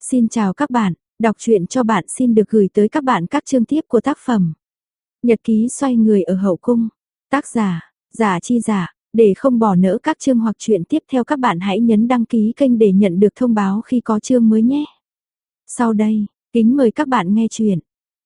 Xin chào các bạn, đọc truyện cho bạn xin được gửi tới các bạn các chương tiếp của tác phẩm Nhật ký xoay người ở hậu cung. Tác giả, Giả Chi Giả. Để không bỏ lỡ các chương hoặc truyện tiếp theo các bạn hãy nhấn đăng ký kênh để nhận được thông báo khi có chương mới nhé. Sau đây, kính mời các bạn nghe truyện.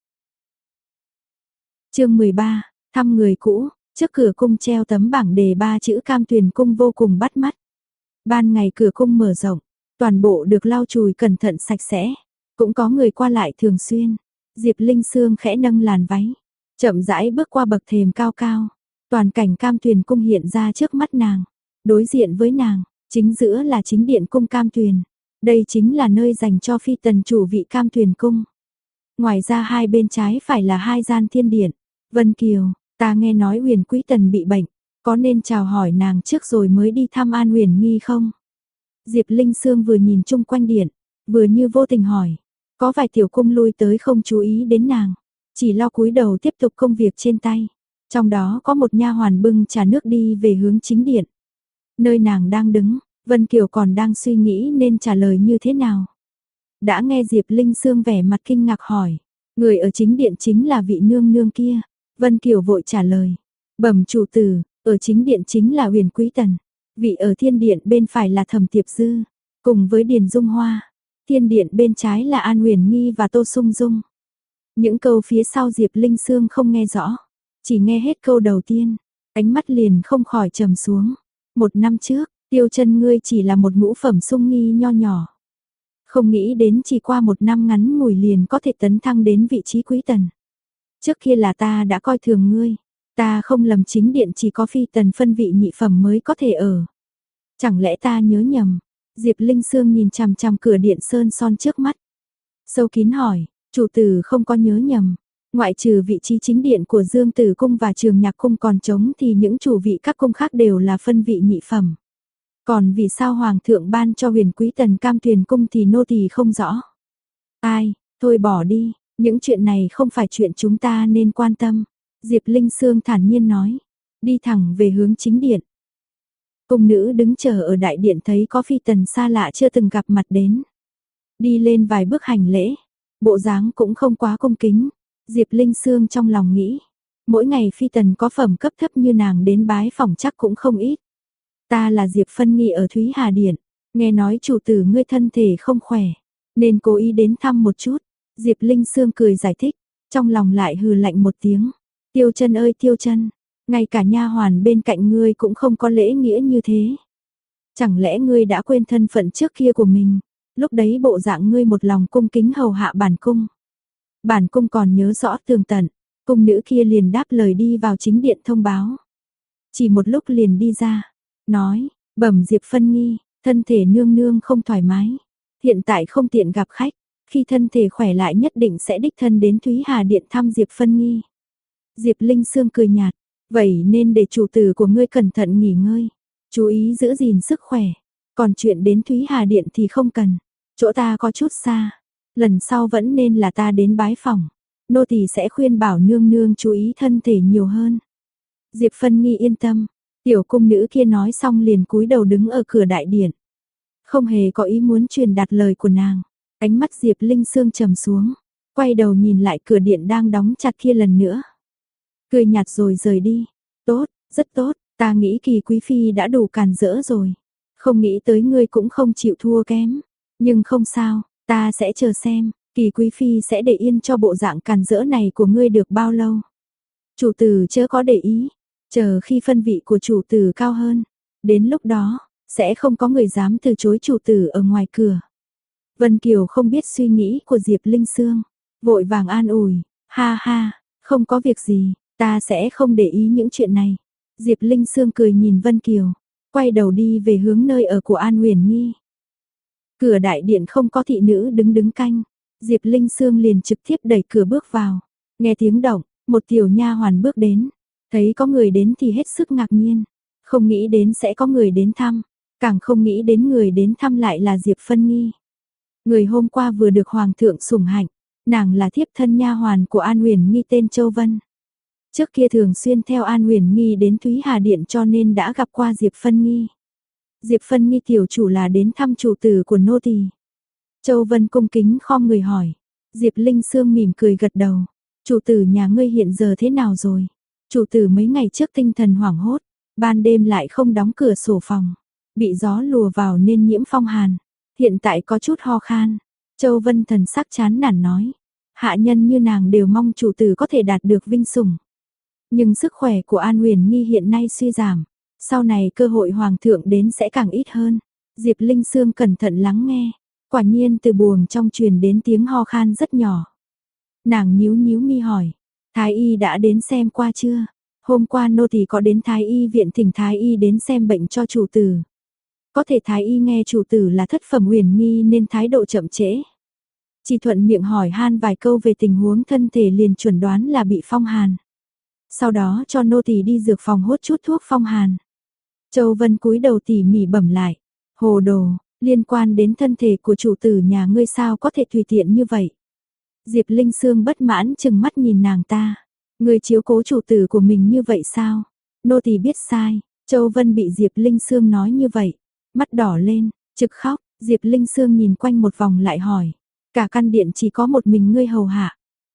Chương 13, thăm người cũ. Trước cửa cung treo tấm bảng đề 3 chữ Cam Tuyền Cung vô cùng bắt mắt. Ban ngày cửa cung mở rộng, toàn bộ được lau chùi cẩn thận sạch sẽ, cũng có người qua lại thường xuyên. Diệp Linh Sương khẽ nâng làn váy, chậm rãi bước qua bậc thềm cao cao. Toàn cảnh Cam Tuyền Cung hiện ra trước mắt nàng. Đối diện với nàng, chính giữa là chính điện cung Cam Tuyền. Đây chính là nơi dành cho phi tần chủ vị Cam Tuyền Cung. Ngoài ra hai bên trái phải là hai gian thiên điện. Vân Kiều, ta nghe nói Huyền Quý Tần bị bệnh, có nên chào hỏi nàng trước rồi mới đi thăm An Huyền Nghi không? Diệp Linh Sương vừa nhìn chung quanh điện, vừa như vô tình hỏi. Có vài tiểu cung lui tới không chú ý đến nàng, chỉ lo cúi đầu tiếp tục công việc trên tay. Trong đó có một nha hoàn bưng trà nước đi về hướng chính điện. Nơi nàng đang đứng, Vân Kiều còn đang suy nghĩ nên trả lời như thế nào. Đã nghe Diệp Linh Sương vẻ mặt kinh ngạc hỏi, người ở chính điện chính là vị nương nương kia. Vân Kiều vội trả lời, bẩm chủ tử, ở chính điện chính là Huyền Quý Tần, vị ở thiên điện bên phải là Thẩm Tiệp Dư, cùng với Điền Dung Hoa. Thiên điện bên trái là An Huyền Nghi và Tô Sung Dung. Những câu phía sau Diệp Linh Sương không nghe rõ, chỉ nghe hết câu đầu tiên, ánh mắt liền không khỏi trầm xuống. Một năm trước, Tiêu Chân ngươi chỉ là một ngũ phẩm sung nghi nho nhỏ. Không nghĩ đến chỉ qua một năm ngắn ngủi liền có thể tấn thăng đến vị trí quý tần. Trước kia là ta đã coi thường ngươi, ta không lầm chính điện chỉ có phi tần phân vị nhị phẩm mới có thể ở. Chẳng lẽ ta nhớ nhầm? Diệp Linh Sương nhìn chằm chằm cửa điện sơn son trước mắt. Sâu kín hỏi, chủ tử không có nhớ nhầm. Ngoại trừ vị trí chính điện của Dương Tử Cung và Trường Nhạc Cung còn trống thì những chủ vị các cung khác đều là phân vị nhị phẩm. Còn vì sao Hoàng thượng ban cho Huyền Quý Tần Cam Tuyền Cung thì nô tỳ không rõ. Ai, thôi bỏ đi, những chuyện này không phải chuyện chúng ta nên quan tâm. Diệp Linh Sương thản nhiên nói, đi thẳng về hướng chính điện. Cung nữ đứng chờ ở đại điện thấy có phi tần xa lạ chưa từng gặp mặt đến. Đi lên vài bước hành lễ, bộ dáng cũng không quá cung kính. Diệp Linh Sương trong lòng nghĩ, mỗi ngày phi tần có phẩm cấp thấp như nàng đến bái phỏng chắc cũng không ít. Ta là Diệp Phân Nghi ở Thúy Hà Điện, nghe nói chủ tử ngươi thân thể không khỏe, nên cố ý đến thăm một chút. Diệp Linh Sương cười giải thích, trong lòng lại hừ lạnh một tiếng. Tiêu Chân ơi Tiêu Chân, ngay cả nha hoàn bên cạnh ngươi cũng không có lễ nghĩa như thế. Chẳng lẽ ngươi đã quên thân phận trước kia của mình, lúc đấy bộ dạng ngươi một lòng cung kính hầu hạ bản cung. Bản cung còn nhớ rõ tường tận, cung nữ kia liền đáp lời đi vào chính điện thông báo. Chỉ một lúc liền đi ra, nói, bẩm Diệp Phân Nghi, thân thể nương nương không thoải mái, hiện tại không tiện gặp khách, khi thân thể khỏe lại nhất định sẽ đích thân đến Thúy Hà Điện thăm Diệp Phân Nghi. Diệp Linh Sương cười nhạt, vậy nên để chủ tử của ngươi cẩn thận nghỉ ngơi, chú ý giữ gìn sức khỏe, còn chuyện đến Thúy Hà Điện thì không cần, chỗ ta có chút xa. Lần sau vẫn nên là ta đến bái phỏng, nô tỳ sẽ khuyên bảo nương nương chú ý thân thể nhiều hơn. Diệp Phân Nghi yên tâm, tiểu cung nữ kia nói xong liền cúi đầu đứng ở cửa đại điện. Không hề có ý muốn truyền đạt lời của nàng, ánh mắt Diệp Linh Sương trầm xuống, quay đầu nhìn lại cửa điện đang đóng chặt kia lần nữa. Cười nhạt rồi rời đi, tốt, rất tốt, ta nghĩ Kỳ Quý Phi đã đủ càn rỡ rồi, không nghĩ tới ngươi cũng không chịu thua kém, nhưng không sao. Ta sẽ chờ xem, Kỳ Quý Phi sẽ để yên cho bộ dạng càn rỡ này của ngươi được bao lâu. Chủ tử chớ có để ý, chờ khi phân vị của chủ tử cao hơn, đến lúc đó, sẽ không có người dám từ chối chủ tử ở ngoài cửa. Vân Kiều không biết suy nghĩ của Diệp Linh Sương, vội vàng an ủi, ha ha, không có việc gì, ta sẽ không để ý những chuyện này. Diệp Linh Sương cười nhìn Vân Kiều, quay đầu đi về hướng nơi ở của An Huyền Nghi. Cửa đại điện không có thị nữ đứng canh, Diệp Linh Sương liền trực tiếp đẩy cửa bước vào. Nghe tiếng động, một tiểu nha hoàn bước đến, thấy có người đến thì hết sức ngạc nhiên, không nghĩ đến sẽ có người đến thăm, càng không nghĩ đến người đến thăm lại là Diệp Phân Nghi. Người hôm qua vừa được hoàng thượng sủng hạnh, nàng là thiếp thân nha hoàn của An Huyền Nghi tên Châu Vân. Trước kia thường xuyên theo An Huyền Nghi đến Thúy Hà Điện cho nên đã gặp qua Diệp Phân Nghi. Diệp Phân Nghi tiểu chủ là đến thăm chủ tử của nô tỳ. Châu Vân cung kính khom người hỏi. Diệp Linh Sương mỉm cười gật đầu. Chủ tử nhà ngươi hiện giờ thế nào rồi? Chủ tử mấy ngày trước tinh thần hoảng hốt, ban đêm lại không đóng cửa sổ phòng, bị gió lùa vào nên nhiễm phong hàn, hiện tại có chút ho khan. Châu Vân thần sắc chán nản nói, hạ nhân như nàng đều mong chủ tử có thể đạt được vinh sủng. Nhưng sức khỏe của An Huyền Nghi hiện nay suy giảm, sau này cơ hội hoàng thượng đến sẽ càng ít hơn. Diệp Linh Sương cẩn thận lắng nghe, quả nhiên từ buồng trong truyền đến tiếng ho khan rất nhỏ. Nàng nhíu nhíu mi hỏi, Thái y đã đến xem qua chưa? Hôm qua nô tỳ có đến Thái y viện thỉnh Thái y đến xem bệnh cho chủ tử. Có thể Thái y nghe chủ tử là thất phẩm Huyền Nghi nên thái độ chậm trễ. Chỉ thuận miệng hỏi han vài câu về tình huống thân thể liền chuẩn đoán là bị phong hàn. Sau đó cho nô tỳ đi dược phòng hốt chút thuốc phong hàn. Châu Vân cúi đầu tỉ mỉ bẩm lại, hồ đồ, liên quan đến thân thể của chủ tử nhà ngươi sao có thể tùy tiện như vậy. Diệp Linh Sương bất mãn chừng mắt nhìn nàng ta, ngươi chiếu cố chủ tử của mình như vậy sao? Nô tỳ biết sai. Châu Vân bị Diệp Linh Sương nói như vậy, mắt đỏ lên, trực khóc. Diệp Linh Sương nhìn quanh một vòng lại hỏi, cả căn điện chỉ có một mình ngươi hầu hạ?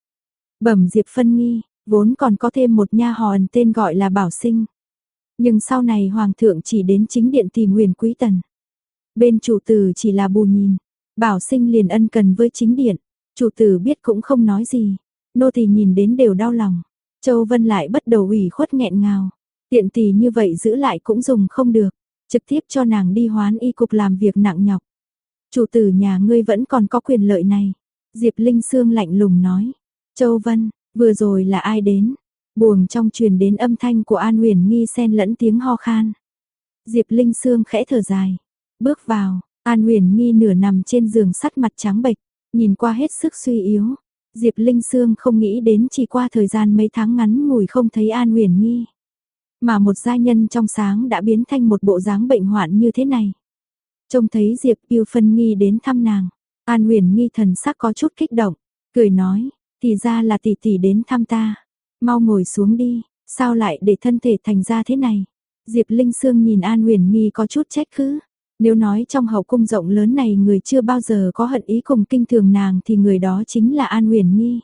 Bẩm Diệp Phân Nghi, vốn còn có thêm một nha hoàn tên gọi là Bảo Sinh. Nhưng sau này hoàng thượng chỉ đến chính điện tìm Huyền Quý Tần. Bên chủ tử chỉ là bù nhìn, Bảo Sinh liền ân cần với chính điện. Chủ tử biết cũng không nói gì, nô tỳ nhìn đến đều đau lòng. Châu Vân lại bắt đầu ủy khuất nghẹn ngào, tiện tỳ như vậy giữ lại cũng dùng không được, trực tiếp cho nàng đi hoán y cục làm việc nặng nhọc. Chủ tử nhà ngươi vẫn còn có quyền lợi này. Diệp Linh Sương lạnh lùng nói. Châu Vân, vừa rồi là ai đến? Buồng trong truyền đến âm thanh của An Huyền Nghi xen lẫn tiếng ho khan. Diệp Linh Sương khẽ thở dài, bước vào. An Huyền Nghi nửa nằm trên giường sắt, mặt trắng bệch, nhìn qua hết sức suy yếu. Diệp Linh Sương không nghĩ đến chỉ qua thời gian mấy tháng ngắn ngủi không thấy An Huyền Nghi, mà một giai nhân trong sáng đã biến thành một bộ dáng bệnh hoạn như thế này. Trông thấy Diệp Yêu Phân Nghi đến thăm nàng, An Huyền Nghi thần sắc có chút kích động, cười nói, thì ra là tỷ tỷ đến thăm ta, mau ngồi xuống đi, sao lại để thân thể thành ra thế này. Diệp Linh Sương nhìn An Huyền Nghi có chút trách cứ, nếu nói trong hậu cung rộng lớn này người chưa bao giờ có hận ý cùng kinh thường nàng thì người đó chính là An Huyền Nghi.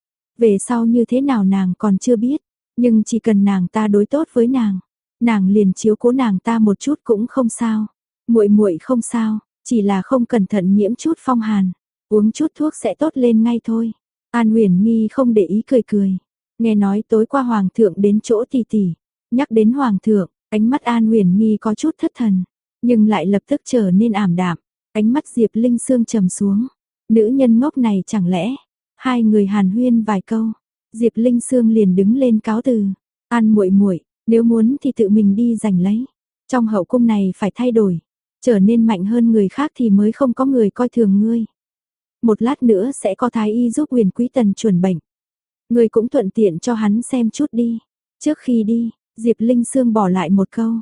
Về sau như thế nào nàng còn chưa biết, nhưng chỉ cần nàng ta đối tốt với nàng liền chiếu cố nàng ta một chút cũng không sao. Muội muội không sao, chỉ là không cẩn thận nhiễm chút phong hàn, uống chút thuốc sẽ tốt lên ngay thôi. An Huyền Nghi không để ý cười cười. Nghe nói tối qua hoàng thượng đến chỗ tỷ tỷ, nhắc đến hoàng thượng, ánh mắt An Huyền Nghi có chút thất thần, nhưng lại lập tức trở nên ảm đạm, ánh mắt Diệp Linh Sương trầm xuống. Nữ nhân ngốc này chẳng lẽ? Hai người hàn huyên vài câu, Diệp Linh Sương liền đứng lên cáo từ. An muội muội, nếu muốn thì tự mình đi giành lấy. Trong hậu cung này phải thay đổi, trở nên mạnh hơn người khác thì mới không có người coi thường ngươi. Một lát nữa sẽ có thái y giúp Huyền Quý Tần chuẩn bệnh. Ngươi cũng thuận tiện cho hắn xem chút đi. Trước khi đi, Diệp Linh Sương bỏ lại một câu.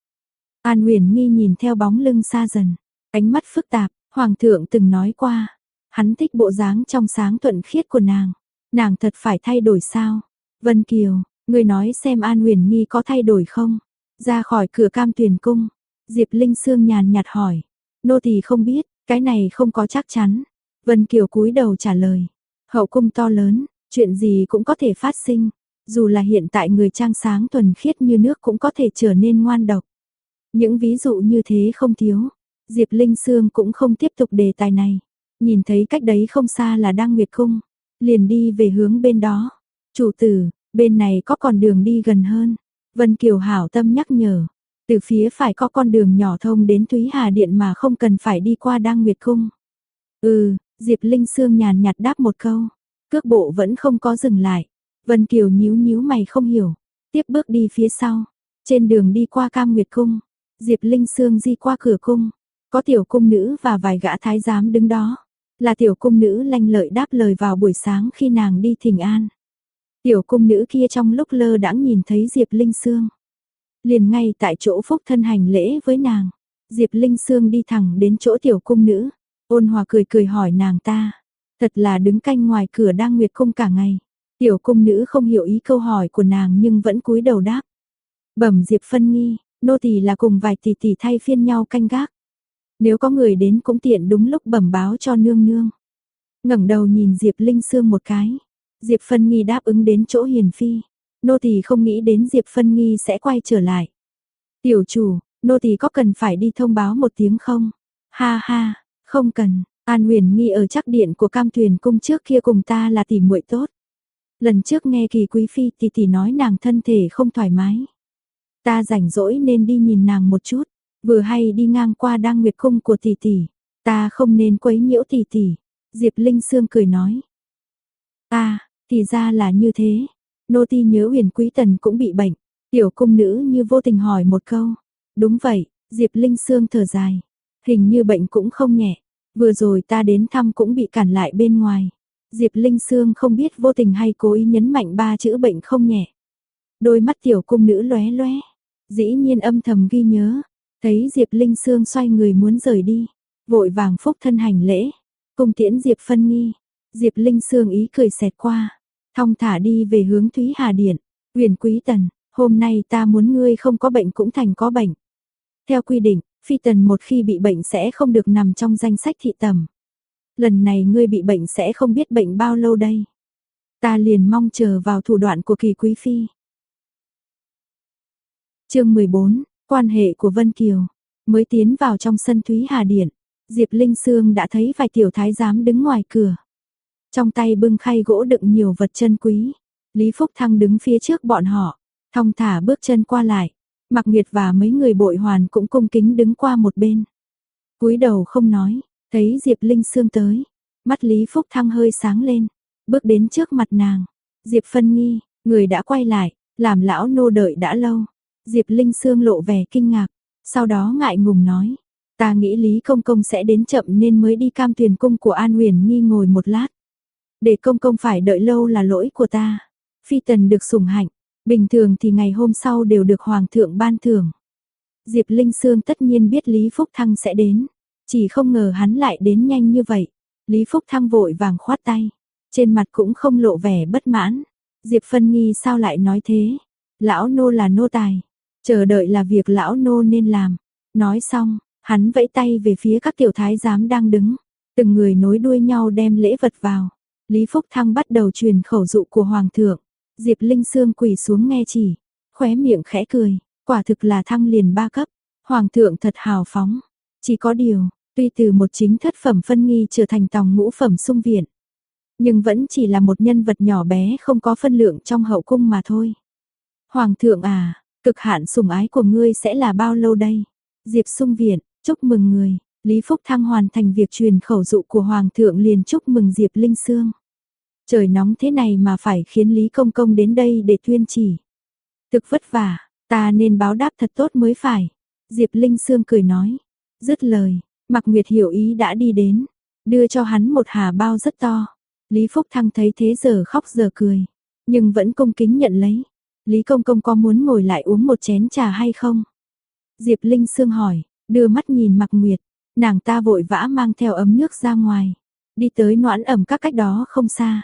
An Huyền Nghi nhìn theo bóng lưng xa dần, ánh mắt phức tạp. Hoàng thượng từng nói qua, hắn thích bộ dáng trong sáng thuận khiết của nàng. Nàng thật phải thay đổi sao? Vân Kiều, ngươi nói xem An Huyền Nghi có thay đổi không? Ra khỏi cửa Cam Tuyền cung, Diệp Linh Sương nhàn nhạt hỏi. Nô tỳ không biết, cái này không có chắc chắn. Vân Kiều cúi đầu trả lời. Hậu cung to lớn, chuyện gì cũng có thể phát sinh. Dù là hiện tại người trang sáng thuần khiết như nước cũng có thể trở nên ngoan độc. Những ví dụ như thế không thiếu. Diệp Linh Sương cũng không tiếp tục đề tài này. Nhìn thấy cách đấy không xa là Đăng Nguyệt cung, liền đi về hướng bên đó. Chủ tử, bên này có con đường đi gần hơn. Vân Kiều hảo tâm nhắc nhở. Từ phía phải có con đường nhỏ thông đến Thúy Hà Điện mà không cần phải đi qua Đăng Nguyệt cung. Diệp Linh Sương nhàn nhạt đáp một câu. Cước bộ vẫn không có dừng lại. Vân Kiều nhíu nhíu mày không hiểu. Tiếp bước đi phía sau. Trên đường đi qua Cam Nguyệt cung, Diệp Linh Sương đi qua cửa cung. Có tiểu cung nữ và vài gã thái giám đứng đó. Là tiểu cung nữ lanh lợi đáp lời vào buổi sáng khi nàng đi thỉnh an. Tiểu cung nữ kia trong lúc lơ đãng nhìn thấy Diệp Linh Sương, liền ngay tại chỗ phúc thân hành lễ với nàng. Diệp Linh Sương đi thẳng đến chỗ tiểu cung nữ, ôn hòa cười cười hỏi nàng ta, thật là đứng canh ngoài cửa Đăng Nguyệt cung cả ngày. Tiểu cung nữ không hiểu ý câu hỏi của nàng nhưng vẫn cúi đầu đáp. Bẩm Diệp Phân Nghi, nô tỳ là cùng vài tỷ tỷ thay phiên nhau canh gác. Nếu có người đến cũng tiện đúng lúc bẩm báo cho nương nương. Ngẩng đầu nhìn Diệp Linh Sương một cái. Diệp Phân Nghi đáp ứng đến chỗ Hiền Phi. Nô tỳ không nghĩ đến Diệp Phân Nghi sẽ quay trở lại. Tiểu chủ, nô tỳ có cần phải đi thông báo một tiếng không? Ha ha, không cần. An Huyền Nghi ở chắc điện của Cam Tuyền cung trước kia cùng ta là tỉ muội tốt. Lần trước nghe Kỳ quý phi tỷ nói nàng thân thể không thoải mái. Ta rảnh rỗi nên đi nhìn nàng một chút, vừa hay đi ngang qua Đang Nguyệt cung của tỷ tỷ, ta không nên quấy nhiễu tỷ tỷ. Diệp Linh Sương cười nói. Thì ra là như thế. Nô tỳ nhớ Huyền Quý Tần cũng bị bệnh. Tiểu cung nữ như vô tình hỏi một câu. Đúng vậy, Diệp Linh Sương thở dài. Hình như bệnh cũng không nhẹ. Vừa rồi ta đến thăm cũng bị cản lại bên ngoài. Diệp Linh Sương không biết vô tình hay cố ý nhấn mạnh 3 chữ bệnh không nhẹ. Đôi mắt tiểu cung nữ lóe lóe. Dĩ nhiên âm thầm ghi nhớ. Thấy Diệp Linh Sương xoay người muốn rời đi. Vội vàng phúc thân hành lễ. Cung tiễn Diệp Phân Nghi. Diệp Linh Sương ý cười xẹt qua. Thong thả đi về hướng Thúy Hà Điện. Huyền Quý Tần, hôm nay ta muốn ngươi không có bệnh cũng thành có bệnh. Theo quy định, phi tần một khi bị bệnh sẽ không được nằm trong danh sách thị tẩm. Lần này ngươi bị bệnh sẽ không biết bệnh bao lâu đây. Ta liền mong chờ vào thủ đoạn của Kỳ quý phi. Chương 14, quan hệ của Vân Kiều. Mới tiến vào trong sân Thúy Hà Điện, Diệp Linh Sương đã thấy vài tiểu thái giám đứng ngoài cửa. Trong tay bưng khay gỗ đựng nhiều vật chân quý. Lý Phúc Thăng đứng phía trước bọn họ, thong thả bước chân qua lại. Mạc Nguyệt và mấy người bội hoàn cũng cung kính đứng qua một bên. Cúi đầu không nói, thấy Diệp Linh Sương tới, mắt Lý Phúc Thăng hơi sáng lên, bước đến trước mặt nàng. Diệp Phân Nghi, người đã quay lại, làm lão nô đợi đã lâu. Diệp Linh Sương lộ vẻ kinh ngạc, sau đó ngại ngùng nói, ta nghĩ Lý công công sẽ đến chậm nên mới đi Cam Tuyền cung của An Huyền Nghi ngồi một lát. Để công công phải đợi lâu là lỗi của ta. Phi tần được sủng hạnh, bình thường thì ngày hôm sau đều được hoàng thượng ban thưởng. Diệp Linh Sương tất nhiên biết Lý Phúc Thăng sẽ đến, chỉ không ngờ hắn lại đến nhanh như vậy. Lý Phúc Thăng vội vàng khoát tay, trên mặt cũng không lộ vẻ bất mãn. Diệp Phân Nghi sao lại nói thế? Lão nô là nô tài, chờ đợi là việc lão nô nên làm. Nói xong, hắn vẫy tay về phía các tiểu thái giám đang đứng, từng người nối đuôi nhau đem lễ vật vào. Lý Phúc Thăng bắt đầu truyền khẩu dụ của hoàng thượng. Diệp Linh Sương quỳ xuống nghe chỉ, khóe miệng khẽ cười, quả thực là thăng liền 3 cấp. Hoàng thượng thật hào phóng. Chỉ có điều, tuy từ một chính thất phẩm Phân Nghi trở thành tòng ngũ phẩm Sung Viện, nhưng vẫn chỉ là một nhân vật nhỏ bé không có phân lượng trong hậu cung mà thôi. Hoàng thượng à, cực hạn sủng ái của ngươi sẽ là bao lâu đây? Diệp Sung Viện, chúc mừng người. Lý Phúc Thăng hoàn thành việc truyền khẩu dụ của hoàng thượng liền chúc mừng Diệp Linh Sương. Trời nóng thế này mà phải khiến Lý công công đến đây để tuyên chỉ. Thực vất vả, ta nên báo đáp thật tốt mới phải. Diệp Linh Sương cười nói. Dứt lời, Mạc Nguyệt hiểu ý đã đi đến, đưa cho hắn một hà bao rất to. Lý Phúc Thăng thấy thế giờ khóc giờ cười, nhưng vẫn cung kính nhận lấy. Lý công công có muốn ngồi lại uống một chén trà hay không? Diệp Linh Sương hỏi, đưa mắt nhìn Mạc Nguyệt, nàng ta vội vã mang theo ấm nước ra ngoài, đi tới noãn ẩm các cách đó không xa.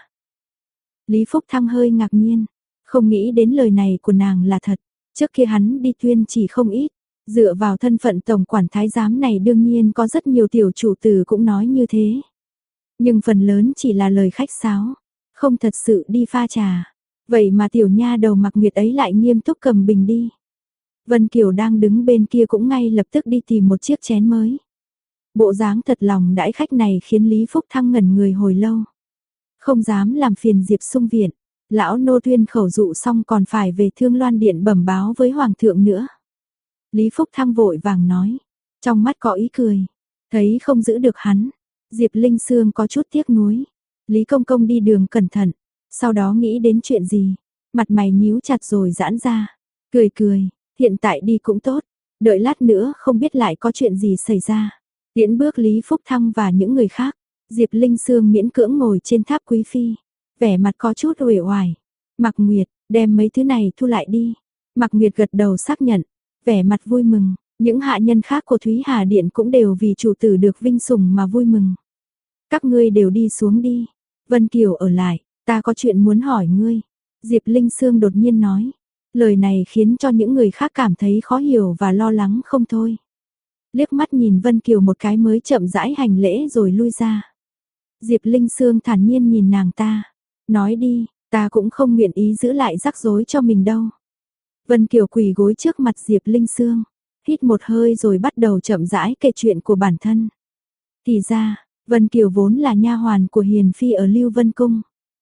Lý Phúc Thăng hơi ngạc nhiên, không nghĩ đến lời này của nàng là thật. Trước kia hắn đi tuyên chỉ không ít, dựa vào thân phận tổng quản thái giám này đương nhiên có rất nhiều tiểu chủ tử cũng nói như thế. Nhưng phần lớn chỉ là lời khách sáo, không thật sự đi pha trà. Vậy mà tiểu nha đầu Mạc Nguyệt ấy lại nghiêm túc cầm bình đi. Vân Kiều đang đứng bên kia cũng ngay lập tức đi tìm một chiếc chén mới. Bộ dáng thật lòng đãi khách này khiến Lý Phúc Thăng ngẩn người hồi lâu. Không dám làm phiền Diệp Sung Viện, lão nô tuyên khẩu dụ xong còn phải về Thương Loan Điện bẩm báo với hoàng thượng nữa. Lý Phúc Thăng vội vàng nói, trong mắt có ý cười, thấy không giữ được hắn. Diệp Linh Sương có chút tiếc nuối. Lý công công đi đường cẩn thận, sau đó nghĩ đến chuyện gì, mặt mày nhíu chặt rồi giãn ra, cười cười, hiện tại đi cũng tốt, đợi lát nữa không biết lại có chuyện gì xảy ra. Tiễn bước Lý Phúc Thăng và những người khác, Diệp Linh Sương miễn cưỡng ngồi trên tháp quý phi, vẻ mặt có chút uể oải. Mạc Nguyệt, đem mấy thứ này thu lại đi. Mạc Nguyệt gật đầu xác nhận, vẻ mặt vui mừng. Những hạ nhân khác của Thúy Hà Điện cũng đều vì chủ tử được vinh sủng mà vui mừng. Các ngươi đều đi xuống đi. Vân Kiều ở lại, ta có chuyện muốn hỏi ngươi. Diệp Linh Sương đột nhiên nói. Lời này khiến cho những người khác cảm thấy khó hiểu và lo lắng không thôi. liếc mắt nhìn Vân Kiều một cái mới chậm rãi hành lễ rồi lui ra. Diệp Linh Sương thản nhiên nhìn nàng ta, nói đi, ta cũng không nguyện ý giữ lại rắc rối cho mình đâu. Vân Kiều quỳ gối trước mặt Diệp Linh Sương, hít một hơi rồi bắt đầu chậm rãi kể chuyện của bản thân. Thì ra, Vân Kiều vốn là nha hoàn của Hiền Phi ở Lưu Vân Cung.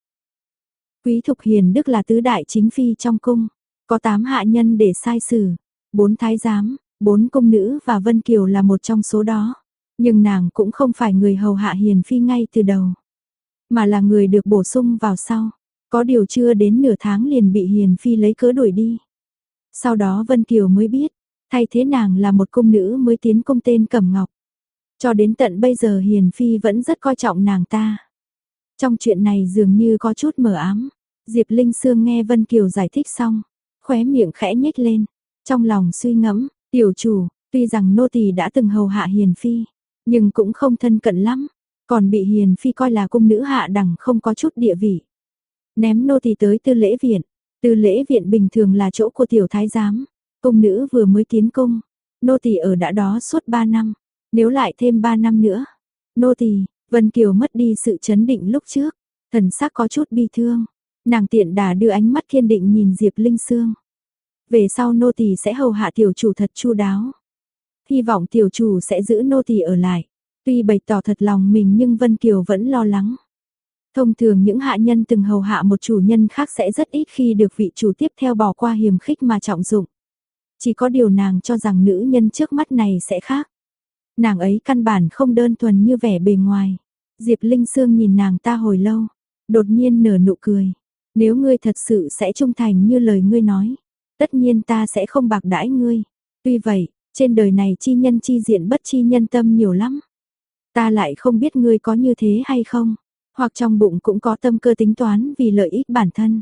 Quý Thục Hiền Đức là tứ đại chính phi trong cung, có 8 hạ nhân để sai xử, 4 thái giám, 4 cung nữ và Vân Kiều là một trong số đó. Nhưng nàng cũng không phải người hầu hạ Hiền Phi ngay từ đầu, mà là người được bổ sung vào sau. Có điều chưa đến nửa tháng liền bị Hiền Phi lấy cớ đuổi đi. Sau đó Vân Kiều mới biết, thay thế nàng là một cung nữ mới tiến cung tên Cẩm Ngọc. Cho đến tận bây giờ Hiền Phi vẫn rất coi trọng nàng ta. Trong chuyện này dường như có chút mờ ám. Diệp Linh Sương nghe Vân Kiều giải thích xong, khóe miệng khẽ nhếch lên, trong lòng suy ngẫm, tiểu chủ, tuy rằng nô tỳ đã từng hầu hạ Hiền Phi, nhưng cũng không thân cận lắm, còn bị Hiền Phi coi là cung nữ hạ đẳng không có chút địa vị. Ném nô tỳ tới tư lễ viện. Tư lễ viện bình thường là chỗ của tiểu thái giám, cung nữ vừa mới tiến cung, nô tỳ ở đã đó suốt 3 năm, nếu lại thêm 3 năm nữa, nô tỳ, Vân Kiều mất đi sự chấn định lúc trước, thần sắc có chút bi thương, nàng tiện đà đưa ánh mắt kiên định nhìn Diệp Linh Sương. Về sau nô tỳ sẽ hầu hạ tiểu chủ thật chu đáo, hy vọng tiểu chủ sẽ giữ nô tỳ ở lại. Tuy bày tỏ thật lòng mình nhưng Vân Kiều vẫn lo lắng. Thông thường những hạ nhân từng hầu hạ một chủ nhân khác sẽ rất ít khi được vị chủ tiếp theo bỏ qua hiềm khích mà trọng dụng. Chỉ có điều nàng cho rằng nữ nhân trước mắt này sẽ khác. Nàng ấy căn bản không đơn thuần như vẻ bề ngoài. Diệp Linh Sương nhìn nàng ta hồi lâu, đột nhiên nở nụ cười. Nếu ngươi thật sự sẽ trung thành như lời ngươi nói, tất nhiên ta sẽ không bạc đãi ngươi. Tuy vậy, trên đời này chi nhân chi diện bất chi nhân tâm nhiều lắm. Ta lại không biết ngươi có như thế hay không, hoặc trong bụng cũng có tâm cơ tính toán vì lợi ích bản thân.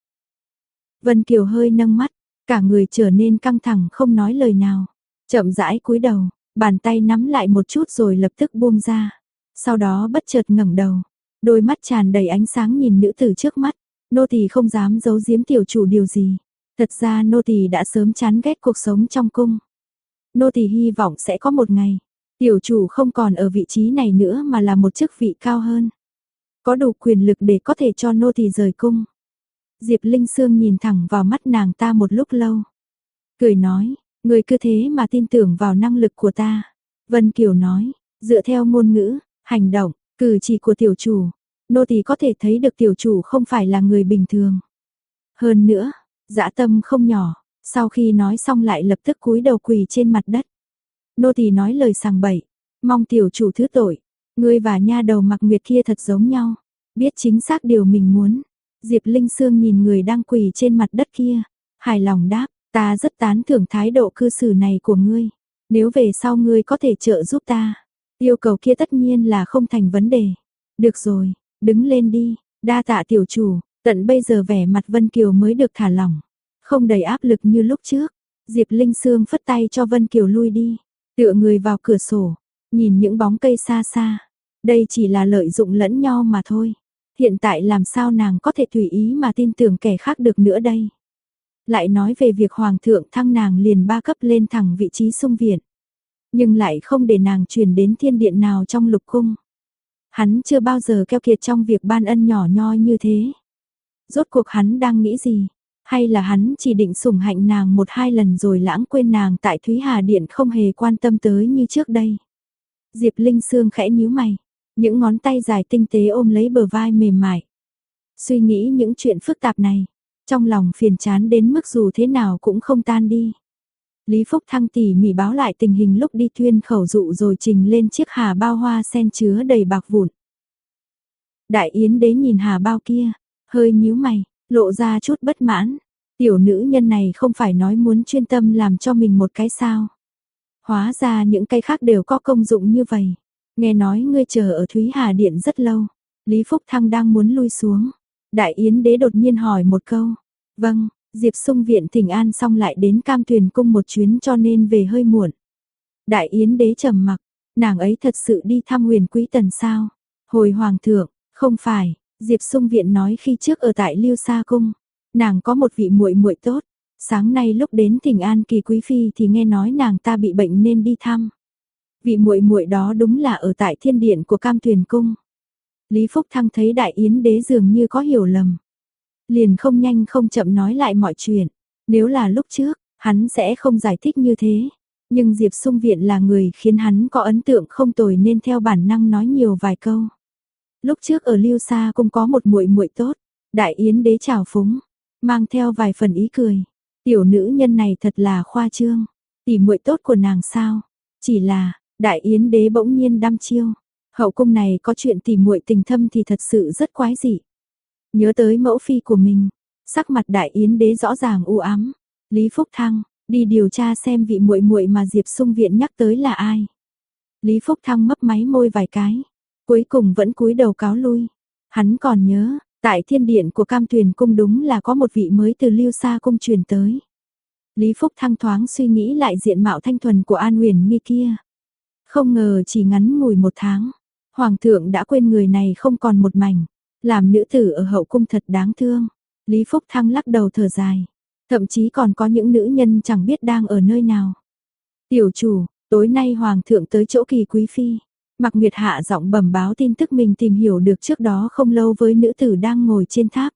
Vân Kiều hơi nâng mắt, cả người trở nên căng thẳng không nói lời nào. Chậm rãi cúi đầu, bàn tay nắm lại một chút rồi lập tức buông ra. Sau đó bất chợt ngẩng đầu, đôi mắt tràn đầy ánh sáng nhìn nữ tử trước mắt. Nô tỳ không dám giấu giếm tiểu chủ điều gì. Thật ra nô tỳ đã sớm chán ghét cuộc sống trong cung. Nô tỳ hy vọng sẽ có một ngày, tiểu chủ không còn ở vị trí này nữa mà là một chức vị cao hơn. Có đủ quyền lực để có thể cho nô tỳ rời cung. Diệp Linh Sương nhìn thẳng vào mắt nàng ta một lúc lâu. Cười nói, người cứ thế mà tin tưởng vào năng lực của ta. Vân Kiều nói, dựa theo ngôn ngữ, hành động, cử chỉ của tiểu chủ, nô tỳ có thể thấy được tiểu chủ không phải là người bình thường. Hơn nữa, dã tâm không nhỏ, sau khi nói xong lại lập tức cúi đầu quỳ trên mặt đất. Nô tỳ nói lời sằng bậy, mong tiểu chủ thứ tội. Ngươi và nha đầu Mặc Nguyệt kia thật giống nhau, biết chính xác điều mình muốn. Diệp Linh Sương nhìn người đang quỳ trên mặt đất kia, hài lòng đáp, ta rất tán thưởng thái độ cư xử này của ngươi. Nếu về sau ngươi có thể trợ giúp ta, yêu cầu kia tất nhiên là không thành vấn đề. Được rồi, đứng lên đi, đa tạ tiểu chủ. Tận bây giờ vẻ mặt Vân Kiều mới được thả lỏng, không đầy áp lực như lúc trước. Diệp Linh Sương phất tay cho Vân Kiều lui đi, tựa người vào cửa sổ, nhìn những bóng cây xa xa. Đây chỉ là lợi dụng lẫn nhau mà thôi. Hiện tại làm sao nàng có thể tùy ý mà tin tưởng kẻ khác được nữa đây. Lại nói về việc hoàng thượng thăng nàng liền 3 cấp lên thẳng vị trí xung viện, nhưng lại không để nàng chuyển đến thiên điện nào trong lục cung. Hắn chưa bao giờ keo kiệt trong việc ban ân nhỏ nhoi như thế. Rốt cuộc hắn đang nghĩ gì? Hay là hắn chỉ định sủng hạnh nàng 1-2 lần rồi lãng quên nàng tại Thúy Hà Điện không hề quan tâm tới như trước đây? Diệp Linh Sương khẽ nhíu mày, những ngón tay dài tinh tế ôm lấy bờ vai mềm mại. Suy nghĩ những chuyện phức tạp này, trong lòng phiền chán đến mức dù thế nào cũng không tan đi. Lý Phúc Thăng tỉ mỉ báo lại tình hình lúc đi tuyên khẩu dụ rồi trình lên chiếc hà bao hoa sen chứa đầy bạc vụn. Đại Yến đế nhìn hà bao kia, hơi nhíu mày, lộ ra chút bất mãn. Tiểu nữ nhân này không phải nói muốn chuyên tâm làm cho mình một cái sao? Hóa ra những cái khác đều có công dụng như vậy. Nghe nói ngươi chờ ở Thúy Hà Điện rất lâu. Lý Phúc Thăng đang muốn lui xuống. Đại Yến đế đột nhiên hỏi một câu. Vâng, Diệp Sung viện thỉnh an xong lại đến Cam Tuyền cung một chuyến cho nên về hơi muộn. Đại Yến đế trầm mặc, nàng ấy thật sự đi thăm Huyền Quý Tần sao? Hồi hoàng thượng, không phải, Diệp Sung viện nói khi trước ở tại Lưu Sa cung, nàng có một vị muội muội tốt, sáng nay lúc đến thỉnh an Kỳ quý phi thì nghe nói nàng ta bị bệnh nên đi thăm. Vị muội muội đó đúng là ở tại thiên điện của Cam Tuyền cung. Lý Phúc Thăng thấy Đại Yến đế dường như có hiểu lầm, liền không nhanh không chậm nói lại mọi chuyện. Nếu là lúc trước, hắn sẽ không giải thích như thế. Nhưng Diệp Sung Viện là người khiến hắn có ấn tượng không tồi nên theo bản năng nói nhiều vài câu. Lúc trước ở Lưu Sa cũng có một muội muội tốt, Đại Yến đế chào phúng, mang theo vài phần ý cười. Tiểu nữ nhân này thật là khoa trương, tỷ muội tốt của nàng sao? Chỉ là, Đại Yến đế bỗng nhiên đăm chiêu, hậu cung này có chuyện tỷ muội tình thâm thì thật sự rất quái dị. Nhớ tới mẫu phi của mình, sắc mặt Đại Yến đế rõ ràng u ám. Lý Phúc Thăng, đi điều tra xem vị muội muội mà Diệp Sung Viện nhắc tới là ai. Lý Phúc Thăng mấp máy môi vài cái, cuối cùng vẫn cúi đầu cáo lui. Hắn còn nhớ, tại thiên điện của Cam Tuyền cung đúng là có một vị mới từ Lưu Sa cung truyền tới. Lý Phúc Thăng thoáng suy nghĩ lại diện mạo thanh thuần của An Huyền Nghi kia. Không ngờ chỉ ngắn ngủi 1 tháng, Hoàng thượng đã quên người này không còn một mảnh. Làm nữ tử ở hậu cung thật đáng thương. Lý Phúc Thăng lắc đầu thở dài. Thậm chí còn có những nữ nhân chẳng biết đang ở nơi nào. Tiểu chủ, tối nay Hoàng thượng tới chỗ Kỳ quý phi. Mạc Nguyệt hạ giọng bẩm báo tin tức mình tìm hiểu được trước đó không lâu với nữ tử đang ngồi trên tháp.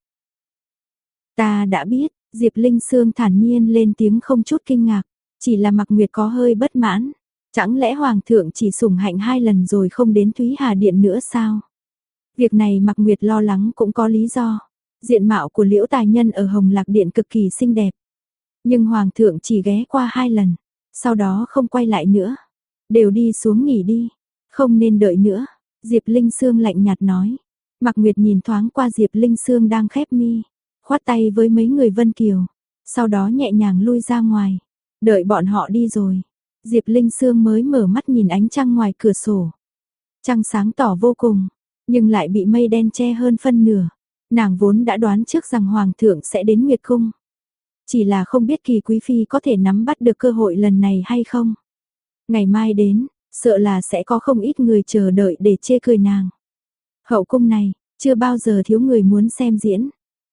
Ta đã biết, Diệp Linh Sương thản nhiên lên tiếng không chút kinh ngạc. Chỉ là Mạc Nguyệt có hơi bất mãn. Chẳng lẽ Hoàng thượng chỉ sủng hạnh 2 lần rồi không đến Thúy Hà Điện nữa sao? Việc này Mạc Nguyệt lo lắng cũng có lý do. Diện mạo của Liễu Tài Nhân ở Hồng Lạc Điện cực kỳ xinh đẹp. Nhưng Hoàng thượng chỉ ghé qua 2 lần, sau đó không quay lại nữa. Đều đi xuống nghỉ đi, không nên đợi nữa. Diệp Linh Sương lạnh nhạt nói. Mạc Nguyệt nhìn thoáng qua Diệp Linh Sương đang khép mi, khoát tay với mấy người Vân Kiều. Sau đó nhẹ nhàng lui ra ngoài. Đợi bọn họ đi rồi, Diệp Linh Sương mới mở mắt nhìn ánh trăng ngoài cửa sổ. Trăng sáng tỏ vô cùng, nhưng lại bị mây đen che hơn phân nửa. Nàng vốn đã đoán trước rằng Hoàng thượng sẽ đến Nguyệt Cung. Chỉ là không biết Kỳ quý phi có thể nắm bắt được cơ hội lần này hay không. Ngày mai đến, sợ là sẽ có không ít người chờ đợi để chê cười nàng. Hậu cung này, chưa bao giờ thiếu người muốn xem diễn.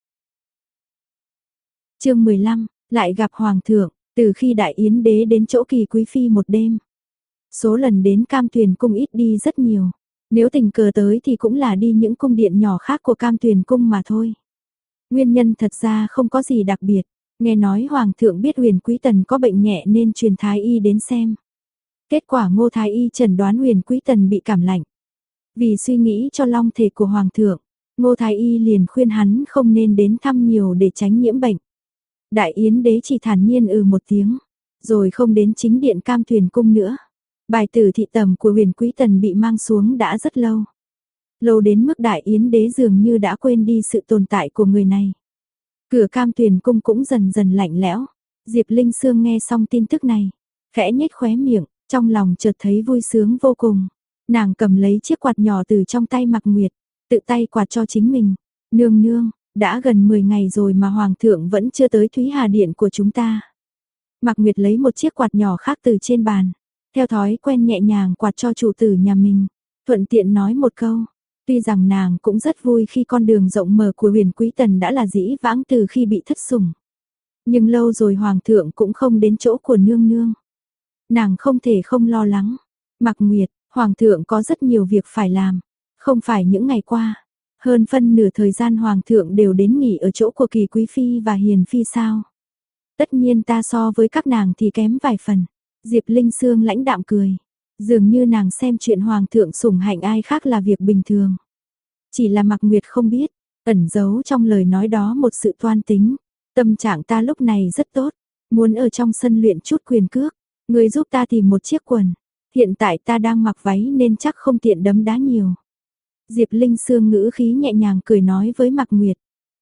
Chương 15, lại gặp Hoàng thượng, từ khi Đại Yến đế đến chỗ Kỳ quý phi một đêm. Số lần đến Cam Tuyền cung ít đi rất nhiều. Nếu tình cờ tới thì cũng là đi những cung điện nhỏ khác của Cam Tuyền cung mà thôi. Nguyên nhân thật ra không có gì đặc biệt. Nghe nói Hoàng thượng biết Huyền Quý Tần có bệnh nhẹ nên truyền Thái y đến xem. Kết quả Ngô Thái y chẩn đoán Huyền Quý Tần bị cảm lạnh. Vì suy nghĩ cho long thể của Hoàng thượng, Ngô Thái y liền khuyên hắn không nên đến thăm nhiều để tránh nhiễm bệnh. Đại Yến đế chỉ thản nhiên một tiếng, rồi không đến chính điện Cam Tuyền cung nữa. Bài tử thị tẩm của Huyền Quý Tần bị mang xuống đã rất lâu. Lâu đến mức Đại Yến đế dường như đã quên đi sự tồn tại của người này. Cửa Cam Tuyền cung cũng dần dần lạnh lẽo. Diệp Linh Sương nghe xong tin tức này, khẽ nhếch khóe miệng, trong lòng chợt thấy vui sướng vô cùng. Nàng cầm lấy chiếc quạt nhỏ từ trong tay Mạc Nguyệt, tự tay quạt cho chính mình. Nương nương, đã gần 10 ngày rồi mà Hoàng thượng vẫn chưa tới Thúy Hà Điện của chúng ta. Mạc Nguyệt lấy một chiếc quạt nhỏ khác từ trên bàn, theo thói quen nhẹ nhàng quạt cho chủ tử nhà mình, thuận tiện nói một câu. Tuy rằng nàng cũng rất vui khi con đường rộng mở của Huyền Quý Tần đã là dĩ vãng từ khi bị thất sủng. Nhưng lâu rồi Hoàng thượng cũng không đến chỗ của nương nương. Nàng không thể không lo lắng. Mạc Nguyệt, Hoàng thượng có rất nhiều việc phải làm. Không phải những ngày qua, hơn phân nửa thời gian Hoàng thượng đều đến nghỉ ở chỗ của Kỳ quý phi và Hiền phi sao. Tất nhiên ta so với các nàng thì kém vài phần. Diệp Linh Sương lãnh đạm cười. Dường như nàng xem chuyện Hoàng thượng sủng hạnh ai khác là việc bình thường. Chỉ là Mạc Nguyệt không biết, ẩn giấu trong lời nói đó một sự toan tính. Tâm trạng ta lúc này rất tốt, muốn ở trong sân luyện chút quyền cước. Người giúp ta tìm một chiếc quần. Hiện tại ta đang mặc váy nên chắc không tiện đấm đá nhiều. Diệp Linh Sương ngữ khí nhẹ nhàng cười nói với Mạc Nguyệt.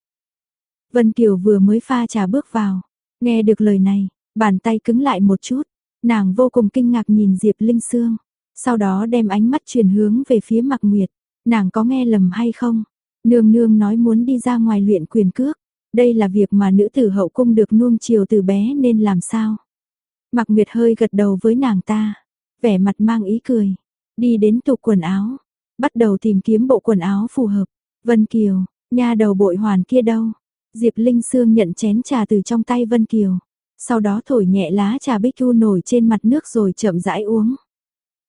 Vân Kiều vừa mới pha trà bước vào. Nghe được lời này, bàn tay cứng lại một chút. Nàng vô cùng kinh ngạc nhìn Diệp Linh Sương. Sau đó đem ánh mắt chuyển hướng về phía Mạc Nguyệt. Nàng có nghe lầm hay không? Nương nương nói muốn đi ra ngoài luyện quyền cước. Đây là việc mà nữ tử hậu cung được nuông chiều từ bé nên làm sao? Mạc Nguyệt hơi gật đầu với nàng ta. Vẻ mặt mang ý cười. Đi đến tủ quần áo. Bắt đầu tìm kiếm bộ quần áo phù hợp. Vân Kiều, nha đầu bội hoàn kia đâu? Diệp Linh Sương nhận chén trà từ trong tay Vân Kiều. Sau đó thổi nhẹ lá trà bích thu nổi trên mặt nước rồi chậm rãi uống.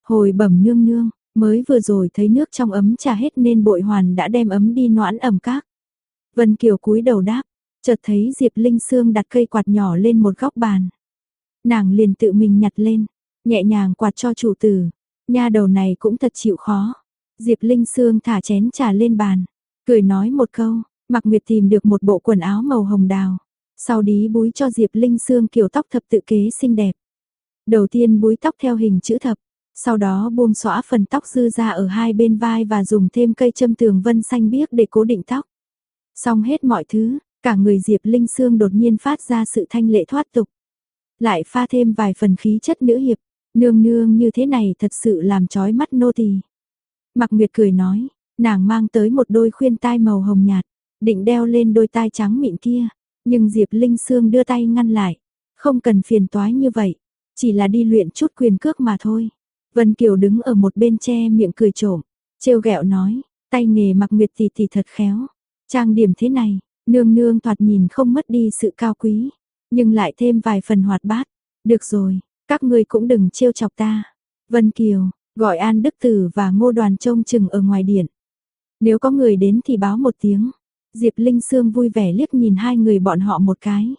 Hồi bẩm nương nương, mới vừa rồi thấy nước trong ấm trà hết nên Bội Hoàn đã đem ấm đi noãn ẩm các. Vân Kiều cúi đầu đáp, chợt thấy Diệp Linh Sương đặt cây quạt nhỏ lên một góc bàn. Nàng liền tự mình nhặt lên, nhẹ nhàng quạt cho chủ tử. Nha đầu này cũng thật chịu khó. Diệp Linh Sương thả chén trà lên bàn, cười nói một câu. Mạc Nguyệt tìm được một bộ quần áo màu hồng đào, sau đí búi cho Diệp Linh Sương kiểu tóc thập tự kế xinh đẹp. Đầu tiên búi tóc theo hình chữ thập, sau đó buông xõa phần tóc dư ra ở hai bên vai và dùng thêm cây châm tường vân xanh biếc để cố định tóc. Xong hết mọi thứ, cả người Diệp Linh Sương đột nhiên phát ra sự thanh lệ thoát tục. Lại pha thêm vài phần khí chất nữ hiệp, nương nương như thế này thật sự làm chói mắt nô tỳ. Mạc Nguyệt cười nói, nàng mang tới một đôi khuyên tai màu hồng nhạt, định đeo lên đôi tai trắng mịn kia, nhưng Diệp Linh Sương đưa tay ngăn lại, không cần phiền toái như vậy, chỉ là đi luyện chút quyền cước mà thôi. Vân Kiều đứng ở một bên che miệng cười trộm, trêu ghẹo nói, tay nghề Mạc Nguyệt tỷ tỷ thật khéo, trang điểm thế này, nương nương thoạt nhìn không mất đi sự cao quý, nhưng lại thêm vài phần hoạt bát. Được rồi, các ngươi cũng đừng trêu chọc ta. Vân Kiều, gọi An Đức Tử và Ngô Đoàn trông chừng ở ngoài điện. Nếu có người đến thì báo một tiếng. Diệp Linh Sương vui vẻ liếc nhìn hai người bọn họ một cái.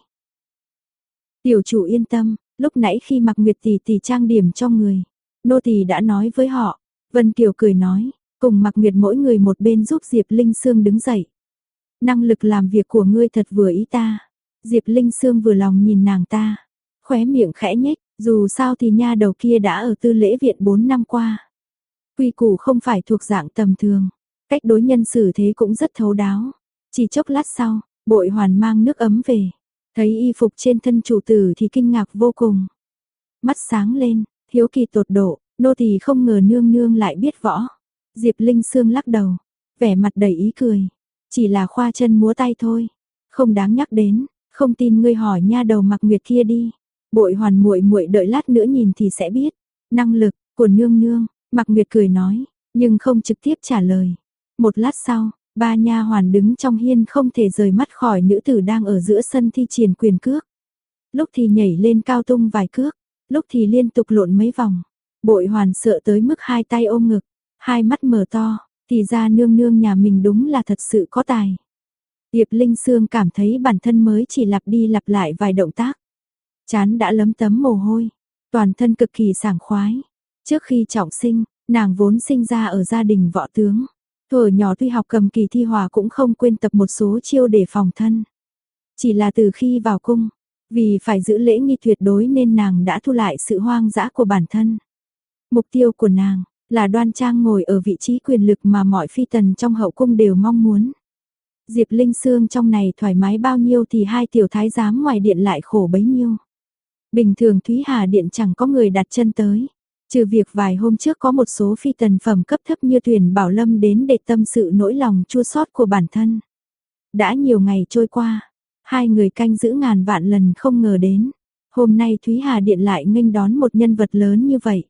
Tiểu chủ yên tâm, lúc nãy khi Mạc Nguyệt tỷ tỷ trang điểm cho người, nô tỳ đã nói với họ. Vân Kiều cười nói, cùng Mạc Nguyệt mỗi người một bên giúp Diệp Linh Sương đứng dậy. Năng lực làm việc của ngươi thật vừa ý ta. Diệp Linh Sương vừa lòng nhìn nàng ta, khóe miệng khẽ nhếch, dù sao thì nha đầu kia đã ở Tư Lễ Viện 4 năm qua. Quy củ không phải thuộc dạng tầm thường, cách đối nhân xử thế cũng rất thấu đáo. Chỉ chốc lát sau, Bội Hoàn mang nước ấm về, thấy y phục trên thân chủ tử thì kinh ngạc vô cùng. Mắt sáng lên, hiếu kỳ tột độ, nô tỳ không ngờ nương nương lại biết võ. Diệp Linh Sương lắc đầu, vẻ mặt đầy ý cười, chỉ là khoa chân múa tay thôi, không đáng nhắc đến, không tin ngươi hỏi nha đầu Mạc Nguyệt kia đi. Bội Hoàn muội muội đợi lát nữa nhìn thì sẽ biết. Năng lực của nương nương, Mạc Nguyệt cười nói, nhưng không trực tiếp trả lời. Một lát sau, ba nha hoàn đứng trong hiên không thể rời mắt khỏi nữ tử đang ở giữa sân thi triển quyền cước. Lúc thì nhảy lên cao tung vài cước, lúc thì liên tục lộn mấy vòng. Bội Hoàn sợ tới mức hai tay ôm ngực, hai mắt mở to, thì ra nương nương nhà mình đúng là thật sự có tài. Diệp Linh Sương cảm thấy bản thân mới chỉ lặp đi lặp lại vài động tác. Chán đã lấm tấm mồ hôi, toàn thân cực kỳ sảng khoái. Trước khi trọng sinh, nàng vốn sinh ra ở gia đình võ tướng. Thuở nhỏ tuy học cầm kỳ thi hòa cũng không quên tập một số chiêu để phòng thân. Chỉ là từ khi vào cung, vì phải giữ lễ nghi tuyệt đối nên nàng đã thu lại sự hoang dã của bản thân. Mục tiêu của nàng là đoan trang ngồi ở vị trí quyền lực mà mọi phi tần trong hậu cung đều mong muốn. Diệp Linh Sương trong này thoải mái bao nhiêu thì hai tiểu thái giám ngoài điện lại khổ bấy nhiêu. Bình thường Thúy Hà Điện chẳng có người đặt chân tới. Trừ việc vài hôm trước có một số phi tần phẩm cấp thấp như Tuyển Bảo Lâm đến để tâm sự nỗi lòng chua xót của bản thân. Đã nhiều ngày trôi qua, hai người canh giữ ngàn vạn lần không ngờ đến. Hôm nay Thúy Hà Điện lại nghênh đón một nhân vật lớn như vậy.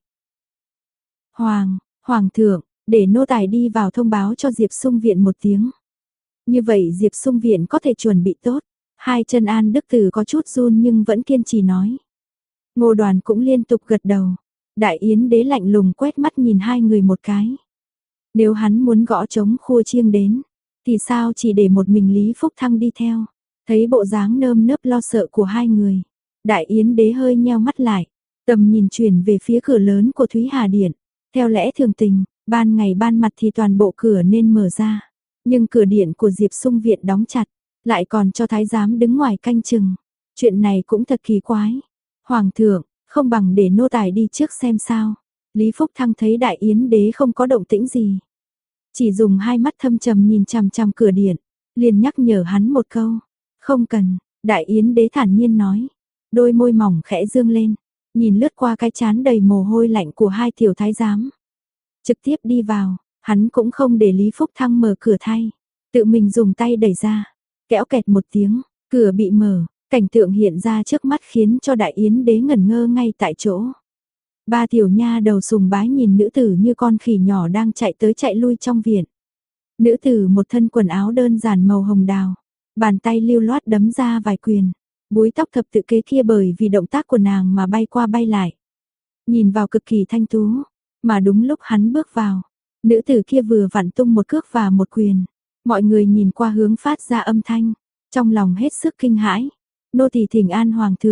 Hoàng thượng, để nô tài đi vào thông báo cho Diệp Sung Viện một tiếng. Như vậy Diệp Sung Viện có thể chuẩn bị tốt. Hai chân An Đức Tử có chút run nhưng vẫn kiên trì nói. Ngô Đoàn cũng liên tục gật đầu. Đại Yến Đế lạnh lùng quét mắt nhìn hai người một cái. Nếu hắn muốn gõ trống khua chiêng đến, thì sao chỉ để một mình Lý Phúc Thăng đi theo. Thấy bộ dáng nơm nớp lo sợ của hai người, Đại Yến Đế hơi nheo mắt lại, tầm nhìn chuyển về phía cửa lớn của Thúy Hà Điện. Theo lẽ thường tình, ban ngày ban mặt thì toàn bộ cửa nên mở ra. Nhưng cửa điện của Diệp Sung Viện đóng chặt, lại còn cho thái giám đứng ngoài canh chừng. Chuyện này cũng thật kỳ quái. Hoàng thượng, không bằng để nô tài đi trước xem sao. Lý Phúc Thăng thấy Đại Yến Đế không có động tĩnh gì, chỉ dùng hai mắt thâm trầm nhìn chằm chằm cửa điện, liền nhắc nhở hắn một câu. Không cần, Đại Yến Đế thản nhiên nói. Đôi môi mỏng khẽ dương lên, nhìn lướt qua cái trán đầy mồ hôi lạnh của hai tiểu thái giám. Trực tiếp đi vào, hắn cũng không để Lý Phúc Thăng mở cửa thay, tự mình dùng tay đẩy ra. Kéo kẹt một tiếng, cửa bị mở, cảnh tượng hiện ra trước mắt khiến cho Đại Yến Đế ngẩn ngơ ngay tại chỗ. Ba tiểu nha đầu sùng bái nhìn nữ tử như con khỉ nhỏ đang chạy tới chạy lui trong viện. Nữ tử một thân quần áo đơn giản màu hồng đào, bàn tay lưu loát đấm ra vài quyền, búi tóc thập tự kế kia bởi vì động tác của nàng mà bay qua bay lại. Nhìn vào cực kỳ thanh tú, Mà đúng lúc hắn bước vào, nữ tử kia vừa vặn tung một cước và một quyền. Mọi người nhìn qua hướng phát ra âm thanh, trong lòng hết sức kinh hãi. Nô tỳ thỉnh an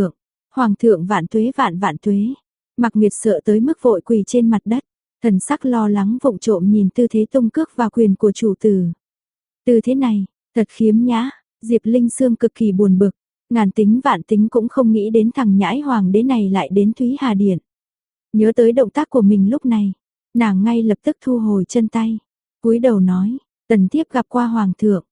hoàng thượng vạn tuế vạn vạn tuế. Mạc Nguyệt sợ tới mức vội quỳ trên mặt đất, thần sắc lo lắng vụng trộm nhìn tư thế tung cước và quyền của chủ tử. Tư thế này, thật khiếm nhã, Diệp Linh Sương cực kỳ buồn bực, ngàn tính vạn tính cũng không nghĩ đến thằng nhãi hoàng đế này lại đến Thúy Hà Điện. Nhớ tới động tác của mình lúc này, nàng ngay lập tức thu hồi chân tay, cúi đầu nói, tần thiếp gặp qua hoàng thượng.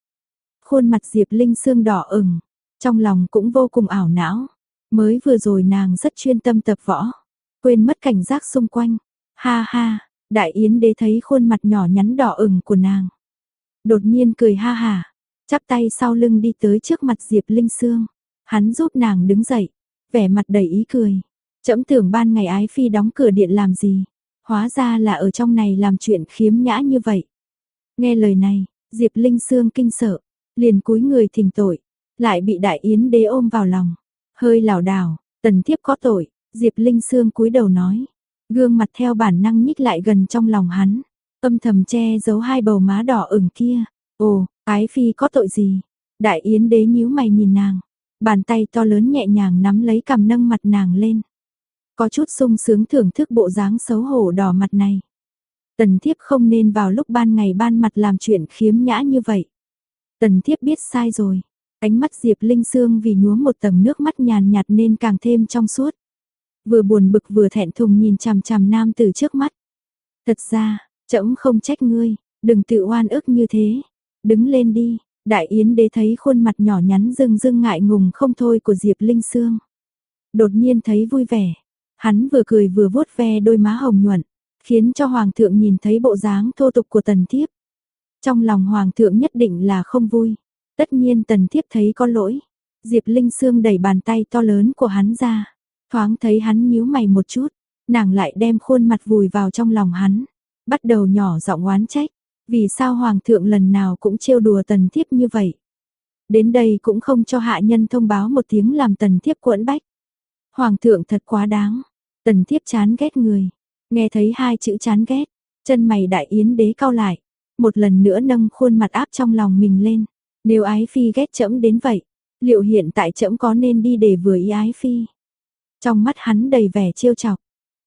Khuôn mặt Diệp Linh Sương đỏ ửng, trong lòng cũng vô cùng ảo não. Mới vừa rồi nàng rất chuyên tâm tập võ, quên mất cảnh giác xung quanh. Ha ha, Đại Yến đế thấy khuôn mặt nhỏ nhắn đỏ ửng của nàng, đột nhiên cười ha hả, chắp tay sau lưng đi tới trước mặt Diệp Linh Sương. Hắn giúp nàng đứng dậy, vẻ mặt đầy ý cười. Trẫm tưởng ban ngày ái phi đóng cửa điện làm gì, hóa ra là ở trong này làm chuyện khiếm nhã như vậy. Nghe lời này, Diệp Linh Sương kinh sợ, liền cúi người thỉnh tội, lại bị Đại Yến đế ôm vào lòng, hơi lảo đảo. Tần thiếp có tội. Diệp Linh Sương cúi đầu nói, gương mặt theo bản năng nhích lại gần trong lòng hắn, âm thầm che giấu hai bầu má đỏ ửng kia. Ồ, ái phi có tội gì? Đại Yến đế nhíu mày nhìn nàng, bàn tay to lớn nhẹ nhàng nắm lấy cằm nâng mặt nàng lên, có chút sung sướng thưởng thức bộ dáng xấu hổ đỏ mặt này. Tần thiếp không nên vào lúc ban ngày ban mặt làm chuyện khiếm nhã như vậy. Tần thiếp biết sai rồi. Ánh mắt Diệp Linh Sương vì nhuốm một tầng nước mắt nhàn nhạt nên càng thêm trong suốt. Vừa buồn bực vừa thẹn thùng nhìn chằm chằm nam tử trước mắt. Thật ra, trẫm không trách ngươi, đừng tự oan ức như thế. Đứng lên đi. Đại Yến đế thấy khuôn mặt nhỏ nhắn rưng rưng ngại ngùng không thôi của Diệp Linh Sương, đột nhiên thấy vui vẻ. Hắn vừa cười vừa vuốt ve đôi má hồng nhuận, khiến cho hoàng thượng nhìn thấy bộ dáng thô tục của tần thiếp. Trong lòng hoàng thượng nhất định là không vui. Tất nhiên tần thiếp thấy có lỗi. Diệp Linh Sương đẩy bàn tay to lớn của hắn ra, thoáng thấy hắn nhíu mày một chút, nàng lại đem khuôn mặt vùi vào trong lòng hắn, bắt đầu nhỏ giọng oán trách, vì sao hoàng thượng lần nào cũng trêu đùa tần thiếp như vậy. Đến đây cũng không cho hạ nhân thông báo một tiếng làm tần thiếp quẫn bách. Hoàng thượng thật quá đáng, tần thiếp chán ghét người. Nghe thấy hai chữ chán ghét, chân mày Đại Yến đế cau lại, một lần nữa nâng khuôn mặt áp trong lòng mình lên. Nếu ái phi ghét trẫm đến vậy, liệu hiện tại trẫm có nên đi để vừa ý ái phi? Trong mắt hắn đầy vẻ trêu chọc.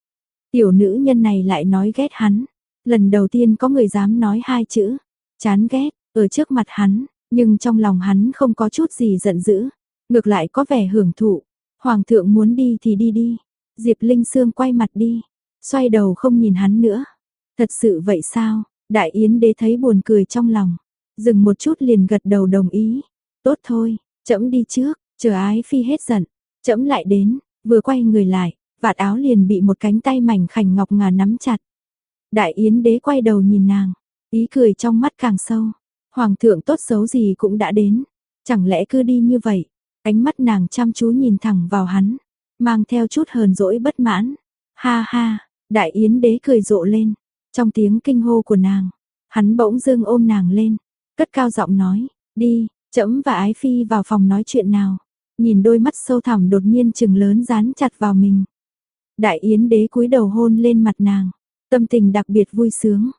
Tiểu nữ nhân này lại nói ghét hắn. Lần đầu tiên có người dám nói hai chữ chán ghét ở trước mặt hắn, nhưng trong lòng hắn không có chút gì giận dữ, ngược lại có vẻ hưởng thụ. Hoàng thượng muốn đi thì đi đi. Diệp Linh Sương quay mặt đi, xoay đầu không nhìn hắn nữa. Thật sự vậy sao? Đại Yến đế thấy buồn cười trong lòng, dừng một chút liền gật đầu đồng ý. Tốt thôi, trẫm đi trước, chờ ái phi hết giận, trẫm lại đến. Vừa quay người lại, vạt áo liền bị một cánh tay mảnh khảnh ngọc ngà nắm chặt. Đại Yến đế quay đầu nhìn nàng, ý cười trong mắt càng sâu. Hoàng thượng tốt xấu gì cũng đã đến, chẳng lẽ cứ đi như vậy? Ánh mắt nàng chăm chú nhìn thẳng vào hắn, mang theo chút hờn dỗi bất mãn. Ha ha, Đại Yến đế cười rộ lên, trong tiếng kinh hô của nàng, hắn bỗng dưng ôm nàng lên, cất cao giọng nói, đi, trẫm và ái phi vào phòng nói chuyện nào. Nhìn đôi mắt sâu thẳm đột nhiên trừng lớn dán chặt vào mình. Đại Yến đế cúi đầu hôn lên mặt nàng, tâm tình đặc biệt vui sướng.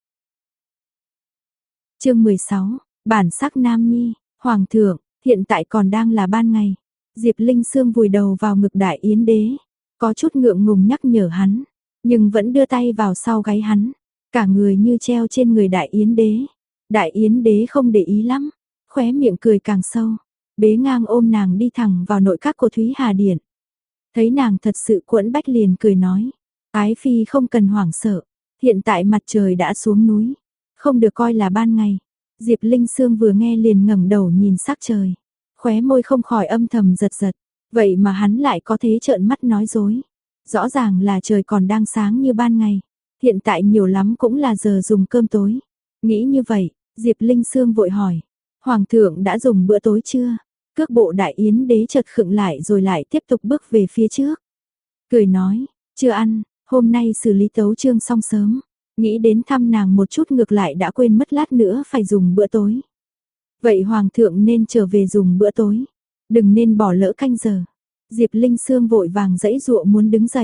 Chương 16, bản sắc nam nhi. Hoàng thượng, hiện tại còn đang là ban ngày. Diệp Linh Sương vùi đầu vào ngực Đại Yến đế, có chút ngượng ngùng nhắc nhở hắn, nhưng vẫn đưa tay vào sau gáy hắn, cả người như treo trên người Đại Yến đế. Đại Yến đế không để ý lắm, khóe miệng cười càng sâu, bế ngang ôm nàng đi thẳng vào nội các của Thúy Hà Điện. Thấy nàng thật sự quẫn bách liền cười nói, ái phi không cần hoảng sợ, hiện tại mặt trời đã xuống núi, không được coi là ban ngày. Diệp Linh Sương vừa nghe liền ngẩng đầu nhìn sắc trời, khóe môi không khỏi âm thầm giật giật, vậy mà hắn lại có thế trợn mắt nói dối. Rõ ràng là trời còn đang sáng như ban ngày, hiện tại nhiều lắm cũng là giờ dùng cơm tối. Nghĩ như vậy, Diệp Linh Sương vội hỏi, Hoàng thượng đã dùng bữa tối chưa? Cước bộ Đại Yến đế chợt khựng lại rồi lại tiếp tục bước về phía trước. Cười nói, chưa ăn, hôm nay xử lý tấu chương xong sớm. Nghĩ đến thăm nàng một chút ngược lại đã quên mất lát nữa phải dùng bữa tối. Vậy Hoàng thượng nên trở về dùng bữa tối, đừng nên bỏ lỡ canh giờ. Diệp Linh Sương vội vàng giãy giụa muốn đứng dậy,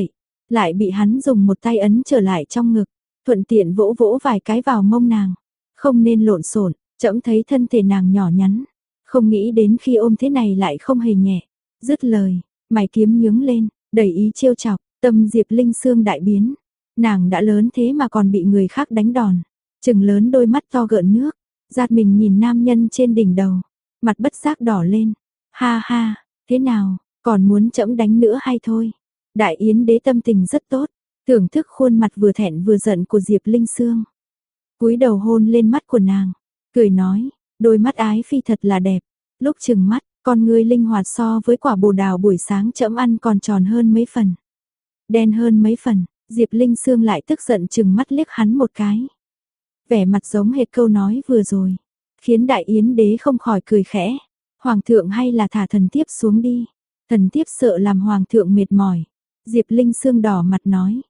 lại bị hắn dùng một tay ấn trở lại trong ngực, thuận tiện vỗ vỗ vài cái vào mông nàng. Không nên lộn xộn, trẫm thấy thân thể nàng nhỏ nhắn, không nghĩ đến khi ôm thế này lại không hề nhẹ. Dứt lời, mày kiếm nhướng lên, đầy ý trêu chọc, tâm Diệp Linh Sương đại biến. Nàng đã lớn thế mà còn bị người khác đánh đòn. Trừng lớn đôi mắt to gợn nước, giạt mình nhìn nam nhân trên đỉnh đầu, mặt bất giác đỏ lên. Ha ha, thế nào, còn muốn trẫm đánh nữa hay thôi? Đại Yến đế tâm tình rất tốt, thưởng thức khuôn mặt vừa thẹn vừa giận của Diệp Linh Sương. Cúi đầu hôn lên mắt của nàng, cười nói, đôi mắt ái phi thật là đẹp. Lúc trừng mắt, con ngươi linh hoạt so với quả bồ đào buổi sáng trẫm ăn còn tròn hơn mấy phần, đen hơn mấy phần. Diệp Linh Sương lại tức giận trừng mắt liếc hắn một cái. Vẻ mặt giống hệt câu nói vừa rồi, khiến Đại Yến đế không khỏi cười khẽ. Hoàng thượng hay là thả thần thiếp xuống đi, thần thiếp sợ làm hoàng thượng mệt mỏi. Diệp Linh Sương đỏ mặt nói.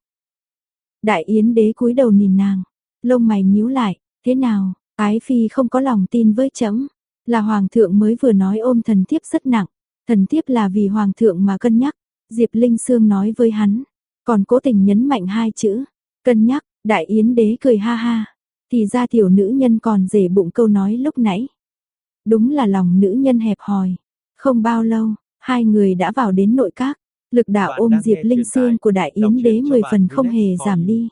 Đại Yến đế cúi đầu nhìn nàng, lông mày nhíu lại, thế nào, ái phi không có lòng tin với trẫm, là hoàng thượng mới vừa nói ôm thần thiếp rất nặng, thần thiếp là vì hoàng thượng mà cân nhắc. Diệp Linh Sương nói với hắn, còn cố tình nhấn mạnh hai chữ, cân nhắc. Đại Yến đế cười ha ha, thì ra tiểu nữ nhân còn dể bụng câu nói lúc nãy. Đúng là lòng nữ nhân hẹp hòi. Không bao lâu, hai người đã vào đến nội các. Lực đạo ôm Diệp Linh Sương của Đại Yến đế 10 phần không hề giảm đi.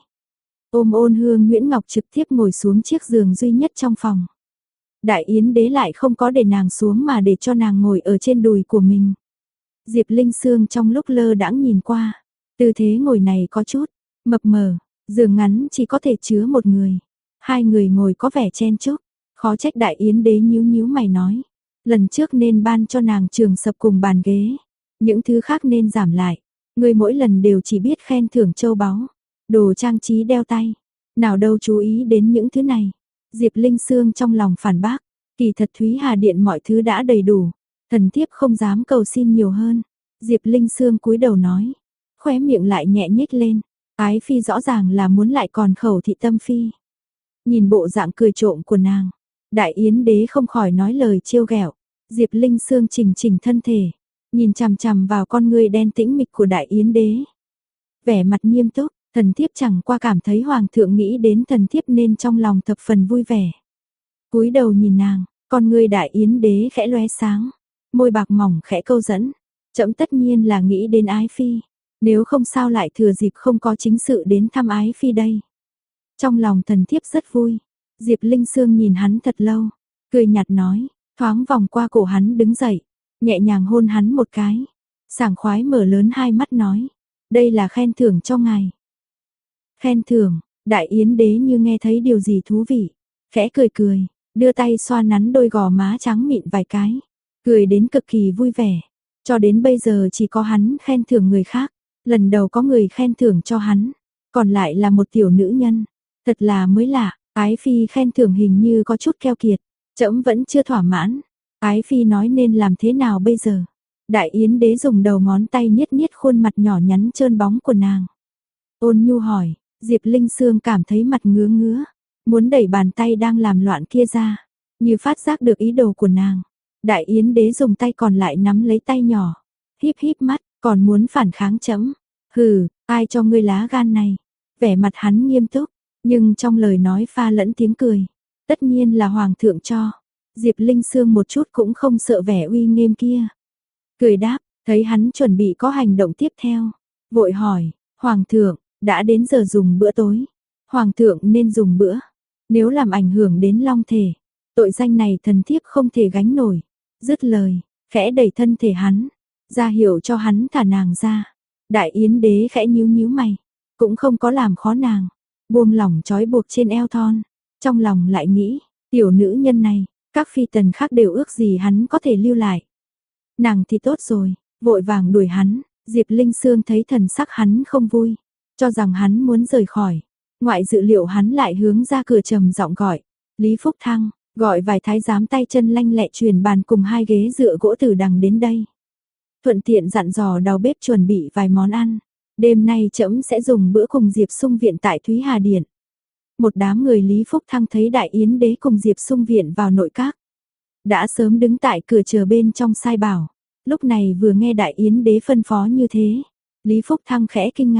Ôm Ôn Hương Nguyễn Ngọc trực tiếp ngồi xuống chiếc giường duy nhất trong phòng. Đại Yến đế lại không có để nàng xuống mà để cho nàng ngồi ở trên đùi của mình. Diệp Linh Sương trong lúc lơ đãng nhìn qua, tư thế ngồi này có chút mập mờ, giường ngắn chỉ có thể chứa một người. Hai người ngồi có vẻ chen chúc, khó trách Đại Yến đế nhíu nhíu mày nói, lần trước nên ban cho nàng trường sập cùng bàn ghế, những thứ khác nên giảm lại. Ngươi mỗi lần đều chỉ biết khen thưởng châu báu, đồ trang trí đeo tay, nào đâu chú ý đến những thứ này. Diệp Linh Sương trong lòng phản bác, kỳ thật Thúy Hà Điện mọi thứ đã đầy đủ, thần thiếp không dám cầu xin nhiều hơn. Diệp Linh Sương cúi đầu nói, khóe miệng lại nhẹ nhếch lên, ái phi rõ ràng là muốn lại còn khẩu thị tâm phi. Nhìn bộ dạng cười trộm của nàng, Đại Yến đế không khỏi nói lời trêu ghẹo. Diệp Linh Sương chỉnh chỉnh thân thể, nhìn chằm chằm vào con ngươi đen tĩnh mịch của Đại Yến đế. Vẻ mặt nghiêm túc, thần thiếp chẳng qua cảm thấy hoàng thượng nghĩ đến thần thiếp nên trong lòng thập phần vui vẻ. Cúi đầu nhìn nàng, con ngươi Đại Yến đế khẽ lóe sáng, môi bạc mỏng khẽ câu dẫn. Trẫm tất nhiên là nghĩ đến ái phi, nếu không sao lại thừa dịp không có chính sự đến thăm ái phi đây. Trong lòng thần thiếp rất vui. Diệp Linh Sương nhìn hắn thật lâu, cười nhạt nói, thoáng vòng qua cổ hắn đứng dậy, nhẹ nhàng hôn hắn một cái, sảng khoái mở lớn hai mắt nói, đây là khen thưởng cho ngài. Khen thưởng? Đại Yến đế như nghe thấy điều gì thú vị, khẽ cười cười, đưa tay xoa nắn đôi gò má trắng mịn vài cái, cười đến cực kỳ vui vẻ. Cho đến bây giờ chỉ có hắn khen thưởng người khác, lần đầu có người khen thưởng cho hắn, còn lại là một tiểu nữ nhân, thật là mới lạ. Ái phi khen thưởng hình như có chút keo kiệt, trẫm vẫn chưa thỏa mãn. Ái phi nói nên làm thế nào bây giờ? Đại Yến đế dùng đầu ngón tay niết niết khuôn mặt nhỏ nhắn trơn bóng của nàng. Ôn nhu hỏi, Diệp Linh Sương cảm thấy mặt ngứa ngứa, muốn đẩy bàn tay đang làm loạn kia ra, như phát giác được ý đồ của nàng. Đại Yến đế dùng tay còn lại nắm lấy tay nhỏ, híp híp mắt, còn muốn phản kháng trẫm. Hừ, ai cho ngươi lá gan này? Vẻ mặt hắn nghiêm túc, nhưng trong lời nói pha lẫn tiếng cười. Tất nhiên là hoàng thượng cho. Diệp Linh Sương một chút cũng không sợ vẻ uy nghiêm kia. Cười đáp, thấy hắn chuẩn bị có hành động tiếp theo, vội hỏi, hoàng thượng, đã đến giờ dùng bữa tối. Hoàng thượng nên dùng bữa, nếu làm ảnh hưởng đến long thể, tội danh này thần thiếp không thể gánh nổi. Dứt lời, khẽ đẩy thân thể hắn, ra hiệu cho hắn thả nàng ra. Đại Yến đế khẽ nhíu nhíu mày, cũng không có làm khó nàng, buông lỏng trói buộc trên eo thon. Trong lòng lại nghĩ, tiểu nữ nhân này, các phi tần khác đều ước gì hắn có thể lưu lại. Nàng thì tốt rồi, vội vàng đuổi hắn. Diệp Linh Sương thấy thần sắc hắn không vui, cho rằng hắn muốn rời khỏi. Ngoại dự liệu hắn lại hướng ra cửa trầm giọng gọi, Lý Phúc Thăng, gọi vài thái giám tay chân lanh lẹ truyền bàn cùng hai ghế dựa gỗ tử đằng đến đây. Thuận tiện dặn dò đầu bếp chuẩn bị vài món ăn. Đêm nay trẫm sẽ dùng bữa cùng Diệp Sung Viện tại Thúy Hà Điện. Một đám người Lý Phúc Thăng thấy Đại Yến đế cùng Diệp Sung Viện vào nội các, đã sớm đứng tại cửa chờ bên trong sai bảo. Lúc này vừa nghe Đại Yến đế phân phó như thế, Lý Phúc Thăng khẽ kinh ngạc,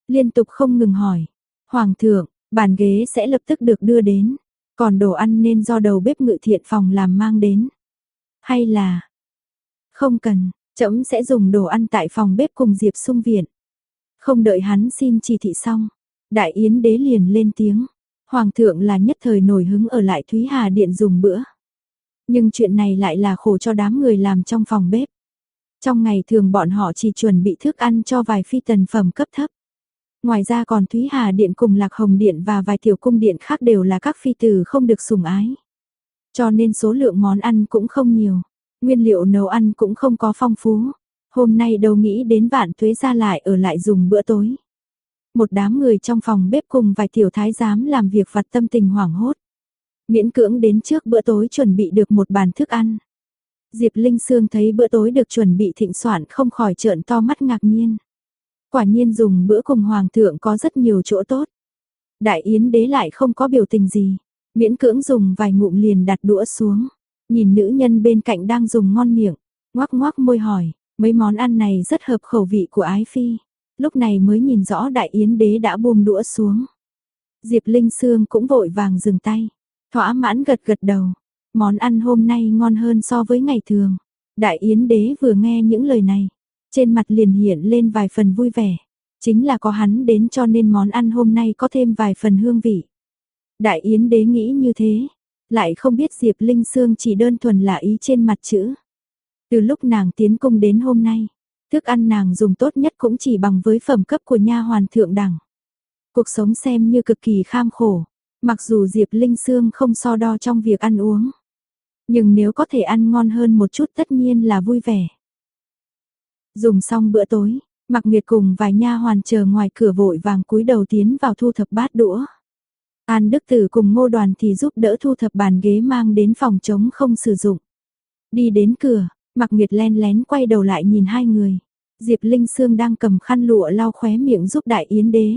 liên tục không ngừng hỏi. Hoàng thượng, bàn ghế sẽ lập tức được đưa đến, còn đồ ăn nên do đầu bếp Ngự Thiện phòng làm mang đến. Hay là... Không cần, trẫm sẽ dùng đồ ăn tại phòng bếp cùng Diệp Sung Viện. Không đợi hắn xin chỉ thị xong, Đại Yến đế liền lên tiếng. Hoàng thượng là nhất thời nổi hứng ở lại Thúy Hà Điện dùng bữa. Nhưng chuyện này lại là khổ cho đám người làm trong phòng bếp. Trong ngày thường bọn họ chỉ chuẩn bị thức ăn cho vài phi tần phẩm cấp thấp. Ngoài ra còn Thúy Hà Điện cùng Lạc Hồng Điện và vài tiểu cung điện khác đều là các phi tử không được sủng ái. Cho nên số lượng món ăn cũng không nhiều, nguyên liệu nấu ăn cũng không có phong phú. Hôm nay đâu nghĩ đến Vạn Tuế gia lại ở lại dùng bữa tối. Một đám người trong phòng bếp cùng vài tiểu thái giám làm việc vặt tâm tình hoảng hốt. Miễn cưỡng đến trước bữa tối chuẩn bị được một bàn thức ăn. Diệp Linh Sương thấy bữa tối được chuẩn bị thịnh soạn không khỏi trợn to mắt ngạc nhiên. Quả nhiên dùng bữa cùng Hoàng thượng có rất nhiều chỗ tốt. Đại Yến đế lại không có biểu tình gì, miễn cưỡng dùng vài ngụm liền đặt đũa xuống. Nhìn nữ nhân bên cạnh đang dùng ngon miệng, ngoác ngoác môi hỏi, mấy món ăn này rất hợp khẩu vị của ái phi. Lúc này mới nhìn rõ Đại Yến đế đã buông đũa xuống. Diệp Linh Sương cũng vội vàng dừng tay, thỏa mãn gật gật đầu. Món ăn hôm nay ngon hơn so với ngày thường. Đại Yến đế vừa nghe những lời này, trên mặt liền hiện lên vài phần vui vẻ. Chính là có hắn đến cho nên món ăn hôm nay có thêm vài phần hương vị. Đại Yến đế nghĩ như thế, lại không biết Diệp Linh Sương chỉ đơn thuần là ý trên mặt chữ. Từ lúc nàng tiến cung đến hôm nay, thức ăn nàng dùng tốt nhất cũng chỉ bằng với phẩm cấp của nha hoàn thượng đẳng. Cuộc sống xem như cực kỳ kham khổ, mặc dù Diệp Linh Sương không so đo trong việc ăn uống. Nhưng nếu có thể ăn ngon hơn một chút tất nhiên là vui vẻ. Dùng xong bữa tối, Mạc Nguyệt cùng vài nha hoàn chờ ngoài cửa vội vàng cúi đầu tiến vào thu thập bát đũa. An Đức Tử cùng Ngô Đoàn thì giúp đỡ thu thập bàn ghế mang đến phòng trống không sử dụng. Đi đến cửa, Mạc Nguyệt len lén quay đầu lại nhìn hai người. Diệp Linh Sương đang cầm khăn lụa lau khóe miệng giúp Đại Yến đế.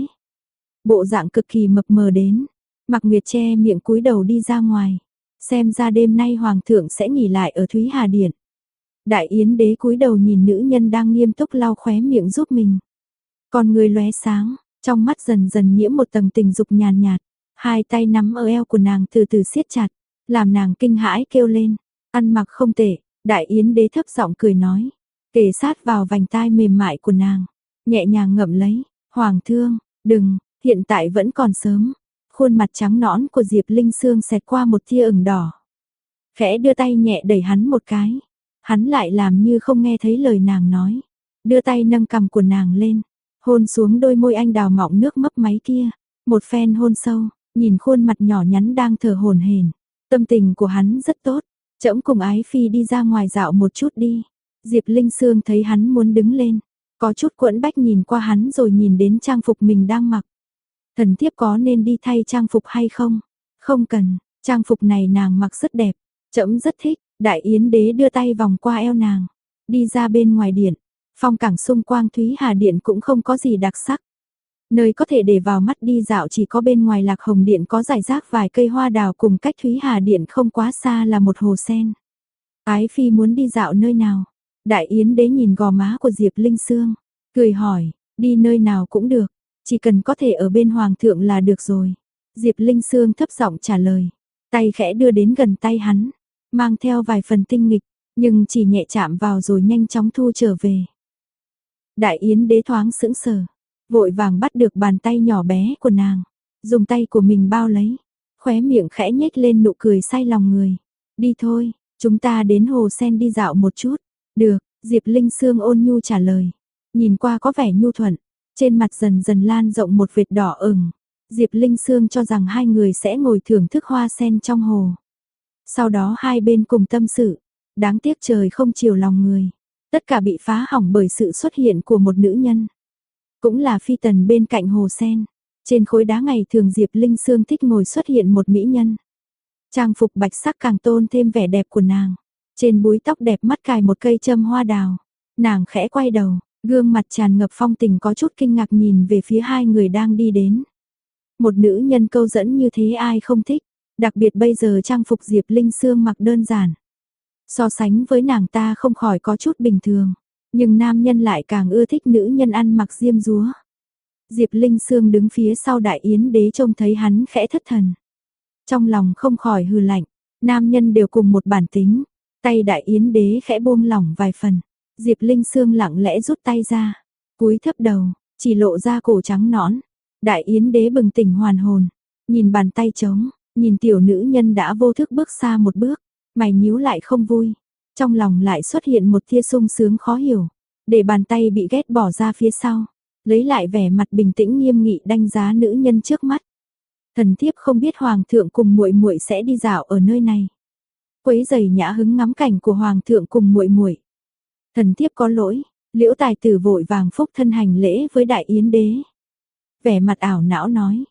Bộ dạng cực kỳ mập mờ đến. Mạc Nguyệt che miệng cúi đầu đi ra ngoài. Xem ra đêm nay Hoàng thượng sẽ nghỉ lại ở Thúy Hà Điện. Đại Yến đế cúi đầu nhìn nữ nhân đang nghiêm túc lau khóe miệng giúp mình. Con người lóe sáng, trong mắt dần dần nhiễm một tầng tình dục nhàn nhạt. Hai tay nắm ở eo của nàng từ từ siết chặt, làm nàng kinh hãi kêu lên. Ăn mặc không tệ, Đại Yến đế thấp giọng cười nói. Kề sát vào vành tai mềm mại của nàng, nhẹ nhàng ngậm lấy. Hoàng thượng, đừng, hiện tại vẫn còn sớm. Khuôn mặt trắng nõn của Diệp Linh Sương xẹt qua một tia ửng đỏ. Khẽ đưa tay nhẹ đẩy hắn một cái. Hắn lại làm như không nghe thấy lời nàng nói. Đưa tay nâng cằm của nàng lên, hôn xuống đôi môi anh đào mọng nước mấp máy kia. Một phen hôn sâu, nhìn khuôn mặt nhỏ nhắn đang thở hổn hển. Tâm tình của hắn rất tốt. Trẫm cùng ái phi đi ra ngoài dạo một chút đi. Diệp Linh Sương thấy hắn muốn đứng lên, có chút quẫn bách nhìn qua hắn rồi nhìn đến trang phục mình đang mặc. Thần thiếp có nên đi thay trang phục hay không? Không cần, trang phục này nàng mặc rất đẹp, trẫm rất thích. Đại Yến đế đưa tay vòng qua eo nàng, đi ra bên ngoài điện. Phong cảnh xung quanh Thúy Hà Điện cũng không có gì đặc sắc. Nơi có thể để vào mắt đi dạo chỉ có bên ngoài Lạc Hồng Điện có rải rác vài cây hoa đào cùng cách Thúy Hà Điện không quá xa là một hồ sen. Ái phi muốn đi dạo nơi nào? Đại Yến đế nhìn gò má của Diệp Linh Sương, cười hỏi, đi nơi nào cũng được, chỉ cần có thể ở bên Hoàng thượng là được rồi. Diệp Linh Sương thấp giọng trả lời, tay khẽ đưa đến gần tay hắn, mang theo vài phần tinh nghịch, nhưng chỉ nhẹ chạm vào rồi nhanh chóng thu trở về. Đại Yến đế thoáng sững sờ, vội vàng bắt được bàn tay nhỏ bé của nàng, dùng tay của mình bao lấy, khóe miệng khẽ nhếch lên nụ cười say lòng người. Đi thôi, chúng ta đến hồ sen đi dạo một chút. Được, Diệp Linh Sương ôn nhu trả lời, nhìn qua có vẻ nhu thuận, trên mặt dần dần lan rộng một vệt đỏ ửng. Diệp Linh Sương cho rằng hai người sẽ ngồi thưởng thức hoa sen trong hồ. Sau đó hai bên cùng tâm sự, đáng tiếc trời không chiều lòng người, tất cả bị phá hỏng bởi sự xuất hiện của một nữ nhân. Cũng là phi tần bên cạnh hồ sen, trên khối đá ngày thường Diệp Linh Sương thích ngồi xuất hiện một mỹ nhân. Trang phục bạch sắc càng tôn thêm vẻ đẹp của nàng. Trên búi tóc đẹp mắt cài một cây châm hoa đào. Nàng khẽ quay đầu, gương mặt tràn ngập phong tình có chút kinh ngạc nhìn về phía hai người đang đi đến. Một nữ nhân câu dẫn như thế ai không thích, đặc biệt bây giờ trang phục Diệp Linh Sương mặc đơn giản. So sánh với nàng ta không khỏi có chút bình thường, nhưng nam nhân lại càng ưa thích nữ nhân ăn mặc diêm dúa. Diệp Linh Sương đứng phía sau Đại Yến đế trông thấy hắn khẽ thất thần. Trong lòng không khỏi hừ lạnh, nam nhân đều cùng một bản tính, tay Đại Yến đế khẽ buông lỏng vài phần. Diệp Linh Sương lặng lẽ rút tay ra, cúi thấp đầu, chỉ lộ ra cổ trắng nõn. Đại Yến đế bừng tỉnh hoàn hồn, nhìn bàn tay trống, nhìn tiểu nữ nhân đã vô thức bước xa một bước, mày nhíu lại không vui, trong lòng lại xuất hiện một tia sung sướng khó hiểu, để bàn tay bị ghét bỏ ra phía sau, lấy lại vẻ mặt bình tĩnh nghiêm nghị đánh giá nữ nhân trước mắt. Thần thiếp không biết hoàng thượng cùng muội muội sẽ đi dạo ở nơi này. Quấy rầy nhã hứng ngắm cảnh của hoàng thượng cùng muội muội. Thần thiếp có lỗi. Liễu Tài Tử vội vàng phúc thân hành lễ với Đại Yến đế. Vẻ mặt ảo não nói.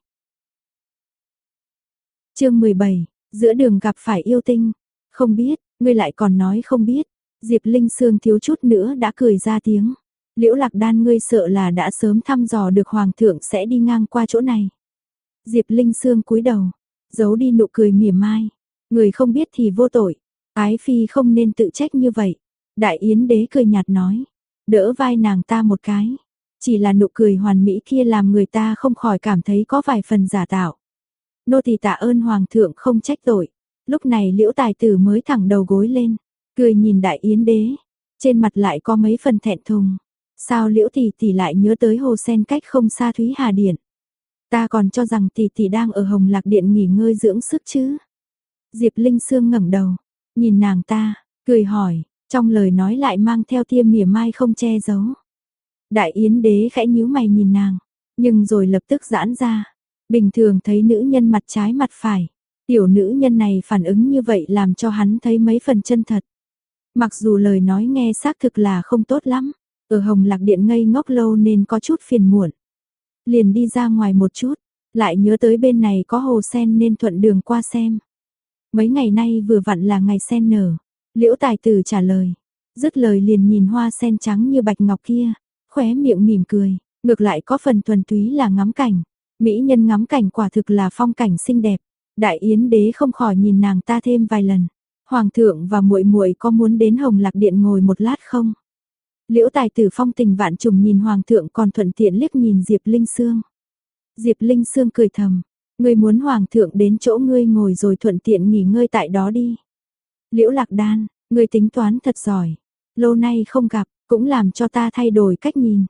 Chương 17, giữa đường gặp phải yêu tinh. Không biết, ngươi lại còn nói không biết. Diệp Linh Sương thiếu chút nữa đã cười ra tiếng. Liễu Lạc Đan, ngươi sợ là đã sớm thăm dò được hoàng thượng sẽ đi ngang qua chỗ này. Diệp Linh Sương cúi đầu, giấu đi nụ cười mỉa mai. Người không biết thì vô tội, ái phi không nên tự trách như vậy. Đại Yến đế cười nhạt nói, đỡ vai nàng ta một cái. Chỉ là nụ cười hoàn mỹ kia làm người ta không khỏi cảm thấy có vài phần giả tạo. Nô tỳ tạ ơn hoàng thượng không trách tội. Lúc này Liễu Tài Tử mới thẳng đầu gối lên, cười nhìn Đại Yến đế, trên mặt lại có mấy phần thẹn thùng. Sao Liễu tỷ tỷ lại nhớ tới hồ sen cách không xa Thúy Hà Điện? Ta còn cho rằng tỷ tỷ đang ở Hồng Lạc Điện nghỉ ngơi dưỡng sức chứ. Diệp Linh Sương ngẩng đầu, nhìn nàng ta, cười hỏi, trong lời nói lại mang theo tia mỉa mai không che giấu. Đại Yến đế khẽ nhíu mày nhìn nàng, nhưng rồi lập tức giãn ra. Bình thường thấy nữ nhân mặt trái mặt phải, tiểu nữ nhân này phản ứng như vậy làm cho hắn thấy mấy phần chân thật. Mặc dù lời nói nghe xác thực là không tốt lắm, ở Hồng Lạc Điện ngây ngốc lâu nên có chút phiền muộn. Liền đi ra ngoài một chút, lại nhớ tới bên này có hồ sen nên thuận đường qua xem. Mấy ngày nay vừa vặn là ngày sen nở. Liễu Tài Tử trả lời, dứt lời liền nhìn hoa sen trắng như bạch ngọc kia, khóe miệng mỉm cười, ngược lại có phần thuần túy là ngắm cảnh. Mỹ nhân ngắm cảnh quả thực là phong cảnh xinh đẹp. Đại Yến đế không khỏi nhìn nàng ta thêm vài lần. Hoàng thượng và muội muội có muốn đến Hồng Lạc Điện ngồi một lát không? Liễu Tài Tử phong tình vạn trùng nhìn hoàng thượng còn thuận tiện liếc nhìn Diệp Linh Sương. Diệp Linh Sương cười thầm, ngươi muốn hoàng thượng đến chỗ ngươi ngồi rồi thuận tiện nghỉ ngơi tại đó đi. Liễu Lạc Đan, ngươi tính toán thật giỏi, lâu nay không gặp, cũng làm cho ta thay đổi cách nhìn.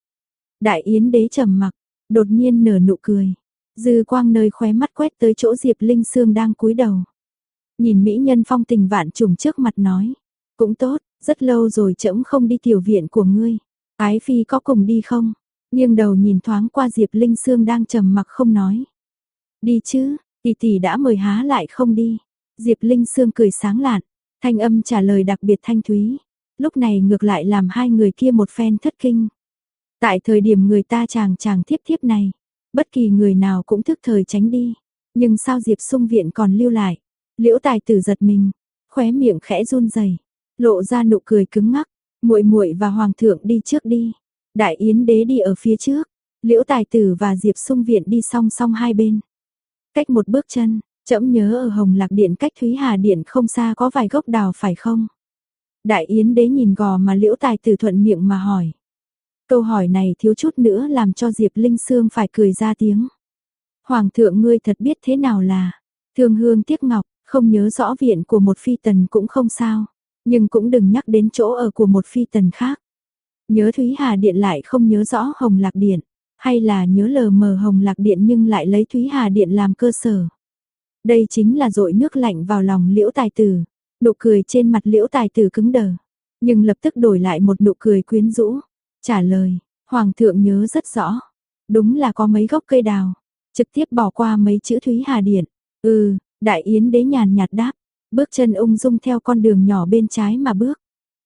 Đại Yến đế trầm mặc, đột nhiên nở nụ cười, dư quang nơi khóe mắt quét tới chỗ Diệp Linh Sương đang cúi đầu. Nhìn mỹ nhân phong tình vạn trùng trước mặt nói, cũng tốt, rất lâu rồi trẫm không đi tiểu viện của ngươi, ái phi có cùng đi không? Nghiêng đầu nhìn thoáng qua Diệp Linh Sương đang trầm mặc không nói. Đi chứ, tỷ tỷ đã mời há lại không đi. Diệp Linh Sương cười sáng lạn, thanh âm trả lời đặc biệt thanh thúy. Lúc này ngược lại làm hai người kia một phen thất kinh. Tại thời điểm người ta chàng thiếp thiếp này, bất kỳ người nào cũng thức thời tránh đi. Nhưng sao Diệp Sung Viện còn lưu lại? Liễu Tài Tử giật mình, khóe miệng khẽ run rẩy, lộ ra nụ cười cứng ngắc. Muội muội và hoàng thượng đi trước đi. Đại Yến đế đi ở phía trước, Liễu Tài Tử và Diệp Sung Viện đi song song hai bên. Cách một bước chân, trẫm nhớ ở Hồng Lạc Điện cách Thúy Hà Điện không xa có vài gốc đào phải không? Đại Yến đế nhìn gò mà Liễu Tài Tử thuận miệng mà hỏi. Câu hỏi này thiếu chút nữa làm cho Diệp Linh Sương phải cười ra tiếng. Hoàng thượng ngươi thật biết thế nào là thương hương tiếc ngọc, không nhớ rõ viện của một phi tần cũng không sao, nhưng cũng đừng nhắc đến chỗ ở của một phi tần khác. Nhớ Thúy Hà Điện lại không nhớ rõ Hồng Lạc Điện, hay là nhớ lờ mờ Hồng Lạc Điện nhưng lại lấy Thúy Hà Điện làm cơ sở. Đây chính là dội nước lạnh vào lòng Liễu Tài Tử. Nụ cười trên mặt Liễu Tài Tử cứng đờ, nhưng lập tức đổi lại một nụ cười quyến rũ. Trả lời, Hoàng thượng nhớ rất rõ. Đúng là có mấy gốc cây đào. Trực tiếp bỏ qua mấy chữ Thúy Hà Điện. Đại Yến đế nhàn nhạt đáp. Bước chân ung dung theo con đường nhỏ bên trái mà bước.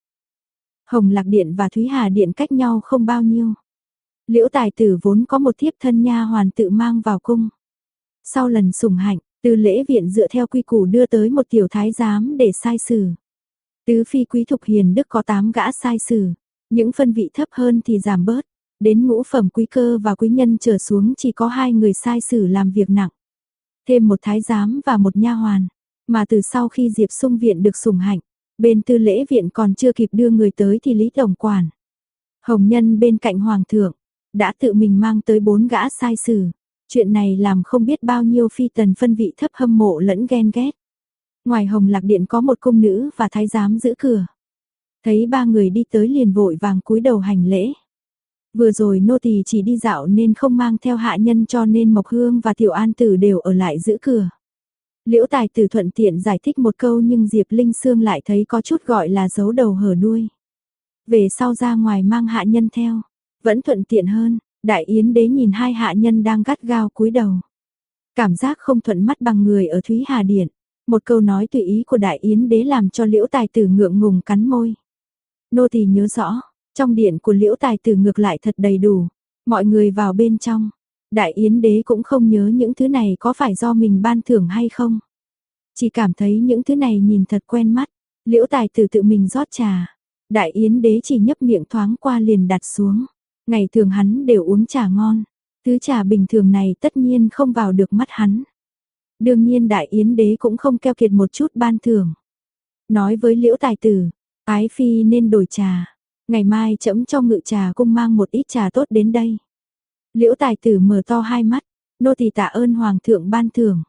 Hồng Lạc Điện và Thúy Hà Điện cách nhau không bao nhiêu. Liễu Tài Tử vốn có một thiếp thân nha hoàn tự mang vào cung. Sau lần sủng hạnh, Từ Lễ Viện dựa theo quy củ đưa tới một tiểu thái giám để sai xử. Tứ phi quý thục hiền đức có 8 gã sai xử, những phân vị thấp hơn thì giảm bớt, đến ngũ phẩm quý cơ và quý nhân trở xuống chỉ có 2 người sai xử làm việc nặng. Thêm một thái giám và một nha hoàn, mà từ sau khi Diệp Sung Viện được sủng hạnh, bên Tư Lễ Viện còn chưa kịp đưa người tới thì Lý tổng quản. Hồng Nhân bên cạnh hoàng thượng, đã tự mình mang tới 4 gã sai sử. Chuyện này làm không biết bao nhiêu phi tần phân vị thấp hâm mộ lẫn ghen ghét. Ngoài Hồng Lạc Điện có một cung nữ và thái giám giữ cửa. Thấy 3 người đi tới liền vội vàng cúi đầu hành lễ. Vừa rồi nô tỳ chỉ đi dạo nên không mang theo hạ nhân, cho nên Mộc Hương và Tiểu An Tử đều ở lại giữ cửa. Liễu Tài Tử thuận tiện giải thích một câu, nhưng Diệp Linh Sương lại thấy có chút gọi là giấu đầu hở đuôi. Về sau ra ngoài mang hạ nhân theo, vẫn thuận tiện hơn. Đại Yến Đế nhìn 2 hạ nhân đang gắt gao cúi đầu. Cảm giác không thuận mắt bằng người ở Thúy Hà Điện. Một câu nói tùy ý của Đại Yến Đế làm cho Liễu Tài Tử ngượng ngùng cắn môi. Nô tỳ nhớ rõ, trong điện của Liễu Tài Tử ngược lại thật đầy đủ. Mọi người vào bên trong. Đại Yến Đế cũng không nhớ những thứ này có phải do mình ban thưởng hay không. Chỉ cảm thấy những thứ này nhìn thật quen mắt. Liễu Tài Tử tự mình rót trà. Đại Yến Đế chỉ nhấp miệng thoáng qua liền đặt xuống. Ngày thường hắn đều uống trà ngon. Thứ trà bình thường này tất nhiên không vào được mắt hắn. Đương nhiên Đại Yến Đế cũng không keo kiệt một chút ban thưởng. Nói với Liễu Tài Tử, ái phi nên đổi trà. Ngày mai trẫm cho Ngự Trà cung mang một ít trà tốt đến đây. Liễu Tài Tử mở to hai mắt, nô tỳ tạ ơn hoàng thượng ban thưởng.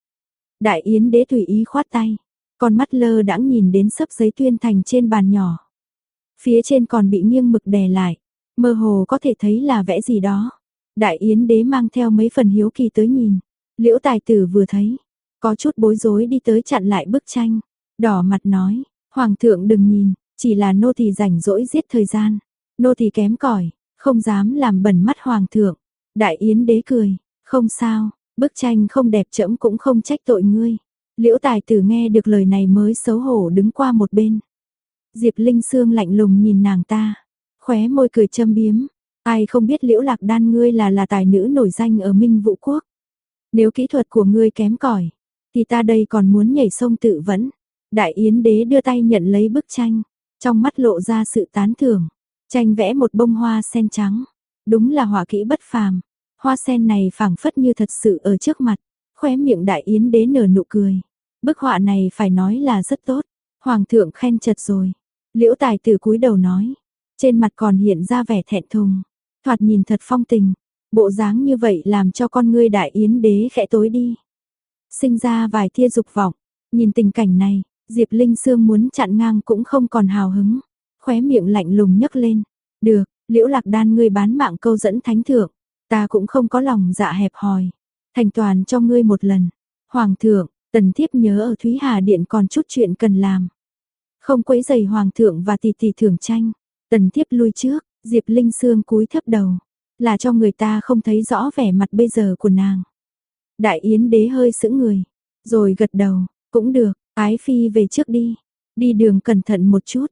Đại Yến Đế tùy ý khoát tay, con mắt lơ đãng nhìn đến xấp giấy tuyên thành trên bàn nhỏ. Phía trên còn bị nghiêng mực đè lại, mơ hồ có thể thấy là vẽ gì đó. Đại Yến Đế mang theo mấy phần hiếu kỳ tới nhìn. Liễu Tài Tử vừa thấy, có chút bối rối đi tới chặn lại bức tranh, đỏ mặt nói, hoàng thượng đừng nhìn, chỉ là nô tỳ rảnh rỗi giết thời gian, nô tỳ kém cỏi, không dám làm bẩn mắt hoàng thượng. Đại Yến Đế cười, không sao, bức tranh không đẹp trẫm cũng không trách tội ngươi. Liễu Tài Tử nghe được lời này mới xấu hổ đứng qua một bên. Diệp Linh Sương lạnh lùng nhìn nàng ta, khóe môi cười châm biếm, ai không biết Liễu Lạc Đan ngươi là tài nữ nổi danh ở Minh Vũ Quốc. Nếu kỹ thuật của ngươi kém cỏi, thì ta đây còn muốn nhảy sông tự vẫn. Đại Yến Đế đưa tay nhận lấy bức tranh, trong mắt lộ ra sự tán thưởng. Tranh vẽ một bông hoa sen trắng, đúng là họa kỹ bất phàm. Hoa sen này phảng phất như thật sự ở trước mặt. Khóe miệng Đại Yến Đế nở nụ cười. Bức họa này phải nói là rất tốt. Hoàng thượng khen chật rồi. Liễu Tài Tử cúi đầu nói, trên mặt còn hiện ra vẻ thẹn thùng. Thoạt nhìn thật phong tình. Bộ dáng như vậy làm cho con ngươi Đại Yến Đế khẽ tối đi. Sinh ra vài tia dục vọng. Nhìn tình cảnh này, Diệp Linh Sương muốn chặn ngang cũng không còn hào hứng. Khóe miệng lạnh lùng nhấc lên. Được, Liễu Lạc Đan ngươi bán mạng câu dẫn thánh thượng. Ta cũng không có lòng dạ hẹp hòi. Thành toàn cho ngươi một lần. Hoàng thượng, tần thiếp nhớ ở Thúy Hà Điện còn chút chuyện cần làm. Không quấy rầy hoàng thượng và tỷ tỷ thưởng tranh. Tần thiếp lui trước, Diệp Linh Sương cúi thấp đầu. Là cho người ta không thấy rõ vẻ mặt bây giờ của nàng. Đại Yến Đế hơi sững người, rồi gật đầu, cũng được, ái phi về trước đi. Đi đường cẩn thận một chút.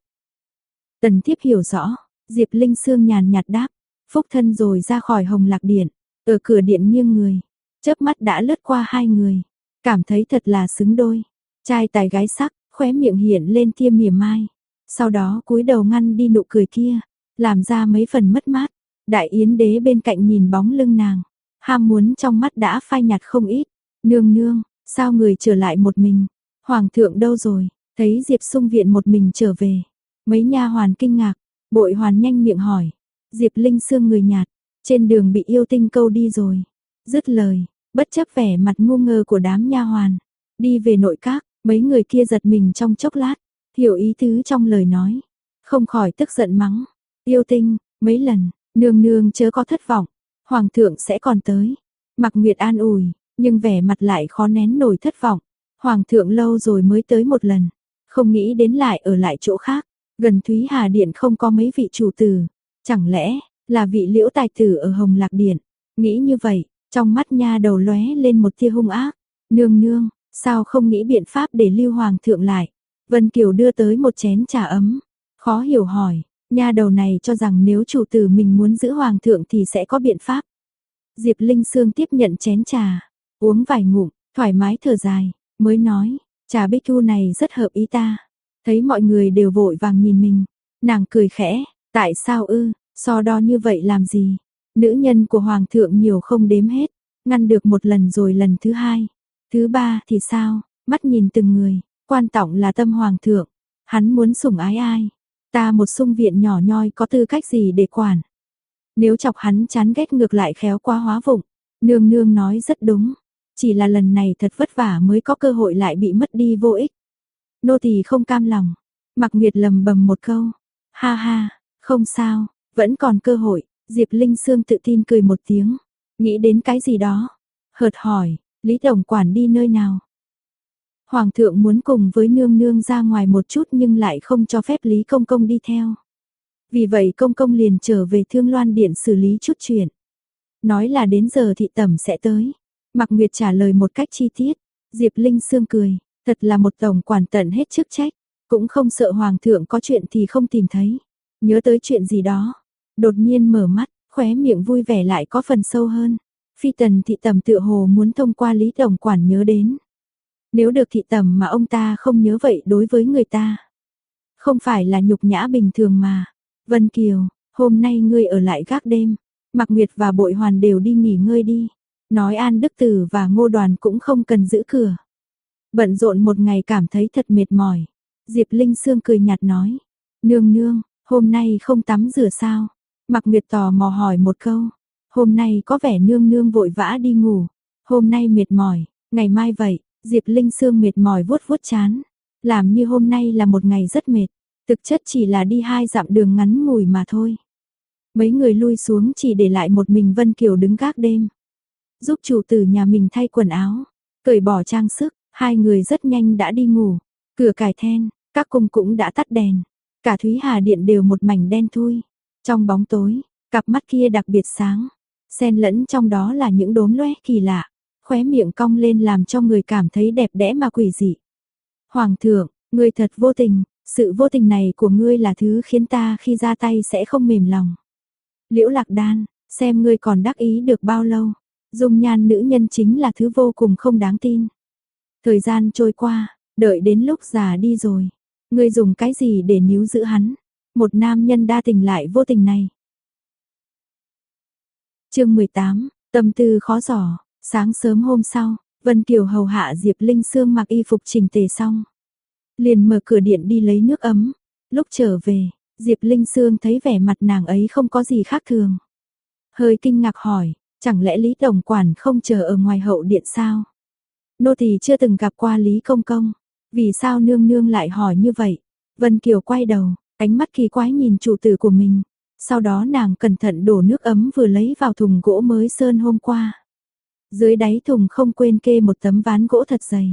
Tần thiếp hiểu rõ, Diệp Linh Sương nhàn nhạt đáp, phúc thân rồi ra khỏi Hồng Lạc Điện. Ở cửa điện nghiêng người, chớp mắt đã lướt qua hai người, cảm thấy thật là xứng đôi. Trai tài gái sắc, khóe miệng hiện lên tia mỉa mai. Sau đó cúi đầu ngăn đi nụ cười kia, làm ra mấy phần mất mát. Đại Yến Đế bên cạnh nhìn bóng lưng nàng, ham muốn trong mắt đã phai nhạt không ít. Nương nương, sao người trở lại một mình? Hoàng thượng đâu rồi? Thấy Diệp Sung Viện một mình trở về, mấy nha hoàn kinh ngạc. Bội hoàn nhanh miệng hỏi. Diệp Linh Sương người nhạt, trên đường bị yêu tinh câu đi rồi. Dứt lời, bất chấp vẻ mặt ngu ngơ của đám nha hoàn, đi về nội các. Mấy người kia giật mình trong chốc lát, hiểu ý tứ trong lời nói, không khỏi tức giận mắng. Yêu tinh, mấy lần, nương nương chớ có thất vọng, hoàng thượng sẽ còn tới. Mạc Nguyệt an ủi, nhưng vẻ mặt lại khó nén nổi thất vọng. Hoàng thượng lâu rồi mới tới một lần, không nghĩ đến lại ở lại chỗ khác. Gần Thúy Hà Điện không có mấy vị chủ tử, chẳng lẽ là vị Liễu Tài Tử ở Hồng Lạc Điện? Nghĩ như vậy, trong mắt nha đầu lóe lên một tia hung ác. Nương nương, sao không nghĩ biện pháp để lưu hoàng thượng lại? Vân Kiều đưa tới một chén trà ấm, khó hiểu hỏi, nha đầu này cho rằng nếu chủ tử mình muốn giữ hoàng thượng thì sẽ có biện pháp. Diệp Linh Sương tiếp nhận chén trà, uống vài ngụm, thoải mái thở dài, mới nói, trà bích thu này rất hợp ý ta. Thấy mọi người đều vội vàng nhìn mình, nàng cười khẽ, tại sao ư, so đo như vậy làm gì? Nữ nhân của hoàng thượng nhiều không đếm hết, ngăn được một lần rồi lần thứ hai, thứ ba thì sao? Mắt nhìn từng người, quan trọng là tâm hoàng thượng, hắn muốn sủng ái ai? Ta một xung viện nhỏ nhoi có tư cách gì để quản? Nếu chọc hắn chán ghét ngược lại khéo quá hóa vụng. Nương nương nói rất đúng. Chỉ là lần này thật vất vả mới có cơ hội lại bị mất đi vô ích. Nô tỳ không cam lòng. Mạc Nguyệt lầm bầm một câu. Ha ha, không sao, vẫn còn cơ hội. Diệp Linh Sương tự tin cười một tiếng. Nghĩ đến cái gì đó. Hợt hỏi, Lý Tổng Quản đi nơi nào? Hoàng thượng muốn cùng với nương nương ra ngoài một chút nhưng lại không cho phép Lý Công Công đi theo. Vì vậy Công Công liền trở về Thương Loan Điện xử lý chút chuyện. Nói là đến giờ thị tẩm sẽ tới. Mạc Nguyệt trả lời một cách chi tiết. Diệp Linh Sương cười, thật là một tổng quản tận hết chức trách. Cũng không sợ Hoàng thượng có chuyện thì không tìm thấy. Nhớ tới chuyện gì đó. Đột nhiên mở mắt, khóe miệng vui vẻ lại có phần sâu hơn. Phi tần thị tẩm tựa hồ muốn thông qua Lý tổng quản nhớ đến. Nếu được thị tẩm mà ông ta không nhớ vậy đối với người ta. Không phải là nhục nhã bình thường mà. Vân Kiều, hôm nay ngươi ở lại gác đêm. Mạc Nguyệt và Bội Hoàn đều đi nghỉ ngơi đi. Nói An Đức Tử và Ngô Đoàn cũng không cần giữ cửa. Bận rộn một ngày cảm thấy thật mệt mỏi. Diệp Linh Sương cười nhạt nói. Nương nương, hôm nay không tắm rửa sao? Mạc Nguyệt tò mò hỏi một câu. Hôm nay có vẻ nương nương vội vã đi ngủ. Hôm nay mệt mỏi, ngày mai vậy. Diệp Linh Sương mệt mỏi vuốt vuốt trán. Làm như hôm nay là một ngày rất mệt. Thực chất chỉ là đi 2 dặm đường ngắn ngủi mà thôi. Mấy người lui xuống chỉ để lại một mình Vân Kiều đứng gác đêm. Giúp chủ tử nhà mình thay quần áo, cởi bỏ trang sức, hai người rất nhanh đã đi ngủ. Cửa cài then, các cung cũng đã tắt đèn. Cả Thúy Hà Điện đều một mảnh đen thui. Trong bóng tối, cặp mắt kia đặc biệt sáng. Xen lẫn trong đó là những đốm lóe kỳ lạ. Khóe miệng cong lên làm cho người cảm thấy đẹp đẽ mà quỷ dị. Hoàng thượng, ngươi thật vô tình. Sự vô tình này của ngươi là thứ khiến ta khi ra tay sẽ không mềm lòng. Liễu Lạc Đan, xem ngươi còn đắc ý được bao lâu. Dung nhan nữ nhân chính là thứ vô cùng không đáng tin. Thời gian trôi qua, đợi đến lúc già đi rồi. Ngươi dùng cái gì để níu giữ hắn? Một nam nhân đa tình lại vô tình này. Chương 18, tâm tư khó dò. Sáng sớm hôm sau, Vân Kiều hầu hạ Diệp Linh Sương mặc y phục chỉnh tề xong. Liền mở cửa điện đi lấy nước ấm. Lúc trở về, Diệp Linh Sương thấy vẻ mặt nàng ấy không có gì khác thường. Hơi kinh ngạc hỏi, chẳng lẽ Lý Tổng Quản không chờ ở ngoài hậu điện sao? Nô tỳ chưa từng gặp qua Lý Công Công. Vì sao nương nương lại hỏi như vậy? Vân Kiều quay đầu, ánh mắt kỳ quái nhìn chủ tử của mình. Sau đó nàng cẩn thận đổ nước ấm vừa lấy vào thùng gỗ mới sơn hôm qua. Dưới đáy thùng không quên kê một tấm ván gỗ thật dày.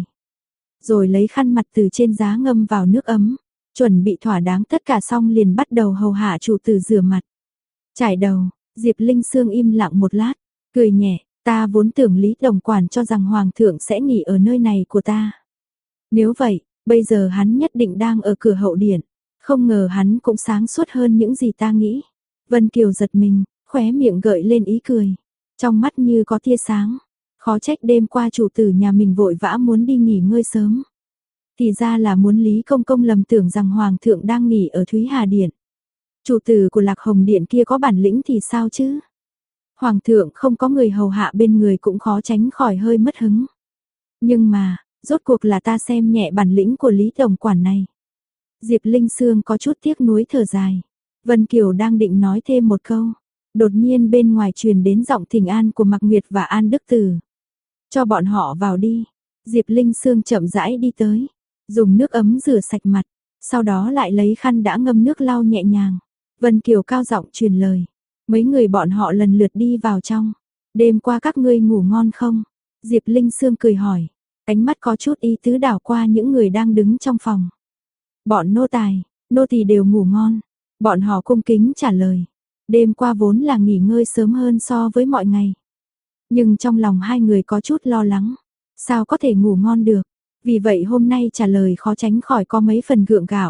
Rồi lấy khăn mặt từ trên giá ngâm vào nước ấm. Chuẩn bị thỏa đáng tất cả xong liền bắt đầu hầu hạ chủ tử rửa mặt. Trải đầu, Diệp Linh Sương im lặng một lát, cười nhẹ, ta vốn tưởng Lý Tổng Quản cho rằng Hoàng thượng sẽ nghỉ ở nơi này của ta. Nếu vậy, bây giờ hắn nhất định đang ở cửa hậu điện, không ngờ hắn cũng sáng suốt hơn những gì ta nghĩ. Vân Kiều giật mình, khóe miệng gợi lên ý cười, trong mắt như có tia sáng. Khó trách đêm qua chủ tử nhà mình vội vã muốn đi nghỉ ngơi sớm. Thì ra là muốn Lý Công Công lầm tưởng rằng Hoàng thượng đang nghỉ ở Thúy Hà Điện. Chủ tử của Lạc Hồng Điện kia có bản lĩnh thì sao chứ? Hoàng thượng không có người hầu hạ bên người cũng khó tránh khỏi hơi mất hứng. Nhưng mà, rốt cuộc là ta xem nhẹ bản lĩnh của Lý Tổng Quản này. Diệp Linh Sương có chút tiếc nuối thở dài. Vân Kiều đang định nói thêm một câu. Đột nhiên bên ngoài truyền đến giọng thỉnh an của Mạc Nguyệt và An Đức Tử. Cho bọn họ vào đi. Diệp Linh Sương chậm rãi đi tới. Dùng nước ấm rửa sạch mặt. Sau đó lại lấy khăn đã ngâm nước lau nhẹ nhàng. Vân Kiều cao giọng truyền lời. Mấy người bọn họ lần lượt đi vào trong. Đêm qua các ngươi ngủ ngon không? Diệp Linh Sương cười hỏi. Ánh mắt có chút ý tứ đảo qua những người đang đứng trong phòng. Bọn nô tài, nô tỳ đều ngủ ngon. Bọn họ cung kính trả lời. Đêm qua vốn là nghỉ ngơi sớm hơn so với mọi ngày. Nhưng trong lòng hai người có chút lo lắng. Sao có thể ngủ ngon được? Vì vậy hôm nay trả lời khó tránh khỏi có mấy phần gượng gạo.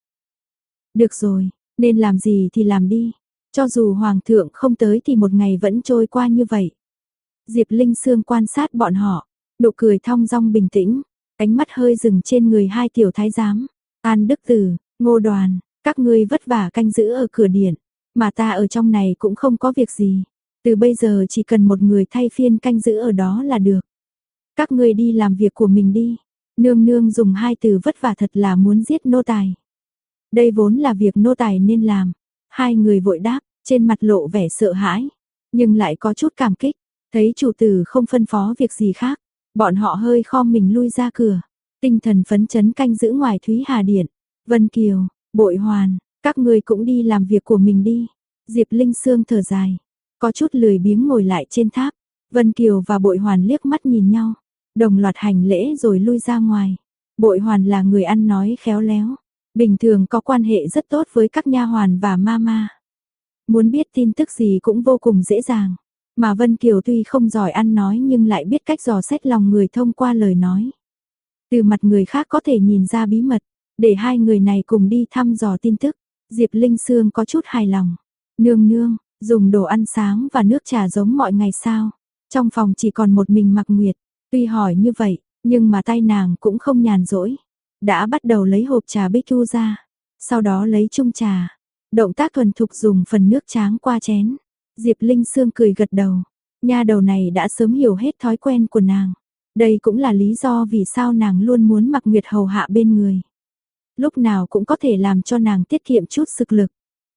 Được rồi, nên làm gì thì làm đi. Cho dù Hoàng thượng không tới thì một ngày vẫn trôi qua như vậy. Diệp Linh Sương quan sát bọn họ. Nụ cười thong dong bình tĩnh. Ánh mắt hơi dừng trên người hai tiểu thái giám. An Đức Tử, Ngô Đoàn, các ngươi vất vả canh giữ ở cửa điện. Mà ta ở trong này cũng không có việc gì. Từ bây giờ chỉ cần một người thay phiên canh giữ ở đó là được. Các ngươi đi làm việc của mình đi. Nương nương dùng hai từ vất vả thật là muốn giết nô tài. Đây vốn là việc nô tài nên làm. Hai người vội đáp, trên mặt lộ vẻ sợ hãi, nhưng lại có chút cảm kích, thấy chủ tử không phân phó việc gì khác, bọn họ hơi khom mình lui ra cửa, tinh thần phấn chấn canh giữ ngoài Thúy Hà Điện. Vân Kiều, Bội Hoàn, các ngươi cũng đi làm việc của mình đi. Diệp Linh Sương thở dài, có chút lười biếng ngồi lại trên tháp. Vân Kiều và Bội Hoàn liếc mắt nhìn nhau, đồng loạt hành lễ rồi lui ra ngoài. Bội Hoàn là người ăn nói khéo léo, bình thường có quan hệ rất tốt với các nha hoàn và mama. Muốn biết tin tức gì cũng vô cùng dễ dàng, mà Vân Kiều tuy không giỏi ăn nói nhưng lại biết cách dò xét lòng người thông qua lời nói. Từ mặt người khác có thể nhìn ra bí mật, để hai người này cùng đi thăm dò tin tức. Diệp Linh Sương có chút hài lòng. Nương nương, dùng đồ ăn sáng và nước trà giống mọi ngày sao? Trong phòng chỉ còn một mình Mạc Nguyệt, tuy hỏi như vậy, nhưng mà tay nàng cũng không nhàn rỗi. Đã bắt đầu lấy hộp trà Bích ra, sau đó lấy chung trà. Động tác thuần thục dùng phần nước tráng qua chén. Diệp Linh Sương cười gật đầu. Nha đầu này đã sớm hiểu hết thói quen của nàng. Đây cũng là lý do vì sao nàng luôn muốn Mạc Nguyệt hầu hạ bên người. Lúc nào cũng có thể làm cho nàng tiết kiệm chút sức lực.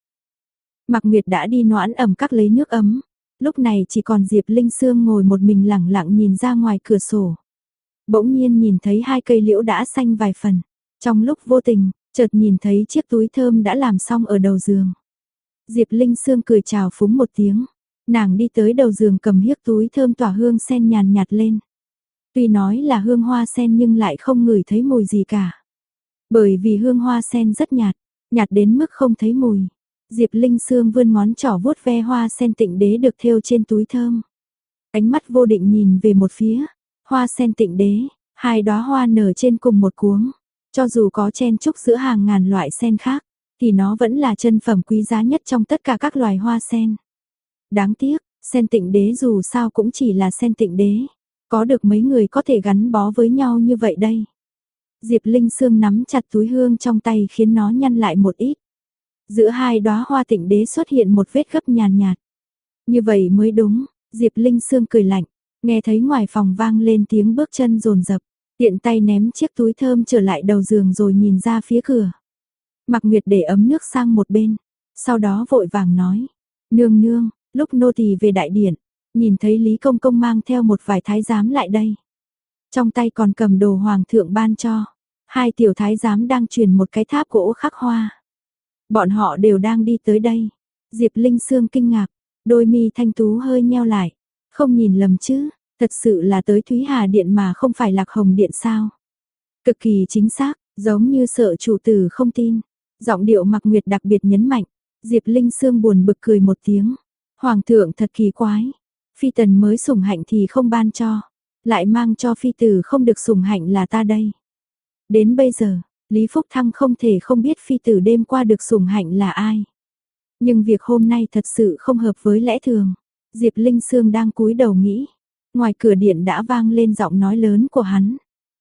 Mạc Nguyệt đã đi noãn ẩm các lấy nước ấm. Lúc này chỉ còn Diệp Linh Sương ngồi một mình lẳng lặng nhìn ra ngoài cửa sổ. Bỗng nhiên nhìn thấy hai cây liễu đã xanh vài phần. Trong lúc vô tình, chợt nhìn thấy chiếc túi thơm đã làm xong ở đầu giường. Diệp Linh Sương cười chào phúng một tiếng. Nàng đi tới đầu giường cầm hiếc túi thơm tỏa hương sen nhàn nhạt lên. Tuy nói là hương hoa sen nhưng lại không ngửi thấy mùi gì cả. Bởi vì hương hoa sen rất nhạt, nhạt đến mức không thấy mùi. Diệp Linh Sương vươn ngón trỏ vuốt ve hoa sen tịnh đế được thêu trên túi thơm. Ánh mắt vô định nhìn về một phía, hoa sen tịnh đế, hai đóa hoa nở trên cùng một cuống. Cho dù có chen chúc giữa hàng ngàn loại sen khác, thì nó vẫn là chân phẩm quý giá nhất trong tất cả các loài hoa sen. Đáng tiếc, sen tịnh đế dù sao cũng chỉ là sen tịnh đế. Có được mấy người có thể gắn bó với nhau như vậy đây. Diệp Linh Sương nắm chặt túi hương trong tay khiến nó nhăn lại một ít. Giữa hai đóa hoa tịnh đế xuất hiện một vết gấp nhàn nhạt. Như vậy mới đúng, Diệp Linh Sương cười lạnh, nghe thấy ngoài phòng vang lên tiếng bước chân dồn dập, tiện tay ném chiếc túi thơm trở lại đầu giường rồi nhìn ra phía cửa. Mạc Nguyệt để ấm nước sang một bên, sau đó vội vàng nói, nương nương, lúc nô tỳ về đại điện, nhìn thấy Lý Công Công mang theo một vài thái giám lại đây. Trong tay còn cầm đồ hoàng thượng ban cho, hai tiểu thái giám đang truyền một cái tháp gỗ khắc hoa. Bọn họ đều đang đi tới đây. Diệp Linh Sương kinh ngạc, đôi mi thanh tú hơi nheo lại, không nhìn lầm chứ, thật sự là tới Thúy Hà Điện mà không phải Lạc Hồng Điện sao? Cực kỳ chính xác, giống như sợ chủ tử không tin. Giọng điệu Mạc Nguyệt đặc biệt nhấn mạnh, Diệp Linh Sương buồn bực cười một tiếng. Hoàng thượng thật kỳ quái, phi tần mới sủng hạnh thì không ban cho, lại mang cho phi tử không được sủng hạnh là ta đây. Đến bây giờ, Lý Phúc Thăng không thể không biết phi tử đêm qua được sủng hạnh là ai. Nhưng việc hôm nay thật sự không hợp với lẽ thường. Diệp Linh Sương đang cúi đầu nghĩ, ngoài cửa điện đã vang lên giọng nói lớn của hắn.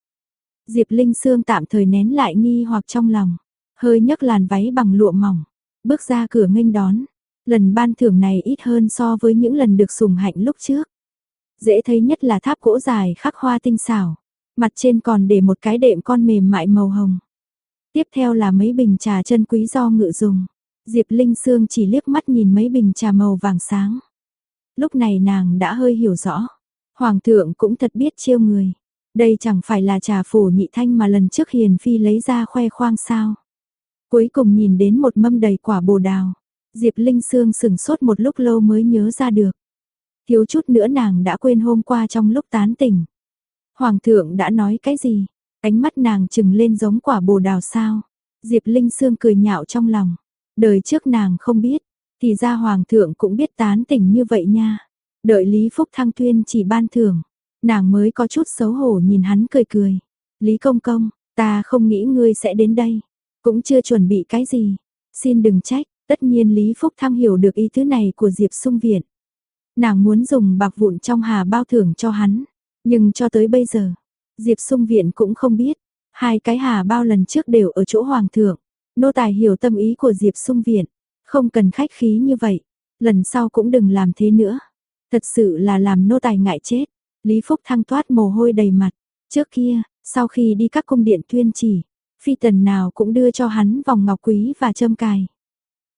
Diệp Linh Sương tạm thời nén lại nghi hoặc trong lòng, hơi nhấc làn váy bằng lụa mỏng, bước ra cửa nghênh đón. Lần ban thưởng này ít hơn so với những lần được sủng hạnh lúc trước. Dễ thấy nhất là tháp gỗ dài khắc hoa tinh xảo, mặt trên còn để một cái đệm con mềm mại màu hồng. Tiếp theo là mấy bình trà chân quý do ngự dùng. Diệp Linh Sương chỉ liếc mắt nhìn mấy bình trà màu vàng sáng. Lúc này nàng đã hơi hiểu rõ, Hoàng thượng cũng thật biết chiêu người. Đây chẳng phải là trà phổ nhị thanh mà lần trước Hiền Phi lấy ra khoe khoang sao. Cuối cùng nhìn đến một mâm đầy quả bồ đào. Diệp Linh Sương sững sốt một lúc lâu mới nhớ ra được. Thiếu chút nữa nàng đã quên hôm qua trong lúc tán tỉnh. Hoàng thượng đã nói cái gì? Ánh mắt nàng trừng lên giống quả bồ đào sao? Diệp Linh Sương cười nhạo trong lòng. Đời trước nàng không biết, thì ra Hoàng thượng cũng biết tán tỉnh như vậy nha. Đợi Lý Phúc Thăng tuyên chỉ ban thưởng, nàng mới có chút xấu hổ nhìn hắn cười cười. Lý Công Công, ta không nghĩ ngươi sẽ đến đây, cũng chưa chuẩn bị cái gì. Xin đừng trách, tất nhiên Lý Phúc Thăng hiểu được ý tứ này của Diệp Sung Viện. Nàng muốn dùng bạc vụn trong hà bao thưởng cho hắn, nhưng cho tới bây giờ, Diệp Sung Viện cũng không biết, hai cái hà bao lần trước đều ở chỗ Hoàng thượng. Nô tài hiểu tâm ý của Diệp Sung Viện, không cần khách khí như vậy, lần sau cũng đừng làm thế nữa. Thật sự là làm nô tài ngại chết. Lý Phúc Thăng toát mồ hôi đầy mặt, trước kia, sau khi đi các cung điện tuyên chỉ, phi tần nào cũng đưa cho hắn vòng ngọc quý và châm cài.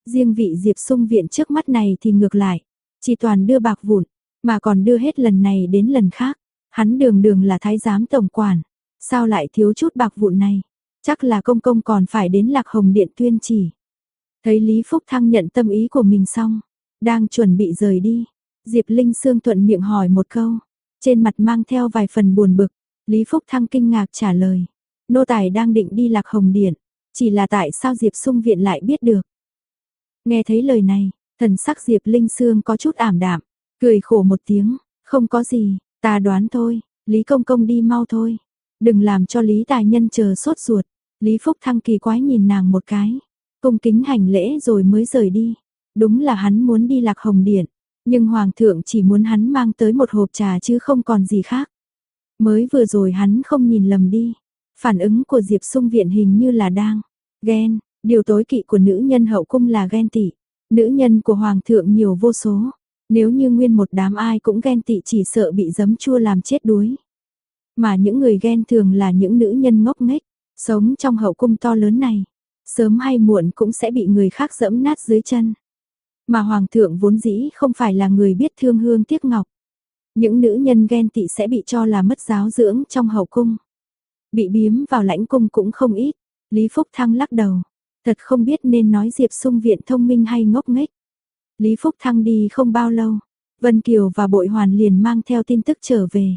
Riêng vị Diệp Sung viện trước mắt này thì ngược lại, chỉ toàn đưa bạc vụn, mà còn đưa hết lần này đến lần khác. Hắn đường đường là thái giám tổng quản, sao lại thiếu chút bạc vụn này? Chắc là công công còn phải đến Lạc Hồng Điện tuyên chỉ. Thấy Lý Phúc Thăng nhận tâm ý của mình xong, đang chuẩn bị rời đi, Diệp Linh Sương thuận miệng hỏi một câu, trên mặt mang theo vài phần buồn bực. Lý Phúc Thăng kinh ngạc trả lời, nô tài đang định đi Lạc Hồng Điện, chỉ là tại sao Diệp Sung viện lại biết được? Nghe thấy lời này, thần sắc Diệp Linh Sương có chút ảm đạm, cười khổ một tiếng, không có gì, ta đoán thôi, Lý công công đi mau thôi, đừng làm cho Lý tài nhân chờ sốt ruột. Lý Phúc Thăng kỳ quái nhìn nàng một cái, cung kính hành lễ rồi mới rời đi. Đúng là hắn muốn đi Lạc Hồng Điện, nhưng Hoàng thượng chỉ muốn hắn mang tới một hộp trà chứ không còn gì khác. Mới vừa rồi hắn không nhìn lầm đi, phản ứng của Diệp Sung viện hình như là đang ghen. Điều tối kỵ của nữ nhân hậu cung là ghen tị. Nữ nhân của Hoàng thượng nhiều vô số, nếu như nguyên một đám ai cũng ghen tị chỉ sợ bị giấm chua làm chết đuối. Mà những người ghen thường là những nữ nhân ngốc nghếch, sống trong hậu cung to lớn này, sớm hay muộn cũng sẽ bị người khác giẫm nát dưới chân. Mà Hoàng thượng vốn dĩ không phải là người biết thương hương tiếc ngọc. Những nữ nhân ghen tị sẽ bị cho là mất giáo dưỡng trong hậu cung. Bị biếm vào lãnh cung cũng không ít. Lý Phúc Thăng lắc đầu, thật không biết nên nói Diệp Sung viện thông minh hay ngốc nghếch. Lý Phúc Thăng đi không bao lâu, Vân Kiều và Bội Hoàn liền mang theo tin tức trở về.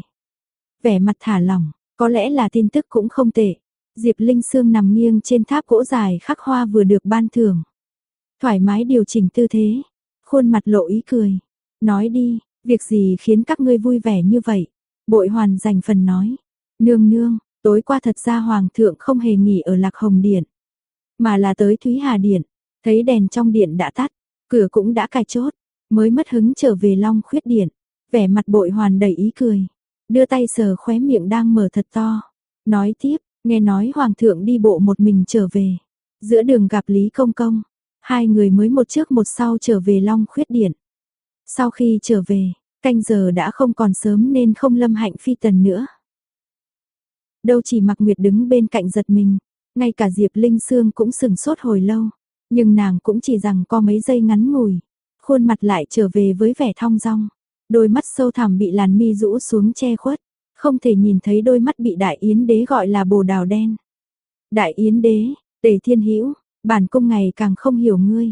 Vẻ mặt thả lỏng, có lẽ là tin tức cũng không tệ. Diệp Linh Sương nằm nghiêng trên tháp gỗ dài khắc hoa vừa được ban thưởng. Thoải mái điều chỉnh tư thế, khuôn mặt lộ ý cười. Nói đi, việc gì khiến các ngươi vui vẻ như vậy? Bội Hoàn dành phần nói. Nương nương, tối qua thật ra Hoàng thượng không hề nghỉ ở Lạc Hồng Điện, mà là tới Thúy Hà Điện. Thấy đèn trong điện đã tắt, cửa cũng đã cài chốt, mới mất hứng trở về Long Khuyết Điện. Vẻ mặt Bội Hoàn đầy ý cười, đưa tay sờ khóe miệng đang mở thật to. Nói tiếp, nghe nói Hoàng thượng đi bộ một mình trở về. Giữa đường gặp Lý Công Công, hai người mới một trước một sau trở về Long Khuyết Điện. Sau khi trở về, canh giờ đã không còn sớm nên không lâm hạnh phi tần nữa. Đâu chỉ Mạc Nguyệt đứng bên cạnh giật mình, ngay cả Diệp Linh Sương cũng sừng sốt hồi lâu, nhưng nàng cũng chỉ rằng có mấy giây ngắn ngủi, khuôn mặt lại trở về với vẻ thong dong, đôi mắt sâu thẳm bị làn mi rũ xuống che khuất, không thể nhìn thấy đôi mắt bị Đại Yến Đế gọi là bồ đào đen. Đại Yến Đế, Tề Thiên Hữu, bản cung ngày càng không hiểu ngươi.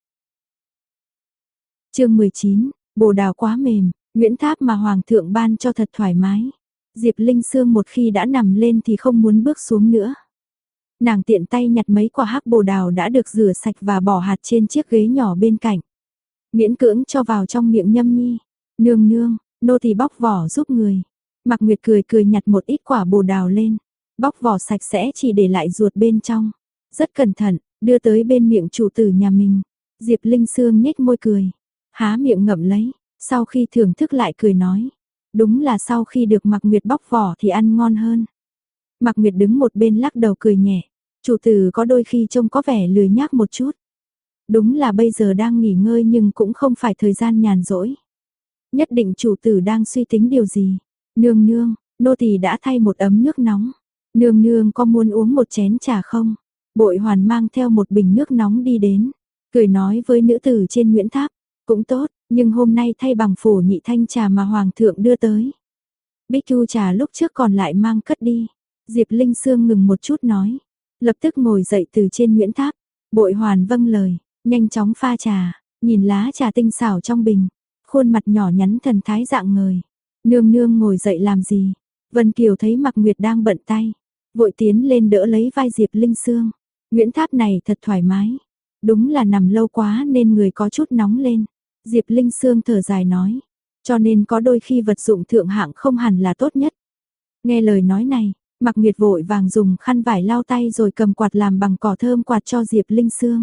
Chương 19, bồ đào quá mềm, Nguyễn Tháp mà Hoàng thượng ban cho thật thoải mái. Diệp Linh Sương một khi đã nằm lên thì không muốn bước xuống nữa. Nàng tiện tay nhặt mấy quả hắc bồ đào đã được rửa sạch và bỏ hạt trên chiếc ghế nhỏ bên cạnh. Miễn cưỡng cho vào trong miệng Nhâm Nhi. Nương nương, nô tỳ bóc vỏ giúp người. Mạc Nguyệt cười cười nhặt một ít quả bồ đào lên. Bóc vỏ sạch sẽ chỉ để lại ruột bên trong. Rất cẩn thận, đưa tới bên miệng chủ tử nhà mình. Diệp Linh Sương nhếch môi cười, há miệng ngậm lấy, sau khi thưởng thức lại cười nói. Đúng là sau khi được Mạc Nguyệt bóc vỏ thì ăn ngon hơn. Mạc Nguyệt đứng một bên lắc đầu cười nhẹ, chủ tử có đôi khi trông có vẻ lười nhác một chút. Đúng là bây giờ đang nghỉ ngơi nhưng cũng không phải thời gian nhàn rỗi. Nhất định chủ tử đang suy tính điều gì. Nương nương, nô tỳ đã thay một ấm nước nóng. Nương nương có muốn uống một chén trà không? Bội Hoàn mang theo một bình nước nóng đi đến, cười nói với nữ tử trên Nguyễn Tháp, cũng tốt, nhưng hôm nay thay bằng phổ nhị thanh trà mà Hoàng thượng đưa tới. Bích Chu trà lúc trước còn lại mang cất đi. Diệp Linh Sương ngừng một chút nói, lập tức ngồi dậy từ trên Nguyễn Tháp. Bội Hoàn vâng lời, nhanh chóng pha trà, nhìn lá trà tinh xảo trong bình, khuôn mặt nhỏ nhắn thần thái dạng ngời. Nương nương ngồi dậy làm gì? Vân Kiều thấy Mạc Nguyệt đang bận tay, vội tiến lên đỡ lấy vai Diệp Linh Sương. Nguyễn Tháp này thật thoải mái, đúng là nằm lâu quá nên người có chút nóng lên. Diệp Linh Sương thở dài nói, cho nên có đôi khi vật dụng thượng hạng không hẳn là tốt nhất. Nghe lời nói này, Mạc Nguyệt vội vàng dùng khăn vải lau tay rồi cầm quạt làm bằng cỏ thơm quạt cho Diệp Linh Sương.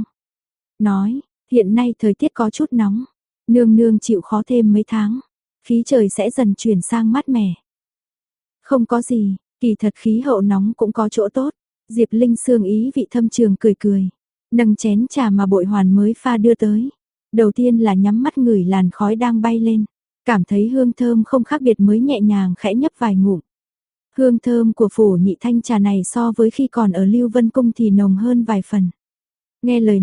Nói, hiện nay thời tiết có chút nóng, nương nương chịu khó thêm mấy tháng, khí trời sẽ dần chuyển sang mát mẻ. Không có gì, kỳ thật khí hậu nóng cũng có chỗ tốt. Diệp Linh Sương ý vị thâm trường cười cười, nâng chén trà mà Bội Hoàn mới pha đưa tới. Đầu tiên là nhắm mắt ngửi làn khói đang bay lên, cảm thấy hương thơm không khác biệt mới nhẹ nhàng khẽ nhấp vài ngụm. Hương thơm của phổ nhị thanh trà này so với khi còn ở Lưu Vân Cung thì nồng hơn vài phần. Nghe lời này,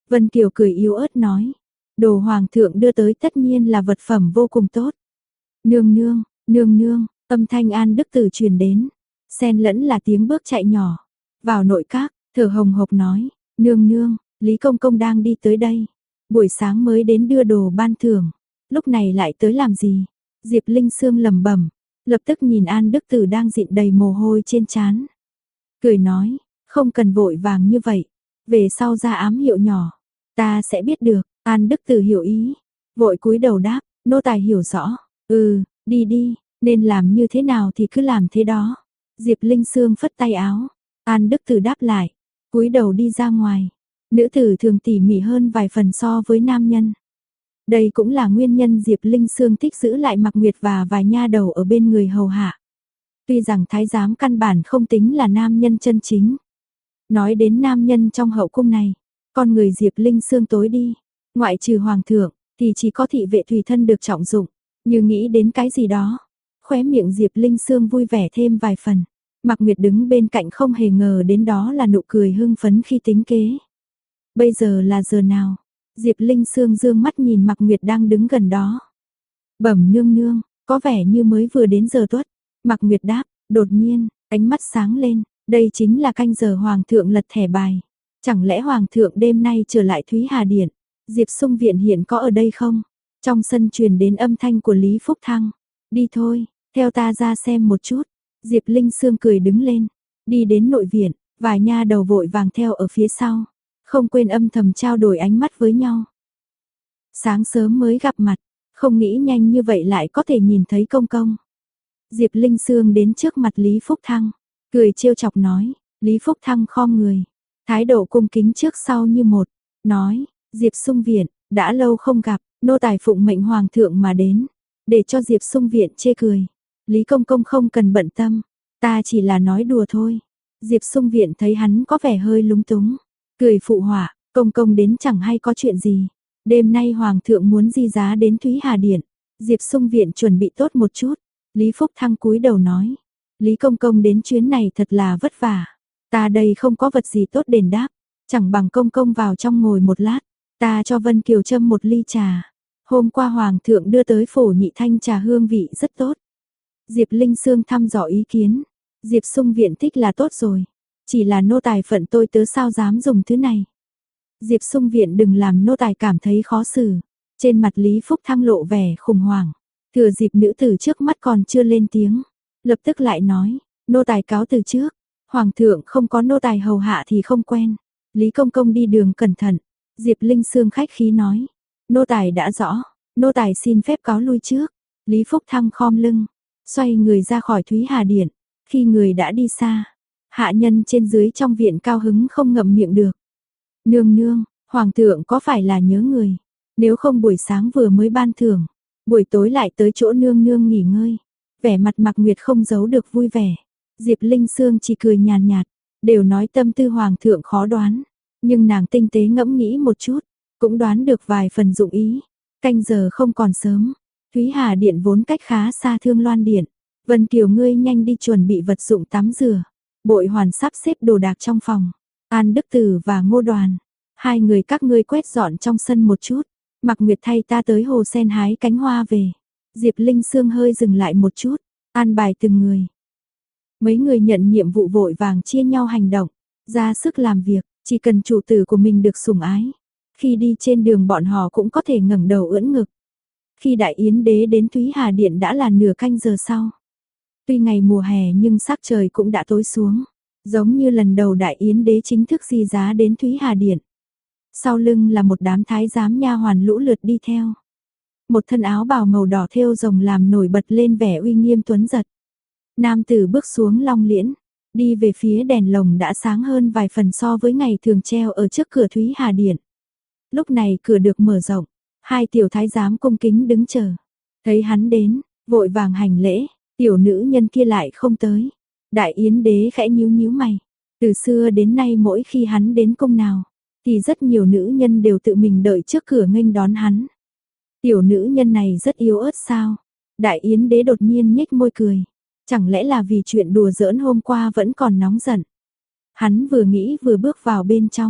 Vân Kiều cười yếu ớt nói, đồ hoàng thượng đưa tới tất nhiên là vật phẩm vô cùng tốt. Nương nương, nương nương, âm thanh An Đức Tử truyền đến, xen lẫn là tiếng bước chạy nhỏ. Vào nội các, thở hồng hộc nói, nương nương, Lý Công Công đang đi tới đây. Buổi sáng mới đến đưa đồ ban thưởng, lúc này lại tới làm gì? Diệp Linh Sương lẩm bẩm, lập tức nhìn An Đức Tử đang dịn đầy mồ hôi trên trán. Cười nói, không cần vội vàng như vậy, về sau ra ám hiệu nhỏ, ta sẽ biết được. An Đức Tử hiểu ý, vội cúi đầu đáp, nô tài hiểu rõ, đi đi, nên làm như thế nào thì cứ làm thế đó. Diệp Linh Sương phất tay áo, An Đức Tử đáp lại, cúi đầu đi ra ngoài. Nữ tử thường tỉ mỉ hơn vài phần so với nam nhân. Đây cũng là nguyên nhân Diệp Linh Sương thích giữ lại Mạc Nguyệt và vài nha đầu ở bên người hầu hạ. Tuy rằng thái giám căn bản không tính là nam nhân chân chính. Nói đến nam nhân trong hậu cung này, con người Diệp Linh Sương tối đi, ngoại trừ hoàng thượng, thì chỉ có thị vệ tùy thân được trọng dụng, như nghĩ đến cái gì đó. Khóe miệng Diệp Linh Sương vui vẻ thêm vài phần. Mạc Nguyệt đứng bên cạnh không hề ngờ đến đó là nụ cười hưng phấn khi tính kế. Bây giờ là giờ nào? Diệp Linh Sương dương mắt nhìn Mạc Nguyệt đang đứng gần đó. Bẩm nương nương, có vẻ như mới vừa đến giờ tuất. Mạc Nguyệt đáp, đột nhiên, ánh mắt sáng lên, đây chính là canh giờ hoàng thượng lật thẻ bài. Chẳng lẽ hoàng thượng đêm nay trở lại Thúy Hà Điện? Diệp Sung Viện hiện có ở đây không? Trong sân truyền đến âm thanh của Lý Phúc Thăng. Đi thôi, theo ta ra xem một chút. Diệp Linh Sương cười đứng lên, đi đến nội viện, vài nha đầu vội vàng theo ở phía sau, không quên âm thầm trao đổi ánh mắt với nhau. Sáng sớm mới gặp mặt, không nghĩ nhanh như vậy lại có thể nhìn thấy công công. Diệp Linh Sương đến trước mặt Lý Phúc Thăng, cười trêu chọc nói, Lý Phúc Thăng khom người, thái độ cung kính trước sau như một, nói, Diệp Sung Viện, đã lâu không gặp, nô tài phụng mệnh hoàng thượng mà đến, để cho Diệp Sung Viện chê cười. Lý Công Công không cần bận tâm, ta chỉ là nói đùa thôi. Diệp Sung Viện thấy hắn có vẻ hơi lúng túng, cười phụ họa, Công Công đến chẳng hay có chuyện gì. Đêm nay Hoàng thượng muốn di giá đến Thúy Hà Điện, Diệp Sung Viện chuẩn bị tốt một chút. Lý Phúc Thăng cúi đầu nói, Lý Công Công đến chuyến này thật là vất vả. Ta đây không có vật gì tốt đền đáp, chẳng bằng Công Công vào trong ngồi một lát, ta cho Vân Kiều châm một ly trà. Hôm qua Hoàng thượng đưa tới phổ nhị thanh trà hương vị rất tốt. Diệp Linh Sương thăm dò ý kiến, Diệp Sung Viện thích là tốt rồi, chỉ là nô tài phận tôi tớ sao dám dùng thứ này. Diệp Sung Viện đừng làm nô tài cảm thấy khó xử. Trên mặt Lý Phúc Thăng lộ vẻ khủng hoảng, thừa dịp nữ tử trước mắt còn chưa lên tiếng, lập tức lại nói, nô tài cáo từ trước, Hoàng thượng không có nô tài hầu hạ thì không quen. Lý Công Công đi đường cẩn thận. Diệp Linh Sương khách khí nói, nô tài đã rõ, nô tài xin phép cáo lui trước. Lý Phúc Thăng khom lưng, xoay người ra khỏi Thúy Hà Điện. Khi người đã đi xa, hạ nhân trên dưới trong viện cao hứng không ngậm miệng được. Nương nương, Hoàng thượng có phải là nhớ người? Nếu không buổi sáng vừa mới ban thưởng, buổi tối lại tới chỗ nương nương nghỉ ngơi. Vẻ mặt Mạc Nguyệt không giấu được vui vẻ. Diệp Linh Sương chỉ cười nhàn nhạt, đều nói tâm tư Hoàng thượng khó đoán. Nhưng nàng tinh tế ngẫm nghĩ một chút, cũng đoán được vài phần dụng ý. Canh giờ không còn sớm, Thúy Hà Điện vốn cách khá xa Thương Loan Điện. Vân Kiều ngươi nhanh đi chuẩn bị vật dụng tắm rửa. Bội Hoàn sắp xếp đồ đạc trong phòng. An Đức Tử và Ngô Đoàn, hai người các ngươi quét dọn trong sân một chút. Mạc Nguyệt thay ta tới hồ sen hái cánh hoa về. Diệp Linh Sương hơi dừng lại một chút, an bài từng người. Mấy người nhận nhiệm vụ vội vàng chia nhau hành động, ra sức làm việc, chỉ cần chủ tử của mình được sủng ái. Khi đi trên đường bọn họ cũng có thể ngẩng đầu ưỡn ngực. Khi Đại Yến Đế đến Thúy Hà Điện đã là nửa canh giờ sau. Tuy ngày mùa hè nhưng sắc trời cũng đã tối xuống. Giống như lần đầu Đại Yến Đế chính thức di giá đến Thúy Hà Điện. Sau lưng là một đám thái giám nha hoàn lũ lượt đi theo. Một thân áo bào màu đỏ thêu rồng làm nổi bật lên vẻ uy nghiêm tuấn giật. Nam tử bước xuống Long Liễn, đi về phía đèn lồng đã sáng hơn vài phần so với ngày thường treo ở trước cửa Thúy Hà Điện. Lúc này cửa được mở rộng, hai tiểu thái giám cung kính đứng chờ. Thấy hắn đến, vội vàng hành lễ, tiểu nữ nhân kia lại không tới. Đại Yến Đế khẽ nhíu nhíu mày. Từ xưa đến nay mỗi khi hắn đến cung nào, thì rất nhiều nữ nhân đều tự mình đợi trước cửa nghênh đón hắn. Tiểu nữ nhân này rất yếu ớt sao? Đại Yến Đế đột nhiên nhếch môi cười. Chẳng lẽ là vì chuyện đùa giỡn hôm qua vẫn còn nóng giận? Hắn vừa nghĩ vừa bước vào bên trong.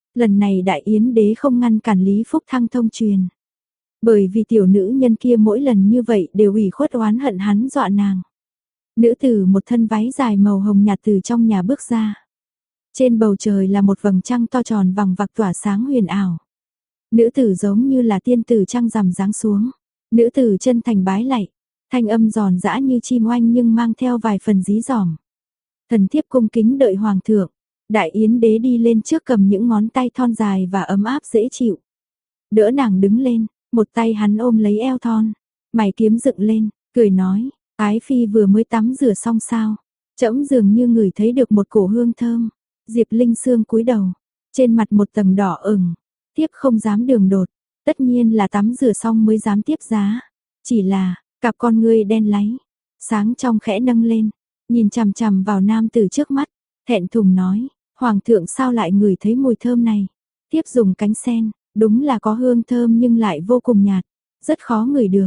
Lần này Đại Yến đế không ngăn cản Lý Phúc Thăng thông truyền. Bởi vì tiểu nữ nhân kia mỗi lần như vậy đều ủy khuất oán hận hắn dọa nàng. Nữ tử một thân váy dài màu hồng nhạt từ trong nhà bước ra. Trên bầu trời là một vầng trăng to tròn vằng vặc tỏa sáng huyền ảo. Nữ tử giống như là tiên tử trăng rằm giáng xuống. Nữ tử chân thành bái lạy, thanh âm giòn giã như chim oanh nhưng mang theo vài phần dí dỏm. Thần thiếp cung kính đợi hoàng thượng. Đại Yến đế đi lên trước cầm những ngón tay thon dài và ấm áp dễ chịu. Đỡ nàng đứng lên, một tay hắn ôm lấy eo thon, mày kiếm dựng lên, cười nói, ái phi vừa mới tắm rửa xong sao? Trẫm dường như ngửi thấy được một cổ hương thơm. Diệp Linh Sương cúi đầu, trên mặt một tầng đỏ ửng, tiếp không dám đường đột, tất nhiên là tắm rửa xong mới dám tiếp giá. Chỉ là, cặp con ngươi đen láy, sáng trong khẽ nâng lên, nhìn chằm chằm vào nam tử trước mắt, thẹn thùng nói, hoàng thượng sao lại ngửi thấy mùi thơm này? Tiếp dùng cánh sen, đúng là có hương thơm nhưng lại vô cùng nhạt, rất khó ngửi được.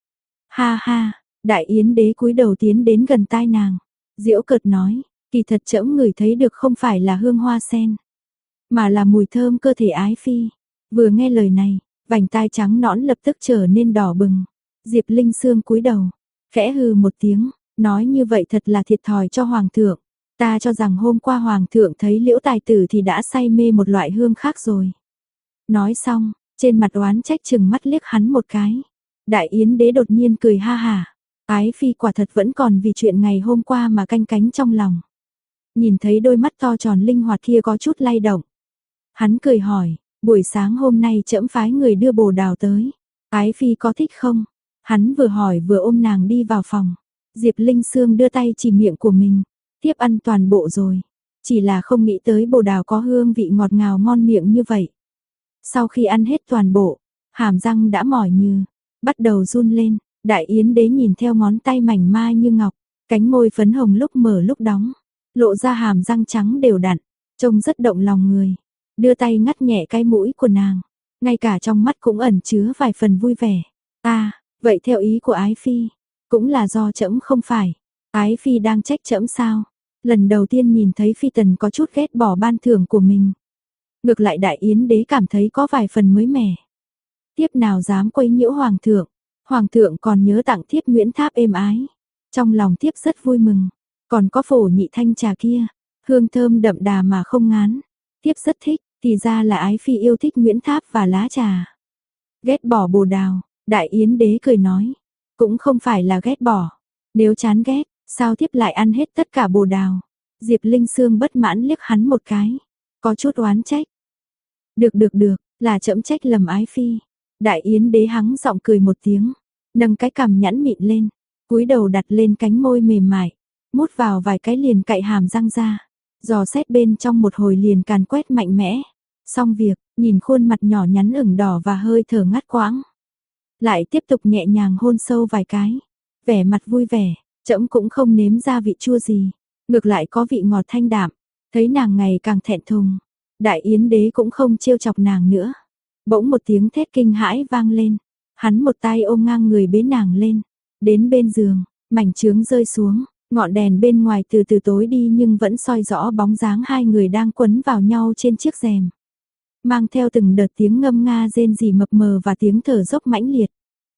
Ha ha, Đại Yến đế cúi đầu tiến đến gần tai nàng, giễu cợt nói, kỳ thật trẫm ngửi thấy được không phải là hương hoa sen, mà là mùi thơm cơ thể ái phi. Vừa nghe lời này, vành tai trắng nõn lập tức trở nên đỏ bừng. Diệp Linh Sương cúi đầu, khẽ hừ một tiếng, nói như vậy thật là thiệt thòi cho hoàng thượng. Ta cho rằng hôm qua hoàng thượng thấy Liễu tài tử thì đã say mê một loại hương khác rồi. Nói xong, trên mặt oán trách chừng mắt liếc hắn một cái. Đại Yến đế đột nhiên cười ha hả. Ái phi quả thật vẫn còn vì chuyện ngày hôm qua mà canh cánh trong lòng. Nhìn thấy đôi mắt to tròn linh hoạt kia có chút lay động. Hắn cười hỏi, buổi sáng hôm nay trẫm phái người đưa bồ đào tới. Ái phi có thích không? Hắn vừa hỏi vừa ôm nàng đi vào phòng. Diệp Linh Sương đưa tay chỉ miệng của mình. Tiếp ăn toàn bộ rồi. Chỉ là không nghĩ tới bồ đào có hương vị ngọt ngào ngon miệng như vậy. Sau khi ăn hết toàn bộ, hàm răng đã mỏi nhừ, bắt đầu run lên. Đại Yến đế nhìn theo ngón tay mảnh mai như ngọc, cánh môi phấn hồng lúc mở lúc đóng, lộ ra hàm răng trắng đều đặn, trông rất động lòng người. Đưa tay ngắt nhẹ cái mũi của nàng, ngay cả trong mắt cũng ẩn chứa vài phần vui vẻ. Vậy theo ý của ái phi, cũng là do trẫm không phải. Ái phi đang trách trẫm sao? Lần đầu tiên nhìn thấy phi tần có chút ghét bỏ ban thưởng của mình. Ngược lại Đại Yến đế cảm thấy có vài phần mới mẻ. Tiếp nào dám quấy nhiễu hoàng thượng. Hoàng thượng còn nhớ tặng thiếp Nguyễn Tháp êm ái. Trong lòng thiếp rất vui mừng. Còn có phổ nhị thanh trà kia, hương thơm đậm đà mà không ngán. Thiếp rất thích, thì ra là ái phi yêu thích Nguyễn Tháp và lá trà. Ghét bỏ bồ đào, Đại Yến đế cười nói. Cũng không phải là ghét bỏ. Nếu chán ghét, sao thiếp lại ăn hết tất cả bồ đào? Diệp Linh Sương bất mãn liếc hắn một cái, có chút oán trách. Được, là trẫm trách lầm ái phi. Đại Yến đế hắng giọng cười một tiếng, nâng cái cằm nhẵn mịn lên, cúi đầu đặt lên cánh môi mềm mại, mút vào vài cái liền cạy hàm răng ra, dò xét bên trong một hồi liền càn quét mạnh mẽ. Xong việc, nhìn khuôn mặt nhỏ nhắn ửng đỏ và hơi thở ngắt quãng, lại tiếp tục nhẹ nhàng hôn sâu vài cái, vẻ mặt vui vẻ. Trẫm cũng không nếm ra vị chua gì, ngược lại có vị ngọt thanh đạm. Thấy nàng ngày càng thẹn thùng, Đại Yến đế cũng không trêu chọc nàng nữa. Bỗng một tiếng thét kinh hãi vang lên, hắn một tay ôm ngang người bế nàng lên, đến bên giường, mảnh chướng rơi xuống, ngọn đèn bên ngoài từ từ tối đi nhưng vẫn soi rõ bóng dáng hai người đang quấn vào nhau trên chiếc rèm. Mang theo từng đợt tiếng ngâm nga rên rỉ mập mờ và tiếng thở dốc mãnh liệt.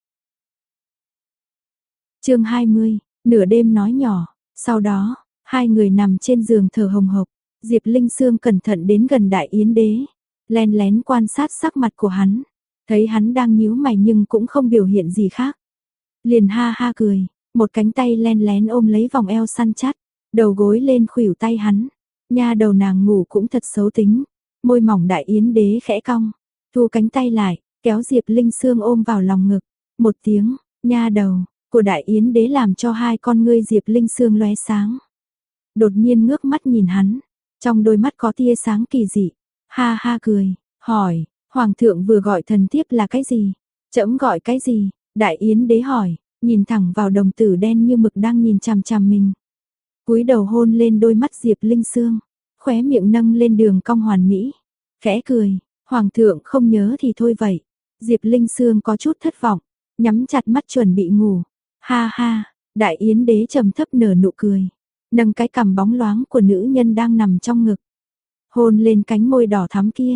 Chương 20, nửa đêm nói nhỏ, sau đó, hai người nằm trên giường thở hồng hộc. Diệp Linh Sương cẩn thận đến gần Đại Yến đế, len lén quan sát sắc mặt của hắn, thấy hắn đang nhíu mày nhưng cũng không biểu hiện gì khác. Liền ha ha cười, một cánh tay len lén ôm lấy vòng eo săn chắc, đầu gối lên khuỷu tay hắn. Nha đầu nàng ngủ cũng thật xấu tính, môi mỏng Đại Yến đế khẽ cong, thu cánh tay lại, kéo Diệp Linh Sương ôm vào lòng ngực. Một tiếng, nha đầu của Đại Yến đế làm cho hai con ngươi Diệp Linh Sương lóe sáng. Đột nhiên ngước mắt nhìn hắn, trong đôi mắt có tia sáng kỳ dị, ha ha cười, hỏi, hoàng thượng vừa gọi thần thiếp là cái gì? Trẫm gọi cái gì? Đại Yến đế hỏi, nhìn thẳng vào đồng tử đen như mực đang nhìn chằm chằm mình. Cúi đầu hôn lên đôi mắt Diệp Linh Sương, khóe miệng nâng lên đường cong hoàn mỹ, khẽ cười, hoàng thượng không nhớ thì thôi vậy. Diệp Linh Sương có chút thất vọng, nhắm chặt mắt chuẩn bị ngủ. Ha ha, Đại Yến đế trầm thấp nở nụ cười, nâng cái cằm bóng loáng của nữ nhân đang nằm trong ngực, hôn lên cánh môi đỏ thắm kia,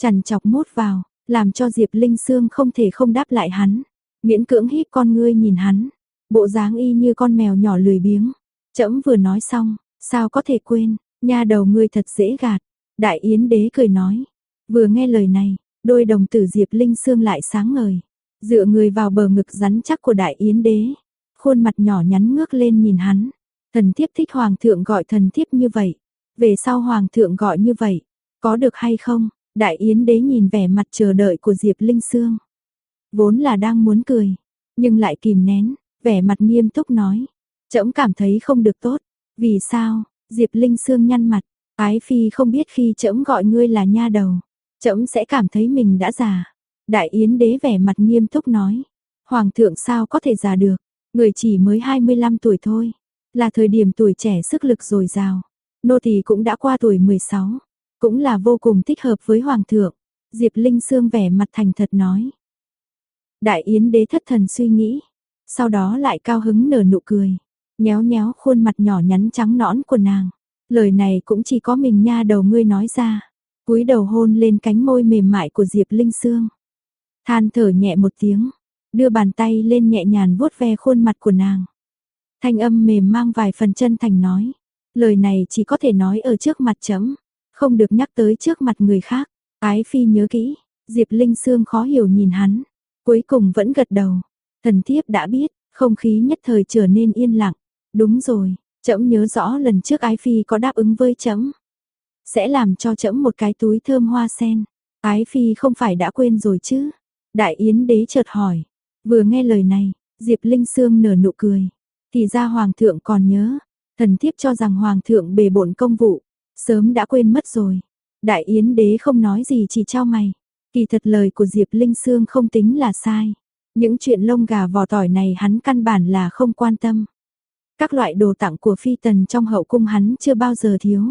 chằn chọc mút vào, làm cho Diệp Linh Sương không thể không đáp lại hắn. Miễn cưỡng híp con ngươi nhìn hắn, bộ dáng y như con mèo nhỏ lười biếng. Trẫm vừa nói xong, sao có thể quên, nha đầu ngươi thật dễ gạt. Đại Yến Đế cười nói, vừa nghe lời này, đôi đồng tử Diệp Linh Sương lại sáng ngời, dựa người vào bờ ngực rắn chắc của Đại Yến Đế, khuôn mặt nhỏ nhắn ngước lên nhìn hắn. Thần thiếp thích hoàng thượng gọi thần thiếp như vậy, về sau hoàng thượng gọi như vậy, có được hay không? Đại Yến Đế nhìn vẻ mặt chờ đợi của Diệp Linh Sương, vốn là đang muốn cười, nhưng lại kìm nén, vẻ mặt nghiêm túc nói, trẫm cảm thấy không được tốt. Vì sao? Diệp Linh Sương nhăn mặt, ái phi không biết khi trẫm gọi ngươi là nha đầu, trẫm sẽ cảm thấy mình đã già. Đại Yến Đế vẻ mặt nghiêm túc nói, hoàng thượng sao có thể già được, người chỉ mới 25 tuổi thôi, là thời điểm tuổi trẻ sức lực dồi dào, nô tỳ cũng đã qua tuổi 16, cũng là vô cùng thích hợp với hoàng thượng. Diệp Linh Sương vẻ mặt thành thật nói. Đại Yến Đế thất thần suy nghĩ, sau đó lại cao hứng nở nụ cười, nhéo nhéo khuôn mặt nhỏ nhắn trắng nõn của nàng. Lời này cũng chỉ có mình nha đầu ngươi nói ra. Cúi đầu hôn lên cánh môi mềm mại của Diệp Linh Sương. Than thở nhẹ một tiếng, đưa bàn tay lên nhẹ nhàng vuốt ve khuôn mặt của nàng. Thanh âm mềm mang vài phần chân thành nói, lời này chỉ có thể nói ở trước mặt trẫm, không được nhắc tới trước mặt người khác. Ái phi nhớ kỹ. Diệp Linh Sương khó hiểu nhìn hắn, cuối cùng vẫn gật đầu. Thần thiếp đã biết. Không khí nhất thời trở nên yên lặng. Đúng rồi, trẫm nhớ rõ lần trước ái phi có đáp ứng với trẫm, sẽ làm cho trẫm một cái túi thơm hoa sen. Ái phi không phải đã quên rồi chứ? Đại Yến Đế chợt hỏi. Vừa nghe lời này, Diệp Linh Sương nở nụ cười. Thì ra hoàng thượng còn nhớ, thần thiếp cho rằng hoàng thượng bề bộn công vụ, sớm đã quên mất rồi. Đại Yến Đế không nói gì, chỉ chau mày. Kỳ thật lời của Diệp Linh Sương không tính là sai. Những chuyện lông gà vỏ tỏi này hắn căn bản là không quan tâm. Các loại đồ tặng của phi tần trong hậu cung hắn chưa bao giờ thiếu.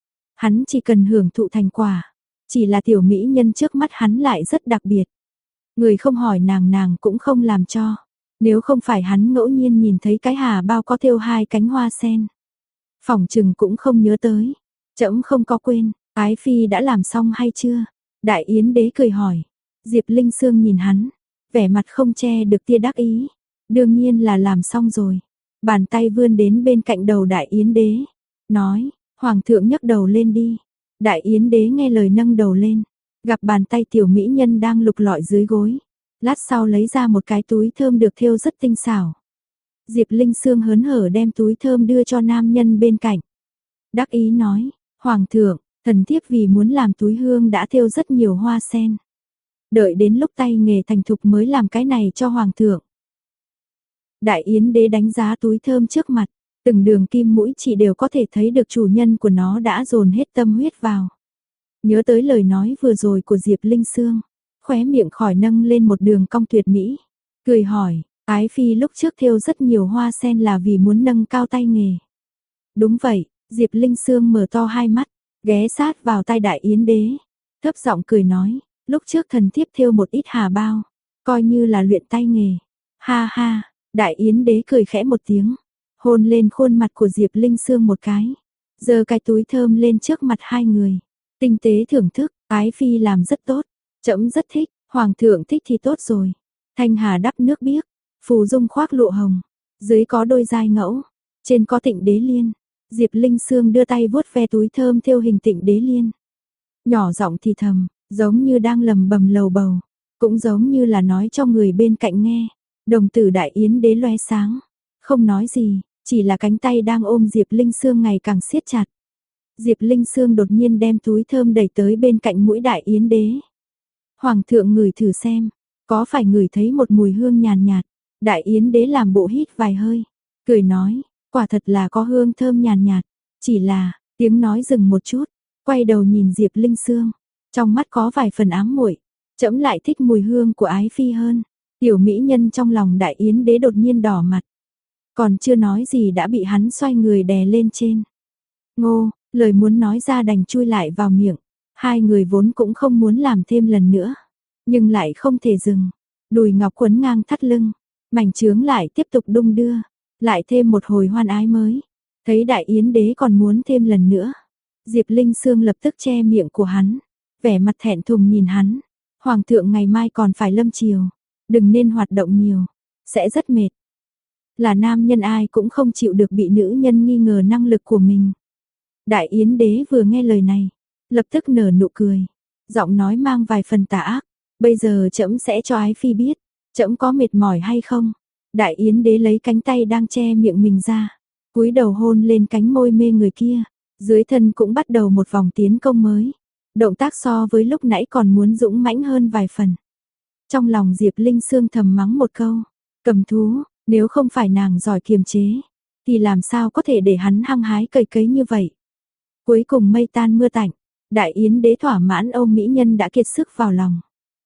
Hắn chỉ cần hưởng thụ thành quả. Chỉ là tiểu mỹ nhân trước mắt hắn lại rất đặc biệt. Người không hỏi nàng cũng không làm cho. Nếu không phải hắn ngẫu nhiên nhìn thấy cái hà bao có thêu 2 cánh hoa sen, phỏng chừng cũng không nhớ tới. Trẫm không có quên. Ái phi đã làm xong hay chưa? Đại Yến Đế cười hỏi. Diệp Linh Sương nhìn hắn, vẻ mặt không che được tia đắc ý. Đương nhiên là làm xong rồi. Bàn tay vươn đến bên cạnh đầu Đại Yến Đế, nói, hoàng thượng nhấc đầu lên đi. Đại Yến Đế nghe lời nâng đầu lên, gặp bàn tay tiểu mỹ nhân đang lục lọi dưới gối. Lát sau lấy ra một cái túi thơm được thêu rất tinh xảo. Diệp Linh Sương hớn hở đem túi thơm đưa cho nam nhân bên cạnh. Đắc ý nói, hoàng thượng, thần thiếp vì muốn làm túi hương đã thêu rất nhiều hoa sen. Đợi đến lúc tay nghề thành thục mới làm cái này cho hoàng thượng. Đại Yến Đế đánh giá túi thơm trước mặt, từng đường kim mũi chỉ đều có thể thấy được chủ nhân của nó đã dồn hết tâm huyết vào. Nhớ tới lời nói vừa rồi của Diệp Linh Sương, khóe miệng khỏi nâng lên một đường cong tuyệt mỹ, cười hỏi, ái phi lúc trước thêu rất nhiều hoa sen là vì muốn nâng cao tay nghề. Đúng vậy. Diệp Linh Sương mở to hai mắt, ghé sát vào tai Đại Yến Đế, thấp giọng cười nói, lúc trước thần thiếp thêu một ít hà bao, coi như là luyện tay nghề. Ha ha. Đại Yến Đế cười khẽ một tiếng, hôn lên khuôn mặt của Diệp Linh Sương một cái, giơ cái túi thơm lên trước mặt hai người, tinh tế thưởng thức. Ái phi làm rất tốt, trẫm rất thích. Hoàng thượng thích thì tốt rồi. Thanh hà đắp nước biếc, phù dung khoác lụa hồng, dưới có đôi giai ngẫu, trên có Tịnh Đế Liên. Diệp Linh Sương đưa tay vuốt ve túi thơm thêu hình Tịnh Đế Liên, nhỏ giọng thì thầm, giống như đang lầm bầm lầu bầu, cũng giống như là nói cho người bên cạnh nghe. Đồng tử Đại Yến Đế lóe sáng, không nói gì, chỉ là cánh tay đang ôm Diệp Linh Sương ngày càng siết chặt. Diệp Linh Sương đột nhiên đem túi thơm đẩy tới bên cạnh mũi Đại Yến Đế. Hoàng thượng ngửi thử xem, có phải ngửi thấy một mùi hương nhàn nhạt? Đại Yến Đế làm bộ hít vài hơi, cười nói, quả thật là có hương thơm nhàn nhạt, chỉ là, tiếng nói dừng một chút, quay đầu nhìn Diệp Linh Sương, trong mắt có vài phần ám muội, trẫm lại thích mùi hương của ái phi hơn. Tiểu mỹ nhân trong lòng Đại Yến Đế đột nhiên đỏ mặt, còn chưa nói gì đã bị hắn xoay người đè lên trên. Ngô, lời muốn nói ra đành chui lại vào miệng. Hai người vốn cũng không muốn làm thêm lần nữa, nhưng lại không thể dừng. Đùi ngọc quấn ngang thắt lưng, mảnh trướng lại tiếp tục đung đưa, lại thêm một hồi hoan ái mới. Thấy Đại Yến Đế còn muốn thêm lần nữa, Diệp Linh Sương lập tức che miệng của hắn, vẻ mặt thẹn thùng nhìn hắn. Hoàng thượng ngày mai còn phải lâm triều, đừng nên hoạt động nhiều, sẽ rất mệt. Là nam nhân ai cũng không chịu được bị nữ nhân nghi ngờ năng lực của mình. Đại Yến đế vừa nghe lời này, lập tức nở nụ cười, giọng nói mang vài phần tà ác. Bây giờ trẫm sẽ cho ái phi biết, trẫm có mệt mỏi hay không. Đại Yến đế lấy cánh tay đang che miệng mình ra, cúi đầu hôn lên cánh môi mê người kia, dưới thân cũng bắt đầu một vòng tiến công mới. Động tác so với lúc nãy còn muốn dũng mãnh hơn vài phần. Trong lòng Diệp Linh Sương thầm mắng một câu, cầm thú, nếu không phải nàng giỏi kiềm chế, thì làm sao có thể để hắn hăng hái cày cấy như vậy. Cuối cùng mây tan mưa tạnh, Đại Yến đế thỏa mãn Âu mỹ nhân đã kiệt sức vào lòng.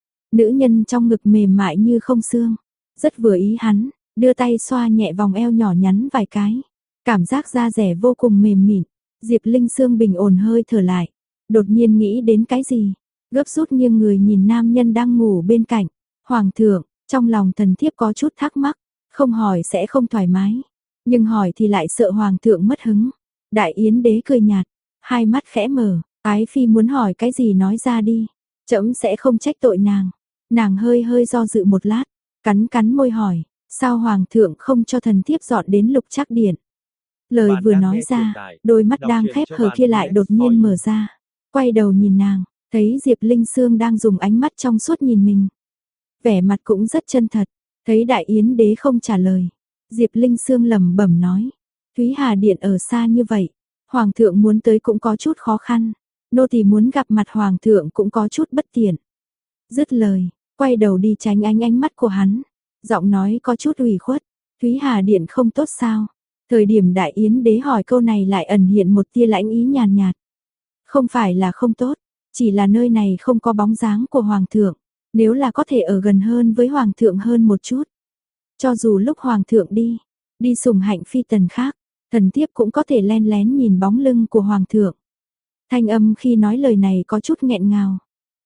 Nữ nhân trong ngực mềm mại như không xương, rất vừa ý hắn, đưa tay xoa nhẹ vòng eo nhỏ nhắn vài cái, cảm giác da dẻ vô cùng mềm mịn. Diệp Linh Sương bình ổn hơi thở lại, đột nhiên nghĩ đến cái gì, gấp rút nghiêng người nhìn nam nhân đang ngủ bên cạnh. Hoàng thượng, trong lòng thần thiếp có chút thắc mắc, không hỏi sẽ không thoải mái, nhưng hỏi thì lại sợ hoàng thượng mất hứng. Đại Yến đế cười nhạt, hai mắt khẽ mở, ái phi muốn hỏi cái gì nói ra đi, trẫm sẽ không trách tội nàng. Nàng hơi hơi do dự một lát, cắn cắn môi hỏi, sao hoàng thượng không cho thần thiếp dọn đến Lục Trác điện. Lời vừa nói ra, đôi mắt đang khép hờ kia lại đột nhiên mở ra, quay đầu nhìn nàng, thấy Diệp Linh Sương đang dùng ánh mắt trong suốt nhìn mình. Vẻ mặt cũng rất chân thật, thấy Đại Yến đế không trả lời, Diệp Linh Sương lẩm bẩm nói, Thúy Hà điện ở xa như vậy, hoàng thượng muốn tới cũng có chút khó khăn, nô tỳ muốn gặp mặt hoàng thượng cũng có chút bất tiện. Dứt lời, quay đầu đi tránh ánh mắt của hắn, giọng nói có chút ủy khuất, Thúy Hà điện không tốt sao? Thời điểm Đại Yến đế hỏi câu này lại ẩn hiện một tia lãnh ý nhàn nhạt. Không phải là không tốt, chỉ là nơi này không có bóng dáng của hoàng thượng, nếu là có thể ở gần hơn với hoàng thượng hơn một chút. Cho dù lúc hoàng thượng đi sủng hạnh phi tần khác, thần thiếp cũng có thể len lén nhìn bóng lưng của hoàng thượng. Thanh âm khi nói lời này có chút nghẹn ngào.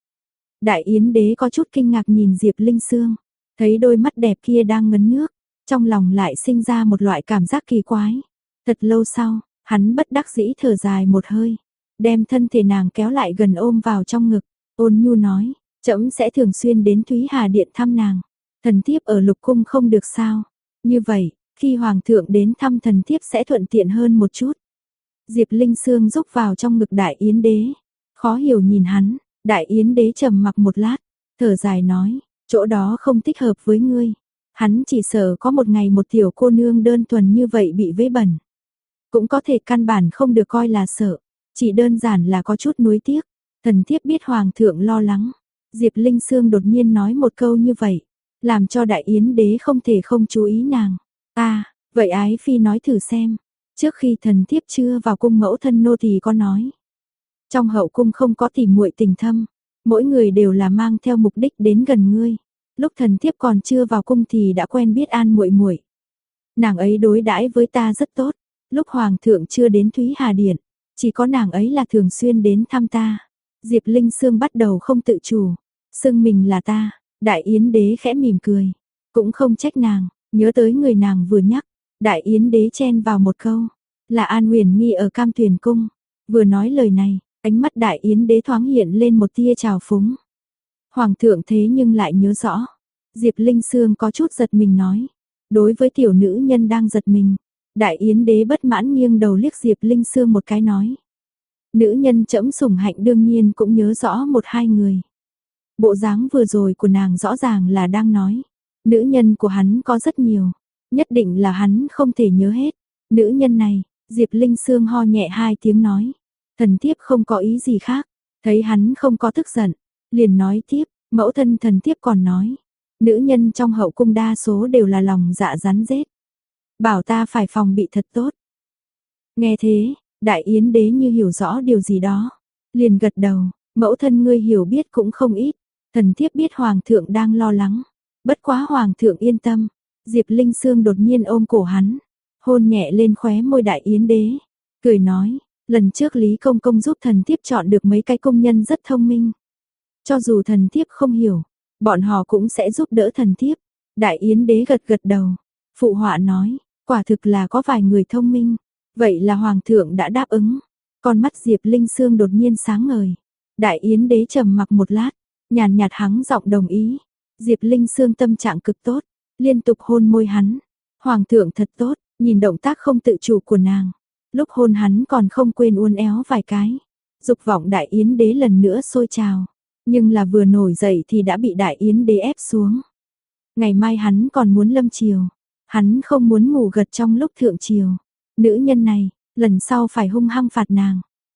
Đại Yến đế có chút kinh ngạc nhìn Diệp Linh Sương, thấy đôi mắt đẹp kia đang ngấn nước, trong lòng lại sinh ra một loại cảm giác kỳ quái. Thật lâu sau, hắn bất đắc dĩ thở dài một hơi, đem thân thể nàng kéo lại gần ôm vào trong ngực, ôn nhu nói, trẫm sẽ thường xuyên đến Thúy Hà điện thăm nàng. Thần thiếp ở Lục cung không được sao? Như vậy, khi hoàng thượng đến thăm thần thiếp sẽ thuận tiện hơn một chút. Diệp Linh Sương rúc vào trong ngực Đại Yến đế, khó hiểu nhìn hắn. Đại Yến đế trầm mặc một lát, thở dài nói, chỗ đó không thích hợp với ngươi. Hắn chỉ sợ có một ngày một tiểu cô nương đơn thuần như vậy bị vấy bẩn. Cũng có thể căn bản không được coi là sợ, chỉ đơn giản là có chút nuối tiếc. Thần thiếp biết hoàng thượng lo lắng. Diệp Linh Sương đột nhiên nói một câu như vậy, làm cho Đại Yến đế không thể không chú ý nàng. Vậy ái phi nói thử xem, trước khi thần thiếp chưa vào cung mẫu thân nô tỳ có nói. Trong hậu cung không có tỉ muội tình thâm, mỗi người đều là mang theo mục đích đến gần ngươi. Lúc thần thiếp còn chưa vào cung thì đã quen biết An muội muội. Nàng ấy đối đãi với ta rất tốt, lúc hoàng thượng chưa đến Thúy Hà điện, chỉ có nàng ấy là thường xuyên đến thăm ta. Diệp Linh Sương bắt đầu không tự chủ, xưng mình là ta. Đại Yến đế khẽ mỉm cười, cũng không trách nàng, nhớ tới người nàng vừa nhắc, Đại Yến đế chen vào một câu, là An Huyền Nghi ở Cam Tuyền cung. Vừa nói lời này, ánh mắt Đại Yến đế thoáng hiện lên một tia trào phúng. Hoàng thượng thế nhưng lại nhớ rõ. Diệp Linh Sương có chút giật mình nói. Đối với tiểu nữ nhân đang giật mình, Đại Yến đế bất mãn nghiêng đầu liếc Diệp Linh Sương một cái nói. Nữ nhân trẫm sủng hạnh đương nhiên cũng nhớ rõ một hai người. Bộ dáng vừa rồi của nàng rõ ràng là đang nói. Nữ nhân của hắn có rất nhiều, nhất định là hắn không thể nhớ hết. Nữ nhân này, Diệp Linh Sương ho nhẹ hai tiếng nói. Thần thiếp không có ý gì khác, thấy hắn không có tức giận, liền nói tiếp, mẫu thân thần thiếp còn nói, nữ nhân trong hậu cung đa số đều là lòng dạ rắn rết, bảo ta phải phòng bị thật tốt. Nghe thế, Đại Yến đế như hiểu rõ điều gì đó, liền gật đầu, mẫu thân ngươi hiểu biết cũng không ít, thần thiếp biết hoàng thượng đang lo lắng, bất quá hoàng thượng yên tâm. Diệp Linh Sương đột nhiên ôm cổ hắn, hôn nhẹ lên khóe môi Đại Yến đế, cười nói, lần trước Lý Công Công giúp thần thiếp chọn được mấy cái công nhân rất thông minh. Cho dù thần thiếp không hiểu, bọn họ cũng sẽ giúp đỡ thần thiếp. Đại Yến đế gật gật đầu, phụ họa nói, quả thực là có vài người thông minh, vậy là hoàng thượng đã đáp ứng. Con mắt Diệp Linh Sương đột nhiên sáng ngời. Đại Yến đế trầm mặc một lát, nhàn nhạt hắng giọng đồng ý. Diệp Linh Sương tâm trạng cực tốt, liên tục hôn môi hắn. Hoàng thượng thật tốt, nhìn động tác không tự chủ của nàng. Lúc hôn hắn còn không quên uốn éo vài cái. Dục vọng Đại Yến đế lần nữa sôi trào. Nhưng là vừa nổi dậy thì đã bị Đại Yến đế ép xuống. Ngày mai hắn còn muốn lâm triều. Hắn không muốn ngủ gật trong lúc thượng triều. Nữ nhân này, lần sau phải hung hăng phạt nàng.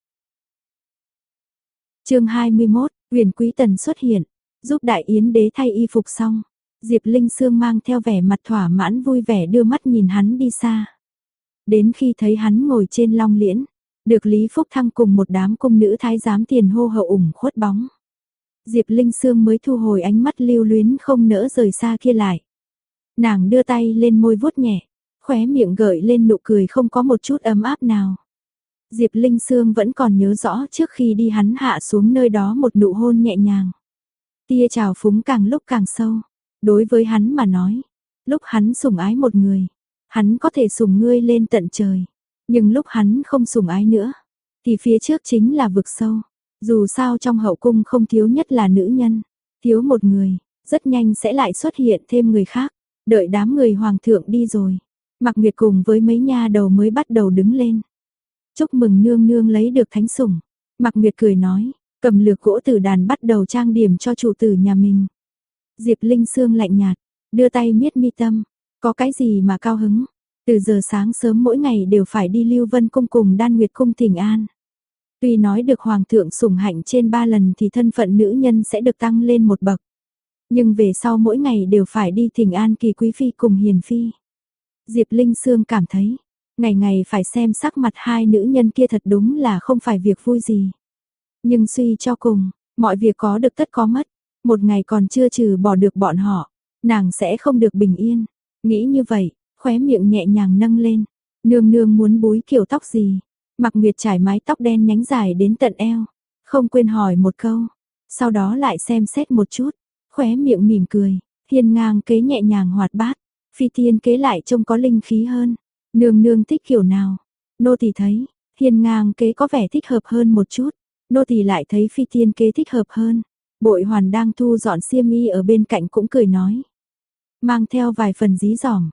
Chương 21, Huyền Quý Tần xuất hiện, giúp Đại Yến đế thay y phục xong. Diệp Linh Sương mang theo vẻ mặt thỏa mãn vui vẻ đưa mắt nhìn hắn đi xa. Đến khi thấy hắn ngồi trên long liễn, được Lý Phúc Thăng cùng một đám cung nữ thái giám tiền hô hậu ủng khuất bóng. Diệp Linh Sương mới thu hồi ánh mắt lưu luyến không nỡ rời xa kia lại. Nàng đưa tay lên môi vuốt nhẹ, khóe miệng gợi lên nụ cười không có một chút ấm áp nào. Diệp Linh Sương vẫn còn nhớ rõ trước khi đi hắn hạ xuống nơi đó một nụ hôn nhẹ nhàng. Tia trào phúng càng lúc càng sâu. Đối với hắn mà nói, lúc hắn sủng ái một người, hắn có thể sủng ngươi lên tận trời. Nhưng lúc hắn không sủng ái nữa, thì phía trước chính là vực sâu. Dù sao trong hậu cung không thiếu nhất là nữ nhân. Thiếu một người, rất nhanh sẽ lại xuất hiện thêm người khác. Đợi đám người hoàng thượng đi rồi, Mạc Nguyệt cùng với mấy nha đầu mới bắt đầu đứng lên. Chúc mừng nương nương lấy được thánh sủng. Mạc Nguyệt cười nói, cầm lược gỗ tử đàn bắt đầu trang điểm cho chủ tử nhà mình. Diệp Linh Sương lạnh nhạt, đưa tay miết mi tâm, có cái gì mà cao hứng. Từ giờ sáng sớm mỗi ngày đều phải đi Lưu Vân cung cùng Đan Nguyệt cung thỉnh an. Tuy nói được hoàng thượng sủng hạnh trên 3 lần thì thân phận nữ nhân sẽ được tăng lên một bậc. Nhưng về sau mỗi ngày đều phải đi thỉnh an kỳ quý phi cùng hiền phi. Diệp Linh Sương cảm thấy, ngày ngày phải xem sắc mặt hai nữ nhân kia thật đúng là không phải việc vui gì. Nhưng suy cho cùng, mọi việc có được tất có mất. Một ngày còn chưa trừ bỏ được bọn họ, nàng sẽ không được bình yên. Nghĩ như vậy, khóe miệng nhẹ nhàng nâng lên. Nương nương muốn búi kiểu tóc gì? Mạc Nguyệt trải mái tóc đen nhánh dài đến tận eo. Không quên hỏi một câu. Sau đó lại xem xét một chút. Khóe miệng mỉm cười. Hiên ngang kế nhẹ nhàng hoạt bát. Phi tiên kế lại trông có linh khí hơn. Nương nương thích kiểu nào? Nô tỳ thấy, hiên ngang kế có vẻ thích hợp hơn một chút. Nô tỳ lại thấy phi tiên kế thích hợp hơn. Bội Hoàn đang thu dọn xiêm y ở bên cạnh cũng cười nói. Mang theo vài phần dí dỏm.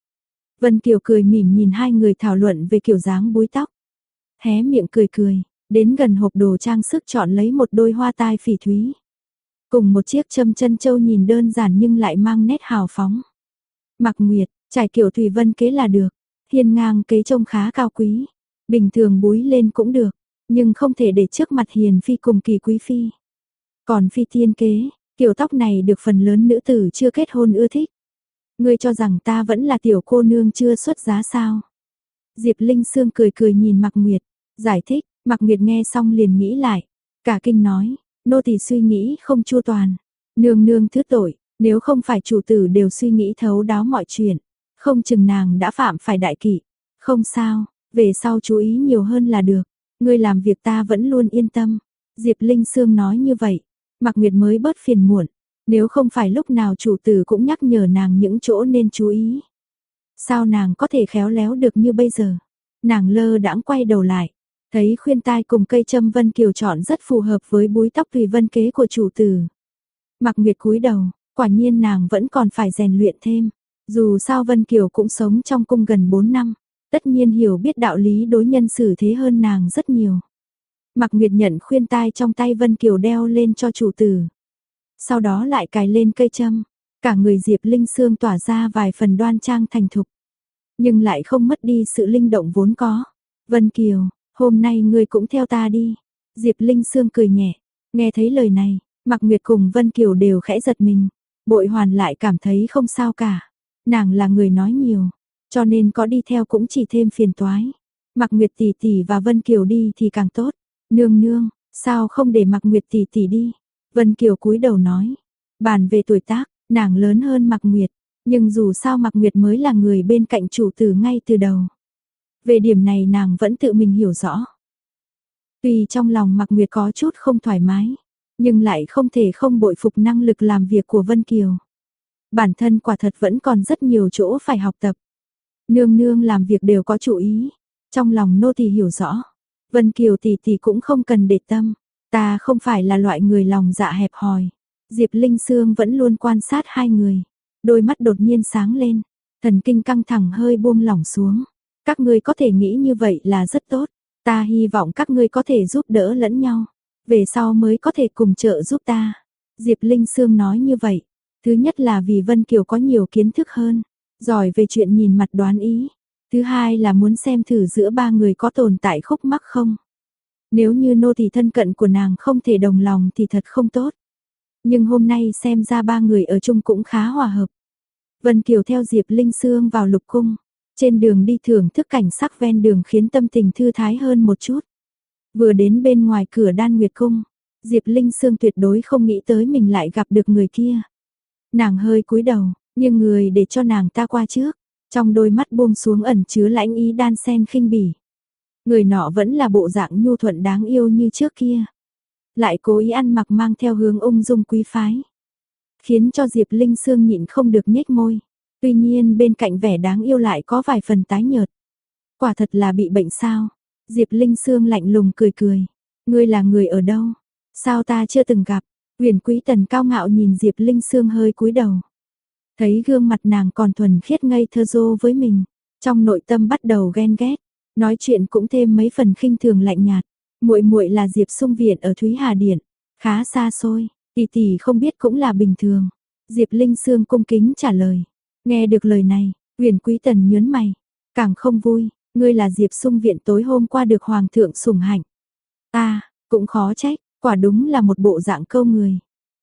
Vân Kiều cười mỉm nhìn hai người thảo luận về kiểu dáng búi tóc. Hé miệng cười cười, đến gần hộp đồ trang sức chọn lấy một đôi hoa tai phỉ thúy. Cùng một chiếc châm chân châu nhìn đơn giản nhưng lại mang nét hào phóng. Mạc Nguyệt, trải kiểu Thủy Vân kế là được. Hiên ngang kế trông khá cao quý. Bình thường búi lên cũng được, nhưng không thể để trước mặt hiền phi cùng kỳ quý phi. Còn phi tiên kế, kiểu tóc này được phần lớn nữ tử chưa kết hôn ưa thích. Ngươi cho rằng ta vẫn là tiểu cô nương chưa xuất giá sao? Diệp Linh Sương cười cười nhìn Mạc Nguyệt, giải thích. Mạc Nguyệt nghe xong liền nghĩ lại, cả kinh nói, nô tỳ suy nghĩ không chu toàn. Nương nương thứ tội, nếu không phải chủ tử đều suy nghĩ thấu đáo mọi chuyện, không chừng nàng đã phạm phải đại kỵ. Không sao, về sau chú ý nhiều hơn là được. Ngươi làm việc ta vẫn luôn yên tâm. Diệp Linh Sương nói như vậy, Mạc Nguyệt mới bớt phiền muộn. Nếu không phải lúc nào chủ tử cũng nhắc nhở nàng những chỗ nên chú ý. Sao nàng có thể khéo léo được như bây giờ? Nàng lơ đãng quay đầu lại, thấy khuyên tai cùng cây châm Vân Kiều chọn rất phù hợp với búi tóc Thủy Vân kế của chủ tử. Mạc Nguyệt cúi đầu, quả nhiên nàng vẫn còn phải rèn luyện thêm. Dù sao Vân Kiều cũng sống trong cung gần 4 năm, tất nhiên hiểu biết đạo lý đối nhân xử thế hơn nàng rất nhiều. Mạc Nguyệt nhận khuyên tai trong tay Vân Kiều đeo lên cho chủ tử. Sau đó lại cài lên cây châm, cả người Diệp Linh Sương tỏa ra vài phần đoan trang thành thục, nhưng lại không mất đi sự linh động vốn có. Vân Kiều, hôm nay ngươi cũng theo ta đi. Diệp Linh Sương cười nhẹ, nghe thấy lời này, Mạc Nguyệt cùng Vân Kiều đều khẽ giật mình. Bội Hoàn lại cảm thấy không sao cả. Nàng là người nói nhiều, cho nên có đi theo cũng chỉ thêm phiền toái. Mạc Nguyệt tỷ tỷ và Vân Kiều đi thì càng tốt. Nương nương, sao không để Mạc Nguyệt tỷ tỷ đi? Vân Kiều cúi đầu nói, bàn về tuổi tác, nàng lớn hơn Mạc Nguyệt, nhưng dù sao Mạc Nguyệt mới là người bên cạnh chủ tử ngay từ đầu. Về điểm này nàng vẫn tự mình hiểu rõ. Tuy trong lòng Mạc Nguyệt có chút không thoải mái, nhưng lại không thể không bội phục năng lực làm việc của Vân Kiều. Bản thân quả thật vẫn còn rất nhiều chỗ phải học tập. Nương nương làm việc đều có chủ ý, trong lòng nô tỳ hiểu rõ. Vân Kiều tỷ tỷ cũng không cần để tâm. Ta không phải là loại người lòng dạ hẹp hòi. Diệp Linh Sương vẫn luôn quan sát hai người. Đôi mắt đột nhiên sáng lên. Thần kinh căng thẳng hơi buông lỏng xuống. Các ngươi có thể nghĩ như vậy là rất tốt. Ta hy vọng các ngươi có thể giúp đỡ lẫn nhau. Về sau mới có thể cùng trợ giúp ta. Diệp Linh Sương nói như vậy. Thứ nhất là vì Vân Kiều có nhiều kiến thức hơn. Giỏi về chuyện nhìn mặt đoán ý. Thứ hai là muốn xem thử giữa ba người có tồn tại khúc mắc không. Nếu như nô tỳ thân cận của nàng không thể đồng lòng thì thật không tốt. Nhưng hôm nay xem ra ba người ở chung cũng khá hòa hợp. Vân Kiều theo Diệp Linh Sương vào lục cung. Trên đường đi thưởng thức cảnh sắc ven đường khiến tâm tình thư thái hơn một chút. Vừa đến bên ngoài cửa Đan Nguyệt Cung, Diệp Linh Sương tuyệt đối không nghĩ tới mình lại gặp được người kia. Nàng hơi cúi đầu, nhưng người để cho nàng ta qua trước. Trong đôi mắt buông xuống ẩn chứa lãnh ý đan sen khinh bỉ. Người nọ vẫn là bộ dạng nhu thuận đáng yêu như trước kia. Lại cố ý ăn mặc mang theo hướng ung dung quý phái. Khiến cho Diệp Linh Sương nhịn không được nhếch môi. Tuy nhiên bên cạnh vẻ đáng yêu lại có vài phần tái nhợt. Quả thật là bị bệnh sao? Diệp Linh Sương lạnh lùng cười cười. Ngươi là người ở đâu? Sao ta chưa từng gặp? Huyền Quý Tần cao ngạo nhìn Diệp Linh Sương hơi cúi đầu. Thấy gương mặt nàng còn thuần khiết ngây thơ dô với mình. Trong nội tâm bắt đầu ghen ghét. Nói chuyện cũng thêm mấy phần khinh thường lạnh nhạt. Muội muội là Diệp Sung Viện ở Thúy Hà Điện. Khá xa xôi, tỷ tỷ không biết cũng là bình thường. Diệp Linh Sương cung kính trả lời. Nghe được lời này, Huyền Quý Tần nhớn mày. Càng không vui, ngươi là Diệp Sung Viện tối hôm qua được Hoàng thượng sủng hạnh. Ta, cũng khó trách, quả đúng là một bộ dạng câu người.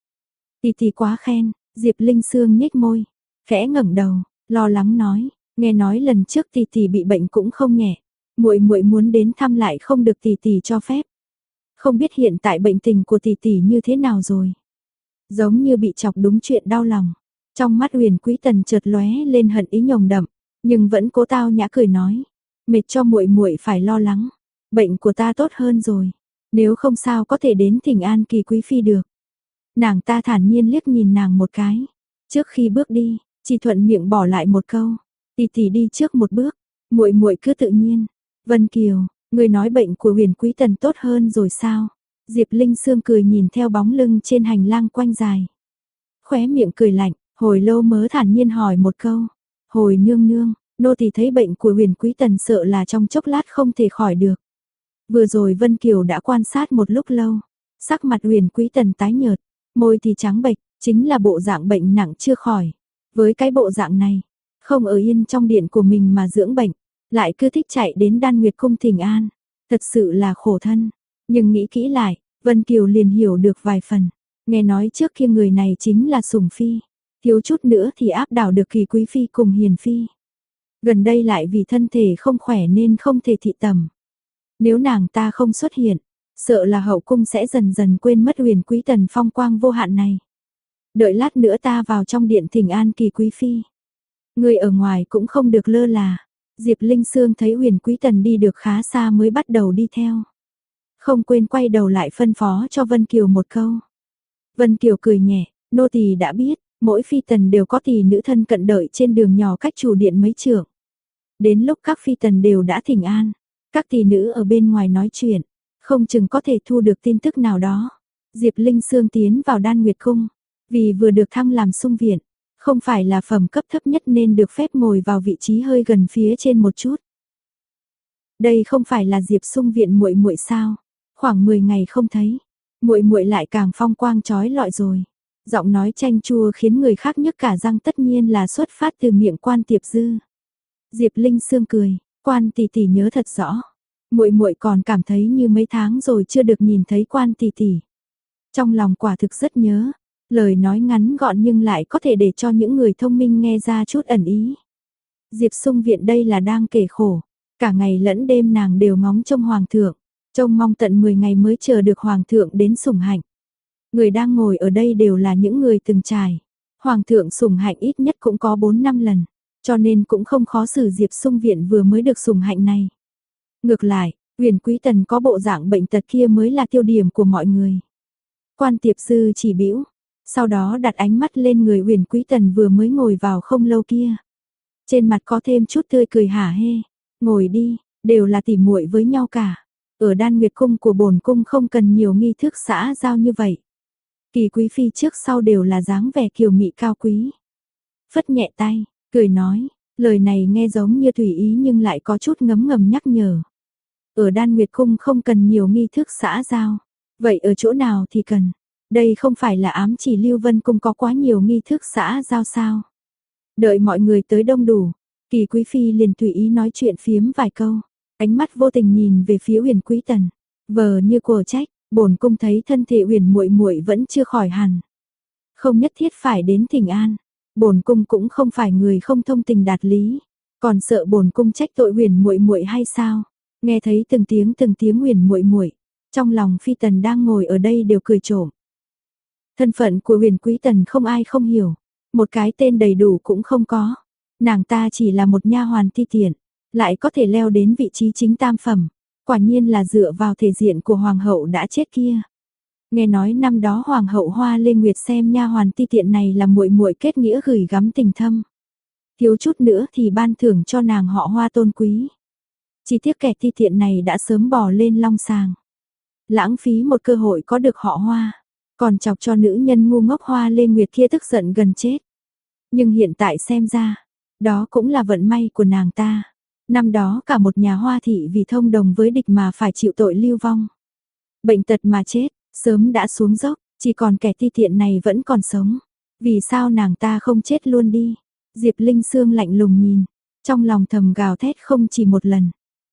Tỷ tỷ quá khen, Diệp Linh Sương nhếch môi, khẽ ngẩng đầu, lo lắng nói, nghe nói lần trước tỷ tỷ bị bệnh cũng không nhẹ, muội muội muốn đến thăm lại không được tỷ tỷ cho phép. Không biết hiện tại bệnh tình của tỷ tỷ như thế nào rồi. Giống như bị chọc đúng chuyện đau lòng. Trong mắt Huyền Quý Tần chợt lóe lên hận ý nồng đậm, nhưng vẫn cố tao nhã cười nói, mệt cho muội muội phải lo lắng, bệnh của ta tốt hơn rồi, nếu không sao có thể đến Thỉnh An Kỳ quý phi được. Nàng ta thản nhiên liếc nhìn nàng một cái, trước khi bước đi, chỉ thuận miệng bỏ lại một câu, tỷ tỷ đi trước một bước, muội muội cứ tự nhiên. Vân Kiều, người nói bệnh của Huyền Quý Tần tốt hơn rồi sao? Diệp Linh Sương cười nhìn theo bóng lưng trên hành lang quanh dài. Khóe miệng cười lạnh, hồi lâu mới thản nhiên hỏi một câu. Hồi nương nương, nô tỳ thấy bệnh của Huyền Quý Tần sợ là trong chốc lát không thể khỏi được. Vừa rồi Vân Kiều đã quan sát một lúc lâu. Sắc mặt Huyền Quý Tần tái nhợt, môi thì trắng bệch, chính là bộ dạng bệnh nặng chưa khỏi. Với cái bộ dạng này, không ở yên trong điện của mình mà dưỡng bệnh, lại cứ thích chạy đến Đan Nguyệt Cung thỉnh an. Thật sự là khổ thân. Nhưng nghĩ kỹ lại, Vân Kiều liền hiểu được vài phần. Nghe nói trước kia người này chính là Sủng Phi. Thiếu chút nữa thì áp đảo được Kỳ Quý Phi cùng Hiền Phi. Gần đây lại vì thân thể không khỏe nên không thể thị tầm. Nếu nàng ta không xuất hiện, sợ là hậu cung sẽ dần dần quên mất Huyền Quý Tần phong quang vô hạn này. Đợi lát nữa ta vào trong điện thỉnh an Kỳ Quý Phi. Người ở ngoài cũng không được lơ là. Diệp Linh Sương thấy Huyền Quý Tần đi được khá xa mới bắt đầu đi theo. Không quên quay đầu lại phân phó cho Vân Kiều một câu. Vân Kiều cười nhẹ, nô tỳ đã biết, mỗi phi tần đều có tỷ nữ thân cận đợi trên đường nhỏ cách chủ điện mấy trượng. Đến lúc các phi tần đều đã thỉnh an, các tỷ nữ ở bên ngoài nói chuyện, không chừng có thể thu được tin tức nào đó. Diệp Linh Sương tiến vào Đan Nguyệt Cung, vì vừa được thăng làm sung viện, không phải là phẩm cấp thấp nhất nên được phép ngồi vào vị trí hơi gần phía trên một chút. Đây không phải là Diệp Sung Viện muội muội sao? Khoảng 10 ngày không thấy, muội muội lại càng phong quang chói lọi rồi. Giọng nói chanh chua khiến người khác nhức cả răng, tất nhiên là xuất phát từ miệng Quan Tiệp Dư. Diệp Linh Sương cười, Quan tỷ tỷ nhớ thật rõ. Muội muội còn cảm thấy như mấy tháng rồi chưa được nhìn thấy Quan tỷ tỷ. Trong lòng quả thực rất nhớ, lời nói ngắn gọn nhưng lại có thể để cho những người thông minh nghe ra chút ẩn ý. Diệp Sung Viện đây là đang kể khổ, cả ngày lẫn đêm nàng đều ngóng trông hoàng thượng, trông mong tận 10 ngày mới chờ được hoàng thượng đến sủng hạnh. Người đang ngồi ở đây đều là những người từng trải. Hoàng thượng sủng hạnh ít nhất cũng có 4-5 lần, cho nên cũng không khó xử Diệp Sung Viện vừa mới được sủng hạnh này. Ngược lại, Huyền Quý Tần có bộ dạng bệnh tật kia mới là tiêu điểm của mọi người. Quan Tiệp Dư chỉ bĩu, sau đó đặt ánh mắt lên người Huyền Quý Tần vừa mới ngồi vào không lâu kia. Trên mặt có thêm chút tươi cười hả hê, ngồi đi, đều là tỉ muội với nhau cả. Ở Đan Nguyệt cung của bổn cung không cần nhiều nghi thức xã giao như vậy. Kỳ quý phi trước sau đều là dáng vẻ kiều mị cao quý. Phất nhẹ tay, cười nói, lời này nghe giống như tùy ý nhưng lại có chút ngấm ngầm nhắc nhở. Ở Đan Nguyệt cung không cần nhiều nghi thức xã giao. Vậy ở chỗ nào thì cần? Đây không phải là ám chỉ Lưu Vân cung có quá nhiều nghi thức xã giao sao? Đợi mọi người tới đông đủ, Kỳ quý phi liền tùy ý nói chuyện phiếm vài câu, ánh mắt vô tình nhìn về phía Huyền Quý Tần, vờ như của trách, bổn cung thấy thân thể Huyền muội muội vẫn chưa khỏi hẳn, không nhất thiết phải đến thỉnh an, bổn cung cũng không phải người không thông tình đạt lý, còn sợ bổn cung trách tội Huyền muội muội hay sao? Nghe thấy từng tiếng Huyền muội muội, trong lòng Phi Tần đang ngồi ở đây đều cười trộm. Thân phận của Huyền Quý Tần không ai không hiểu, một cái tên đầy đủ cũng không có. Nàng ta chỉ là một nha hoàn ti tiện, lại có thể leo đến vị trí chính tam phẩm, quả nhiên là dựa vào thể diện của hoàng hậu đã chết kia. Nghe nói năm đó hoàng hậu Hoa Lê Nguyệt xem nha hoàn ti tiện này là muội muội kết nghĩa gửi gắm tình thâm. Thiếu chút nữa thì ban thưởng cho nàng họ Hoa tôn quý. Chỉ tiếc kẻ ti tiện này đã sớm bò lên long sàng. Lãng phí một cơ hội có được họ Hoa, còn chọc cho nữ nhân ngu ngốc Hoa Lê Nguyệt kia tức giận gần chết. Nhưng hiện tại xem ra, đó cũng là vận may của nàng ta. Năm đó cả một nhà Hoa thị vì thông đồng với địch mà phải chịu tội lưu vong. Bệnh tật mà chết, sớm đã xuống dốc, chỉ còn kẻ ti tiện này vẫn còn sống. Vì sao nàng ta không chết luôn đi? Diệp Linh Sương lạnh lùng nhìn, trong lòng thầm gào thét không chỉ một lần.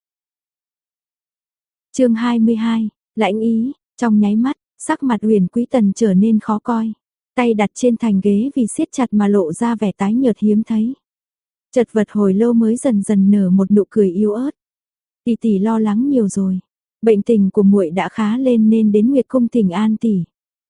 Chương 22, lãnh ý, trong nháy mắt, sắc mặt Huyền Quý Tần trở nên khó coi. Tay đặt trên thành ghế vì siết chặt mà lộ ra vẻ tái nhợt hiếm thấy. Chật vật hồi lâu mới dần dần nở một nụ cười yếu ớt. Tỷ tỷ lo lắng nhiều rồi. Bệnh tình của muội đã khá lên nên đến Nguyệt cung thỉnh an tỷ.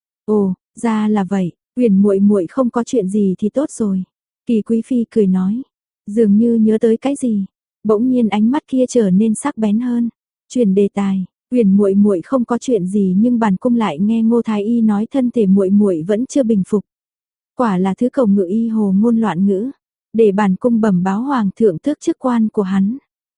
Ồ, ra là vậy, Huyền muội muội không có chuyện gì thì tốt rồi. Kỳ quý phi cười nói, dường như nhớ tới cái gì, bỗng nhiên ánh mắt kia trở nên sắc bén hơn. Chuyển đề tài, Huyền muội muội không có chuyện gì nhưng bản cung lại nghe Ngô thái y nói thân thể muội muội vẫn chưa bình phục. Quả là thứ cầu ngự y hồ ngôn loạn ngữ, để bản cung bẩm báo hoàng thượng tước chức quan của hắn.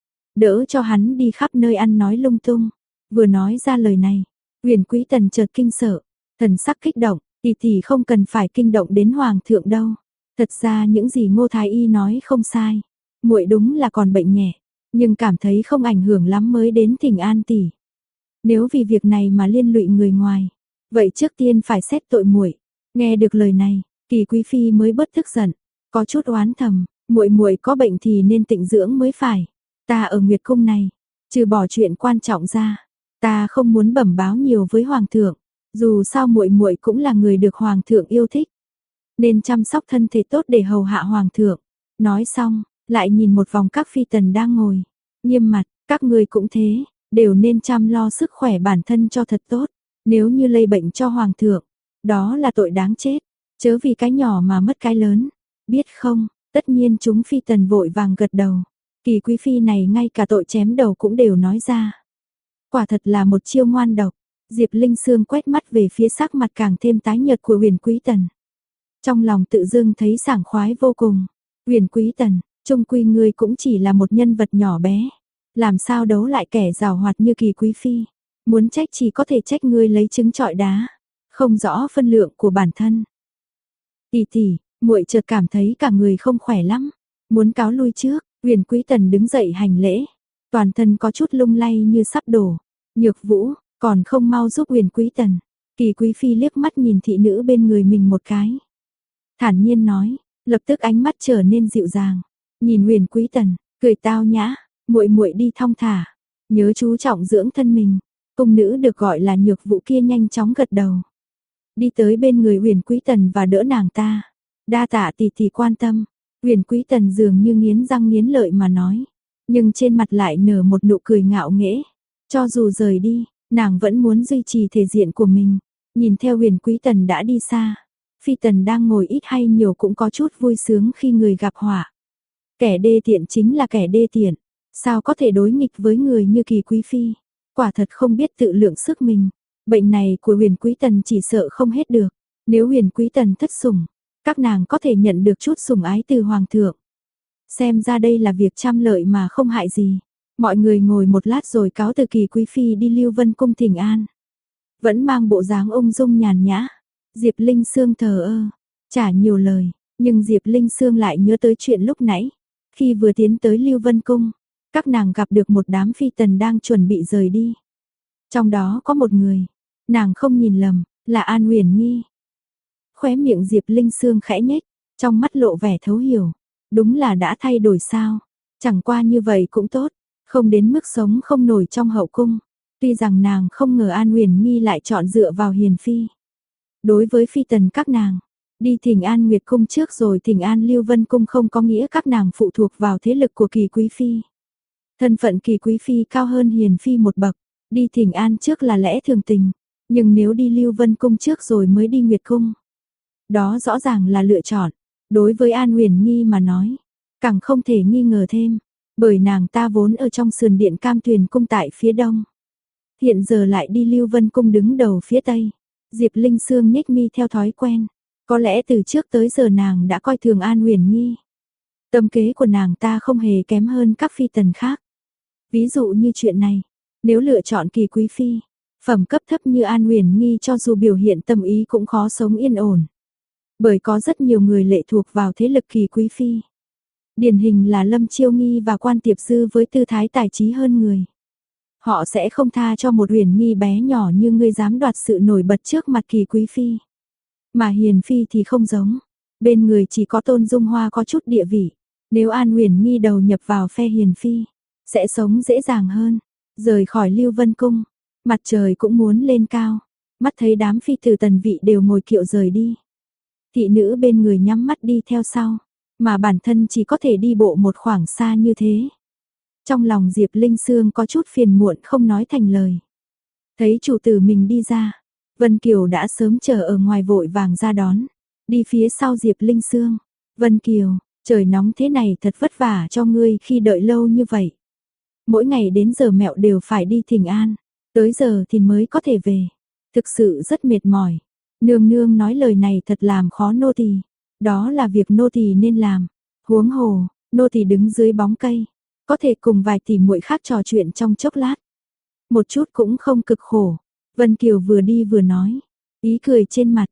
Đỡ cho hắn đi khắp nơi ăn nói lung tung. Vừa nói ra lời này, Huyền Quý Tần chợt kinh sợ, thần sắc kích động, tỷ tỷ không cần phải kinh động đến hoàng thượng đâu. Thật ra những gì Ngô thái y nói không sai, muội đúng là còn bệnh nhẹ, nhưng cảm thấy không ảnh hưởng lắm mới đến thỉnh an tỷ. Nếu vì việc này mà liên lụy người ngoài, vậy trước tiên phải xét tội muội. Nghe được lời này, Kỳ quý phi mới bớt tức giận, có chút oán thầm, muội muội có bệnh thì nên tịnh dưỡng mới phải. Ta ở Nguyệt cung này, trừ bỏ chuyện quan trọng ra, ta không muốn bẩm báo nhiều với hoàng thượng, dù sao muội muội cũng là người được hoàng thượng yêu thích, nên chăm sóc thân thể tốt để hầu hạ hoàng thượng. Nói xong, lại nhìn một vòng các phi tần đang ngồi, nghiêm mặt, các ngươi cũng thế, đều nên chăm lo sức khỏe bản thân cho thật tốt, nếu như lây bệnh cho hoàng thượng, đó là tội đáng chết, chớ vì cái nhỏ mà mất cái lớn, biết không? Tất nhiên chúng phi tần vội vàng gật đầu. Kỳ quý phi này ngay cả tội chém đầu cũng đều nói ra. Quả thật là một chiêu ngoan độc. Diệp Linh Sương quét mắt về phía sắc mặt càng thêm tái nhợt của Huyền Quý Tần. Trong lòng tự dưng thấy sảng khoái vô cùng. Huyền Quý Tần, chung quy ngươi cũng chỉ là một nhân vật nhỏ bé, làm sao đấu lại kẻ giàu hoạt như Kỳ quý phi. Muốn trách chỉ có thể trách ngươi lấy trứng trọi đá, không rõ phân lượng của bản thân. Tỷ tỷ, muội chợt cảm thấy cả người không khỏe lắm, muốn cáo lui trước. Huyền Quý Tần đứng dậy hành lễ, toàn thân có chút lung lay như sắp đổ. Nhược Vũ, còn không mau giúp Huyền Quý Tần. Kỳ quý phi liếc mắt nhìn thị nữ bên người mình một cái, thản nhiên nói, lập tức ánh mắt trở nên dịu dàng, nhìn Huyền Quý Tần, cười tao nhã, muội muội đi thong thả, nhớ chú trọng dưỡng thân mình. Cung nữ được gọi là Nhược Vũ kia nhanh chóng gật đầu, đi tới bên người Huyền Quý Tần và đỡ nàng ta. Đa tạ tỷ tỷ quan tâm. Huyền Quý Tần dường như nghiến răng nghiến lợi mà nói, nhưng trên mặt lại nở một nụ cười ngạo nghễ. Cho dù rời đi, nàng vẫn muốn duy trì thể diện của mình. Nhìn theo Huyền Quý Tần đã đi xa, phi tần đang ngồi ít hay nhiều cũng có chút vui sướng khi người gặp họa. Kẻ đê tiện chính là kẻ đê tiện, sao có thể đối nghịch với người như Kỳ quý phi, quả thật không biết tự lượng sức mình. Bệnh này của Huyền Quý Tần chỉ sợ không hết được, nếu Huyền Quý Tần thất sủng, các nàng có thể nhận được chút sủng ái từ hoàng thượng. Xem ra đây là việc trăm lợi mà không hại gì. Mọi người ngồi một lát rồi cáo từ Kỳ quý phi đi Lưu Vân cung thỉnh an. Vẫn mang bộ dáng ung dung nhàn nhã. Diệp Linh Sương thờ ơ, chả nhiều lời, nhưng Diệp Linh Sương lại nhớ tới chuyện lúc nãy. Khi vừa tiến tới Lưu Vân cung, các nàng gặp được một đám phi tần đang chuẩn bị rời đi. Trong đó có một người, nàng không nhìn lầm, là An Uyển Nhi. Khóe miệng Diệp Linh Sương khẽ nhếch, trong mắt lộ vẻ thấu hiểu. Đúng là đã thay đổi sao? Chẳng qua như vậy cũng tốt, không đến mức sống không nổi trong hậu cung. Tuy rằng nàng không ngờ An Uyển Nhi lại chọn dựa vào Hiền phi. Đối với phi tần các nàng, đi thỉnh An Nguyệt cung trước rồi thỉnh An Lưu Vân cung không có nghĩa các nàng phụ thuộc vào thế lực của Kỳ quý phi. Thân phận Kỳ quý phi cao hơn Hiền phi một bậc, đi thỉnh An trước là lẽ thường tình, nhưng nếu đi Lưu Vân cung trước rồi mới đi Nguyệt cung, đó rõ ràng là lựa chọn. Đối với An Uyển Nhi mà nói, càng không thể nghi ngờ thêm, bởi nàng ta vốn ở trong sườn điện Cam Tuyền cung tại phía đông, hiện giờ lại đi Lưu Vân cung đứng đầu phía tây. Diệp Linh Sương nhếch mi theo thói quen, có lẽ từ trước tới giờ nàng đã coi thường An Uyển Nhi. Tâm kế của nàng ta không hề kém hơn các phi tần khác. Ví dụ như chuyện này, nếu lựa chọn Kỳ quý phi, phẩm cấp thấp như An Uyển Nhi cho dù biểu hiện tâm ý cũng khó sống yên ổn. Bởi có rất nhiều người lệ thuộc vào thế lực Kỳ quý phi. Điển hình là Lâm Chiêu Nghi và Quan Tiệp Dư với tư thái tài trí hơn người. Họ sẽ không tha cho một Uyển Nhi bé nhỏ như ngươi dám đoạt sự nổi bật trước mặt Kỳ quý phi. Mà Hiền phi thì không giống, bên người chỉ có Tôn Dung Hoa có chút địa vị. Nếu An Uyển Nhi đầu nhập vào phe Hiền phi, sẽ sống dễ dàng hơn. Rời khỏi Lưu Vân cung, mặt trời cũng muốn lên cao, mắt thấy đám phi tử tần vị đều ngồi kiệu rời đi. Thị nữ bên người nhắm mắt đi theo sau, mà bản thân chỉ có thể đi bộ một khoảng xa như thế. Trong lòng Diệp Linh Sương có chút phiền muộn không nói thành lời. Thấy chủ tử mình đi ra, Vân Kiều đã sớm chờ ở ngoài vội vàng ra đón, đi phía sau Diệp Linh Sương. Vân Kiều, trời nóng thế này thật vất vả cho ngươi khi đợi lâu như vậy. Mỗi ngày đến giờ mẹo đều phải đi thỉnh an, tới giờ thì mới có thể về. Thực sự rất mệt mỏi. Nương nương nói lời này thật làm khó nô tỳ. Đó là việc nô tỳ nên làm. Huống hồ, nô tỳ đứng dưới bóng cây, có thể cùng vài tỷ muội khác trò chuyện trong chốc lát. Một chút cũng không cực khổ. Vân Kiều vừa đi vừa nói, ý cười trên mặt.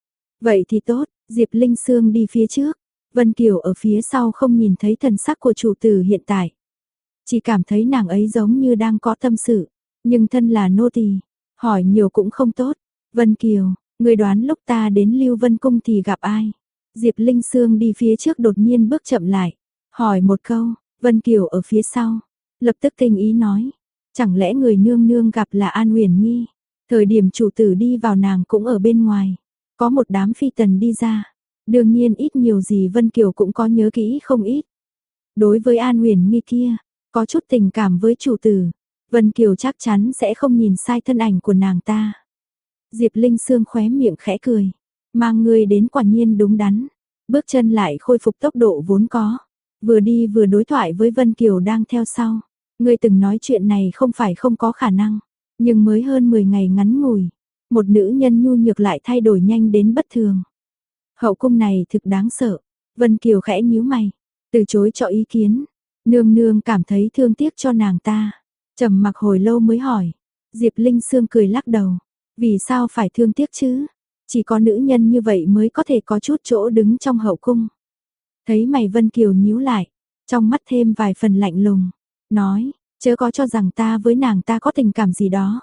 Vậy thì tốt, Diệp Linh Sương đi phía trước, Vân Kiều ở phía sau không nhìn thấy thần sắc của chủ tử hiện tại. Chỉ cảm thấy nàng ấy giống như đang có tâm sự, nhưng thân là nô tỳ, hỏi nhiều cũng không tốt. Vân Kiều, người đoán lúc ta đến Lưu Vân cung thì gặp ai? Diệp Linh Sương đi phía trước đột nhiên bước chậm lại, hỏi một câu. Vân Kiều ở phía sau, lập tức tinh ý nói, chẳng lẽ người nương nương gặp là An Uyển Nhi? Thời điểm chủ tử đi vào nàng cũng ở bên ngoài, có một đám phi tần đi ra. Đương nhiên ít nhiều gì Vân Kiều cũng có nhớ kỹ không ít. Đối với An Uyển Nhi kia, có chút tình cảm với chủ tử, Vân Kiều chắc chắn sẽ không nhìn sai thân ảnh của nàng ta. Diệp Linh Sương khóe miệng khẽ cười, mang ngươi đến quả nhiên đúng đắn. Bước chân lại khôi phục tốc độ vốn có, vừa đi vừa đối thoại với Vân Kiều đang theo sau. Ngươi từng nói chuyện này không phải không có khả năng, nhưng mới hơn 10 ngày ngắn ngủi, một nữ nhân nhu nhược lại thay đổi nhanh đến bất thường. Hậu cung này thực đáng sợ. Vân Kiều khẽ nhíu mày, từ chối cho ý kiến. Nương nương cảm thấy thương tiếc cho nàng ta. Trầm mặc hồi lâu mới hỏi. Diệp Linh Sương cười lắc đầu. Vì sao phải thương tiếc chứ? Chỉ có nữ nhân như vậy mới có thể có chút chỗ đứng trong hậu cung. Thấy mày Vân Kiều nhíu lại, trong mắt thêm vài phần lạnh lùng, nói, chớ có cho rằng ta với nàng ta có tình cảm gì đó.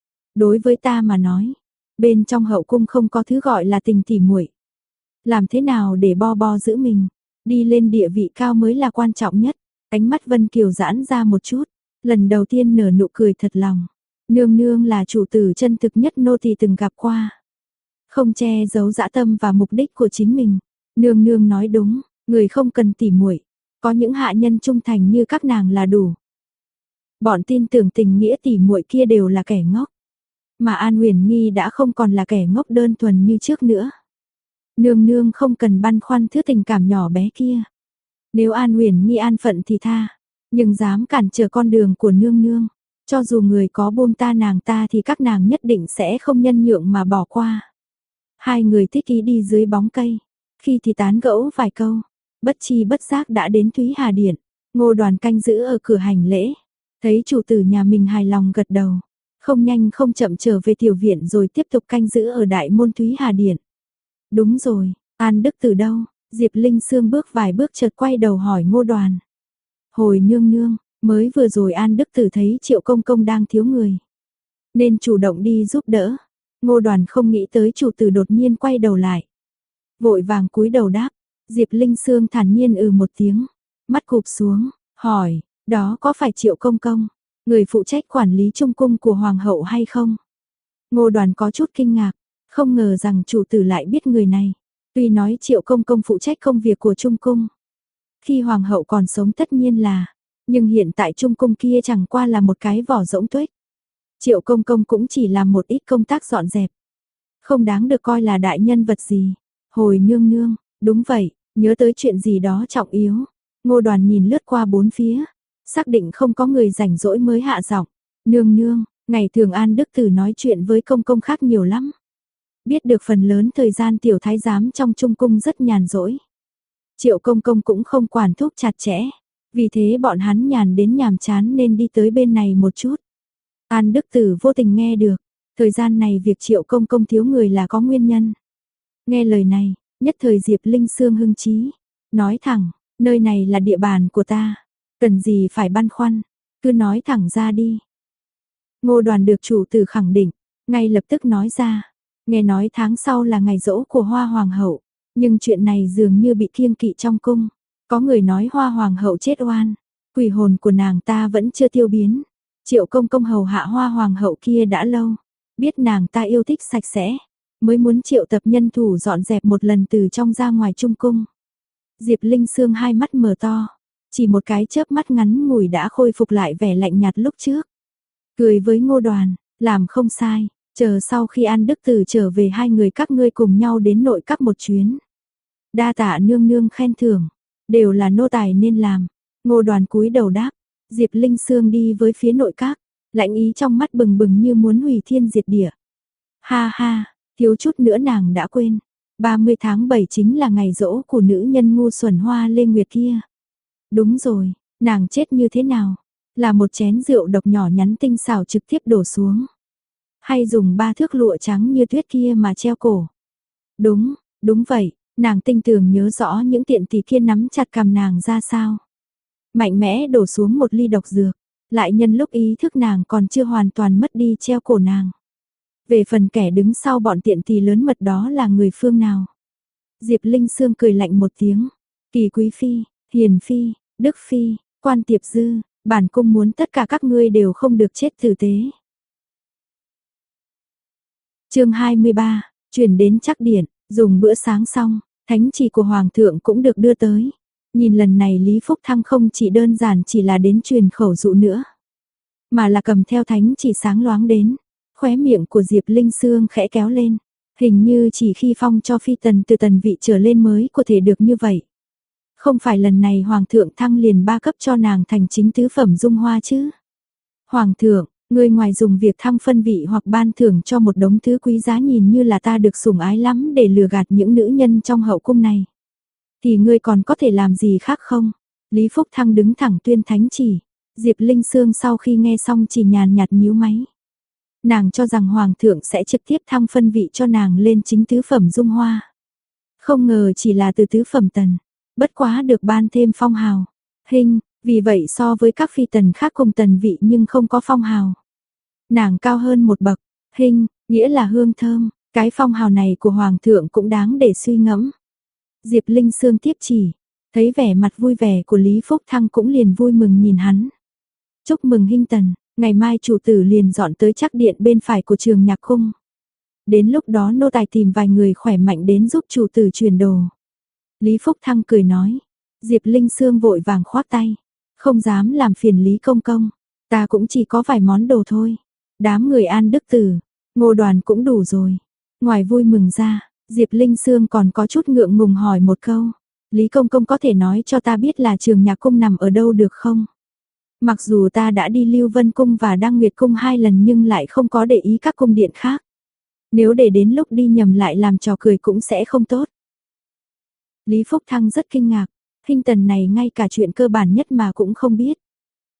Đối với ta mà nói, bên trong hậu cung không có thứ gọi là tình tỉ muội. Làm thế nào để bo bo giữ mình, đi lên địa vị cao mới là quan trọng nhất. Ánh mắt Vân Kiều giãn ra một chút, lần đầu tiên nở nụ cười thật lòng. Nương nương là chủ tử chân thực nhất nô tỳ từng gặp qua. Không che giấu dã tâm và mục đích của chính mình. Nương nương nói đúng, người không cần tỉ muội, có những hạ nhân trung thành như các nàng là đủ. Bọn tin tưởng tình nghĩa tỉ muội kia đều là kẻ ngốc, mà An Uyển Nhi đã không còn là kẻ ngốc đơn thuần như trước nữa. Nương nương không cần băn khoăn thứ tình cảm nhỏ bé kia. Nếu An Uyển Nhi an phận thì tha, nhưng dám cản trở con đường của nương nương, cho dù người có buông ta nàng ta thì các nàng nhất định sẽ không nhân nhượng mà bỏ qua. Hai người thích ý đi dưới bóng cây, khi thì tán gẫu vài câu, bất chi bất giác đã đến Thúy Hà Điện. Ngô Đoàn canh giữ ở cửa hành lễ, Thấy chủ tử nhà mình hài lòng gật đầu, không nhanh không chậm trở về tiểu viện rồi tiếp tục canh giữ ở đại môn Thúy Hà Điện. Đúng rồi, An Đức Tử đâu? Diệp Linh Sương bước vài bước chợt quay đầu hỏi Ngô Đoàn. Hồi nương nương, mới vừa rồi An Đức Tử thấy Triệu Công Công đang thiếu người, nên chủ động đi giúp đỡ. Ngô Đoàn không nghĩ tới chủ tử đột nhiên quay đầu lại. Vội vàng cúi đầu đáp, Diệp Linh Sương thản nhiên một tiếng, mắt cụp xuống, hỏi, đó có phải Triệu Công Công, người phụ trách quản lý trung cung của Hoàng hậu hay không? Ngô Đoàn có chút kinh ngạc, không ngờ rằng chủ tử lại biết người này. Tuy nói Triệu Công Công phụ trách công việc của trung cung, khi Hoàng hậu còn sống tất nhiên là, nhưng hiện tại trung cung kia chẳng qua là một cái vỏ rỗng tuếch. Triệu Công Công cũng chỉ làm một ít công tác dọn dẹp, không đáng được coi là đại nhân vật gì. Hồi nương nương, đúng vậy, nhớ tới chuyện gì đó trọng yếu. Ngô Đoàn nhìn lướt qua bốn phía, xác định không có người rảnh rỗi mới hạ giọng. Nương nương, ngày thường An Đức Tử nói chuyện với công công khác nhiều lắm. Biết được phần lớn thời gian tiểu thái giám trong trung cung rất nhàn rỗi. Triệu Công Công cũng không quản thúc chặt chẽ, vì thế bọn hắn nhàn đến nhàm chán nên đi tới bên này một chút. An Đức Tử vô tình nghe được, thời gian này việc Triệu Công Công thiếu người là có nguyên nhân. Nghe lời này, nhất thời Diệp Linh Sương hưng chí, nói thẳng, nơi này là địa bàn của ta, cần gì phải băn khoăn, cứ nói thẳng ra đi. Ngô Đoàn được chủ tử khẳng định, ngay lập tức nói ra, nghe nói tháng sau là ngày giỗ của Hoa Hoàng hậu, nhưng chuyện này dường như bị kiêng kỵ trong cung, có người nói Hoa Hoàng hậu chết oan, quỷ hồn của nàng ta vẫn chưa tiêu biến. Triệu Công Công hầu hạ Hoa Hoàng hậu kia đã lâu, biết nàng ta yêu thích sạch sẽ, mới muốn triệu tập nhân thủ dọn dẹp một lần từ trong ra ngoài trung cung. Diệp Linh Sương hai mắt mở to, chỉ một cái chớp mắt ngắn ngủi đã khôi phục lại vẻ lạnh nhạt lúc trước. Cười với Ngô Đoàn, làm không sai, chờ sau khi An Đức Tử trở về hai người các ngươi cùng nhau đến nội các một chuyến. Đa tạ nương nương khen thưởng, đều là nô tài nên làm. Ngô Đoàn cúi đầu đáp, Diệp Linh Sương đi với phía nội các, lạnh ý trong mắt bừng bừng như muốn hủy thiên diệt địa. Ha ha, thiếu chút nữa nàng đã quên, 30 tháng 7 chính là ngày giỗ của nữ nhân ngu xuẩn Hoa Lê Nguyệt kia. Đúng rồi, nàng chết như thế nào? Là một chén rượu độc nhỏ nhắn tinh xảo trực tiếp đổ xuống, hay dùng 3 thước lụa trắng như tuyết kia mà treo cổ? Đúng, đúng vậy, nàng tinh tường nhớ rõ những tiện tỳ kia nắm chặt cằm nàng ra sao. Mạnh mẽ đổ xuống một ly độc dược, lại nhân lúc ý thức nàng còn chưa hoàn toàn mất đi treo cổ nàng. Về phần kẻ đứng sau bọn tiện tỳ lớn mật đó là người phương nào? Diệp Linh Sương cười lạnh một tiếng, Kỳ Quý Phi, Hiền Phi, Đức Phi, Quan Tiệp Dư, bản cung muốn tất cả các ngươi đều không được chết tử tế. Chương 23, chuyển đến Trắc Điện, dùng bữa sáng xong, thánh chỉ của Hoàng thượng cũng được đưa tới. Nhìn lần này Lý Phúc Thăng không chỉ đơn giản chỉ là đến truyền khẩu dụ nữa, mà là cầm theo thánh chỉ sáng loáng đến. Khóe miệng của Diệp Linh Sương khẽ kéo lên, hình như chỉ khi phong cho phi tần từ tần vị trở lên mới có thể được như vậy. Không phải lần này Hoàng thượng thăng liền 3 cấp cho nàng thành chính tứ phẩm dung hoa chứ? Hoàng thượng, ngươi ngoài dùng việc thăng phân vị hoặc ban thưởng cho một đống thứ quý giá nhìn như là ta được sủng ái lắm để lừa gạt những nữ nhân trong hậu cung này, thì ngươi còn có thể làm gì khác không? Lý Phúc Thăng đứng thẳng tuyên thánh chỉ. Diệp Linh Sương sau khi nghe xong chỉ nhàn nhạt nhíu máy. Nàng cho rằng Hoàng thượng sẽ trực tiếp thăng phân vị cho nàng lên chính tứ phẩm dung hoa. Không ngờ chỉ là từ tứ phẩm tần, bất quá được ban thêm phong hào. Hình, vì vậy so với các phi tần khác cùng tần vị nhưng không có phong hào. Nàng cao hơn một bậc, hình, nghĩa là hương thơm, cái phong hào này của Hoàng thượng cũng đáng để suy ngẫm. Diệp Linh Sương tiếp chỉ, thấy vẻ mặt vui vẻ của Lý Phúc Thăng cũng liền vui mừng nhìn hắn. Chúc mừng Hinh tần, ngày mai chủ tử liền dọn tới Trắc Điện bên phải của Trường Nhạc Cung. Đến lúc đó nô tài tìm vài người khỏe mạnh đến giúp chủ tử chuyển đồ. Lý Phúc Thăng cười nói. Diệp Linh Sương vội vàng khoác tay, không dám làm phiền Lý công công, ta cũng chỉ có vài món đồ thôi. Đám người An Đức Tử, Ngô Đoàn cũng đủ rồi. Ngoài vui mừng ra, Diệp Linh Sương còn có chút ngượng ngùng hỏi một câu. Lý công công có thể nói cho ta biết là Trường Nhạc Cung nằm ở đâu được không? Mặc dù ta đã đi Lưu Vân Cung và Đăng Nguyệt Cung 2 lần nhưng lại không có để ý các cung điện khác. Nếu để đến lúc đi nhầm lại làm trò cười cũng sẽ không tốt. Lý Phúc Thăng rất kinh ngạc, Hinh tần này ngay cả chuyện cơ bản nhất mà cũng không biết.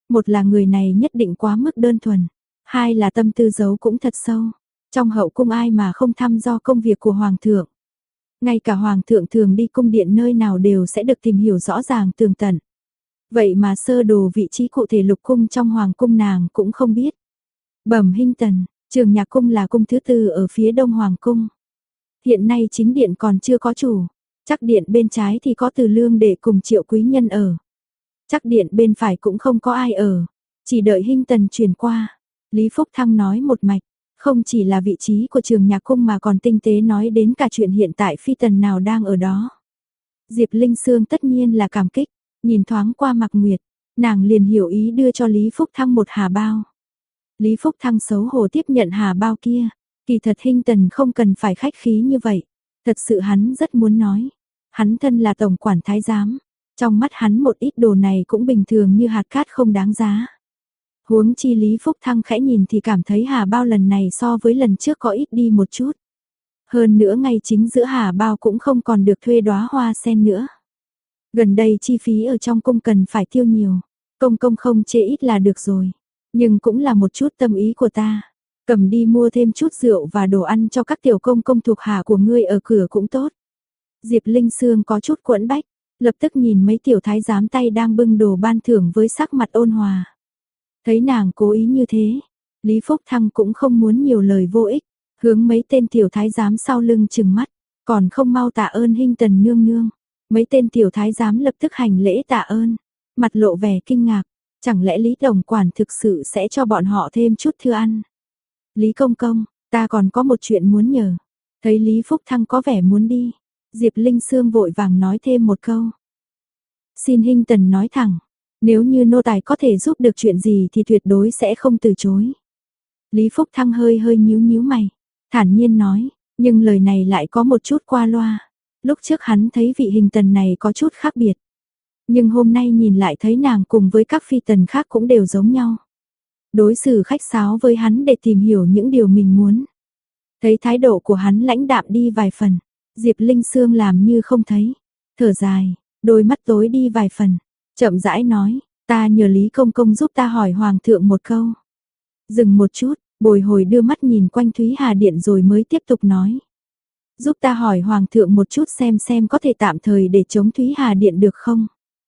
Một là người này nhất định quá mức đơn thuần, hai là tâm tư giấu cũng thật sâu. Trong hậu cung ai mà không thăm dò công việc của hoàng thượng. Ngay cả hoàng thượng thường đi cung điện nơi nào đều sẽ được tìm hiểu rõ ràng tường tận. Vậy mà sơ đồ vị trí cụ thể lục cung trong hoàng cung nàng cũng không biết. Bẩm Hinh Tần, Trường Nhạc cung là cung thứ tư ở phía đông hoàng cung. Hiện nay chính điện còn chưa có chủ, chắc điện bên trái thì có Từ Lương Đệ cùng Triệu Quý Nhân ở. Chắc điện bên phải cũng không có ai ở, chỉ đợi Hinh Tần truyền qua. Lý Phúc Thăng nói một mạch, không chỉ là vị trí của Trường Nhạc cung mà còn tinh tế nói đến cả chuyện hiện tại phi tần nào đang ở đó. Diệp Linh Sương tất nhiên là cảm kích, nhìn thoáng qua Mạc Nguyệt, nàng liền hiểu ý đưa cho Lý Phúc Thăng một hà bao. Lý Phúc Thăng xấu hổ tiếp nhận hà bao kia, kỳ thật Hinh Tần không cần phải khách khí như vậy, thật sự hắn rất muốn nói. Hắn thân là tổng quản thái giám, trong mắt hắn một ít đồ này cũng bình thường như hạt cát không đáng giá. Huống chi Lý Phúc Thăng khẽ nhìn thì cảm thấy hà bao lần này so với lần trước có ít đi một chút. Hơn nữa ngay chính giữa hà bao cũng không còn được thuê đóa hoa sen nữa. Gần đây chi phí ở trong cung cần phải tiêu nhiều, công công không chê ít là được rồi. Nhưng cũng là một chút tâm ý của ta, cầm đi mua thêm chút rượu và đồ ăn cho các tiểu công công thuộc hạ của ngươi ở cửa cũng tốt. Diệp Linh Sương có chút quẫn bách, lập tức nhìn mấy tiểu thái giám tay đang bưng đồ ban thưởng với sắc mặt ôn hòa. Thấy nàng cố ý như thế, Lý Phúc Thăng cũng không muốn nhiều lời vô ích, hướng mấy tên tiểu thái giám sau lưng trừng mắt, còn không mau tạ ơn Hinh Tần nương nương. Mấy tên tiểu thái giám lập tức hành lễ tạ ơn, mặt lộ vẻ kinh ngạc, chẳng lẽ Lý tổng quản thực sự sẽ cho bọn họ thêm chút thư ăn. Lý công công, ta còn có một chuyện muốn nhờ. Thấy Lý Phúc Thăng có vẻ muốn đi, Diệp Linh Sương vội vàng nói thêm một câu. Xin Hinh Tần nói thẳng, nếu như nô tài có thể giúp được chuyện gì thì tuyệt đối sẽ không từ chối. Lý Phúc Thăng hơi nhíu mày, thản nhiên nói, nhưng lời này lại có một chút qua loa. Lúc trước hắn thấy vị Hình Tần này có chút khác biệt, nhưng hôm nay nhìn lại thấy nàng cùng với các phi tần khác cũng đều giống nhau. Đối xử khách sáo với hắn để tìm hiểu những điều mình muốn. Thấy thái độ của hắn lãnh đạm đi vài phần, Diệp Linh Sương làm như không thấy, thở dài, đôi mắt tối đi vài phần, chậm rãi nói, ta nhờ Lý công công giúp ta hỏi hoàng thượng một câu. Dừng một chút, bồi hồi đưa mắt nhìn quanh Thúy Hà Điện rồi mới tiếp tục nói. Giúp ta hỏi hoàng thượng một chút xem có thể tạm thời để chống Thúy Hà Điện được không?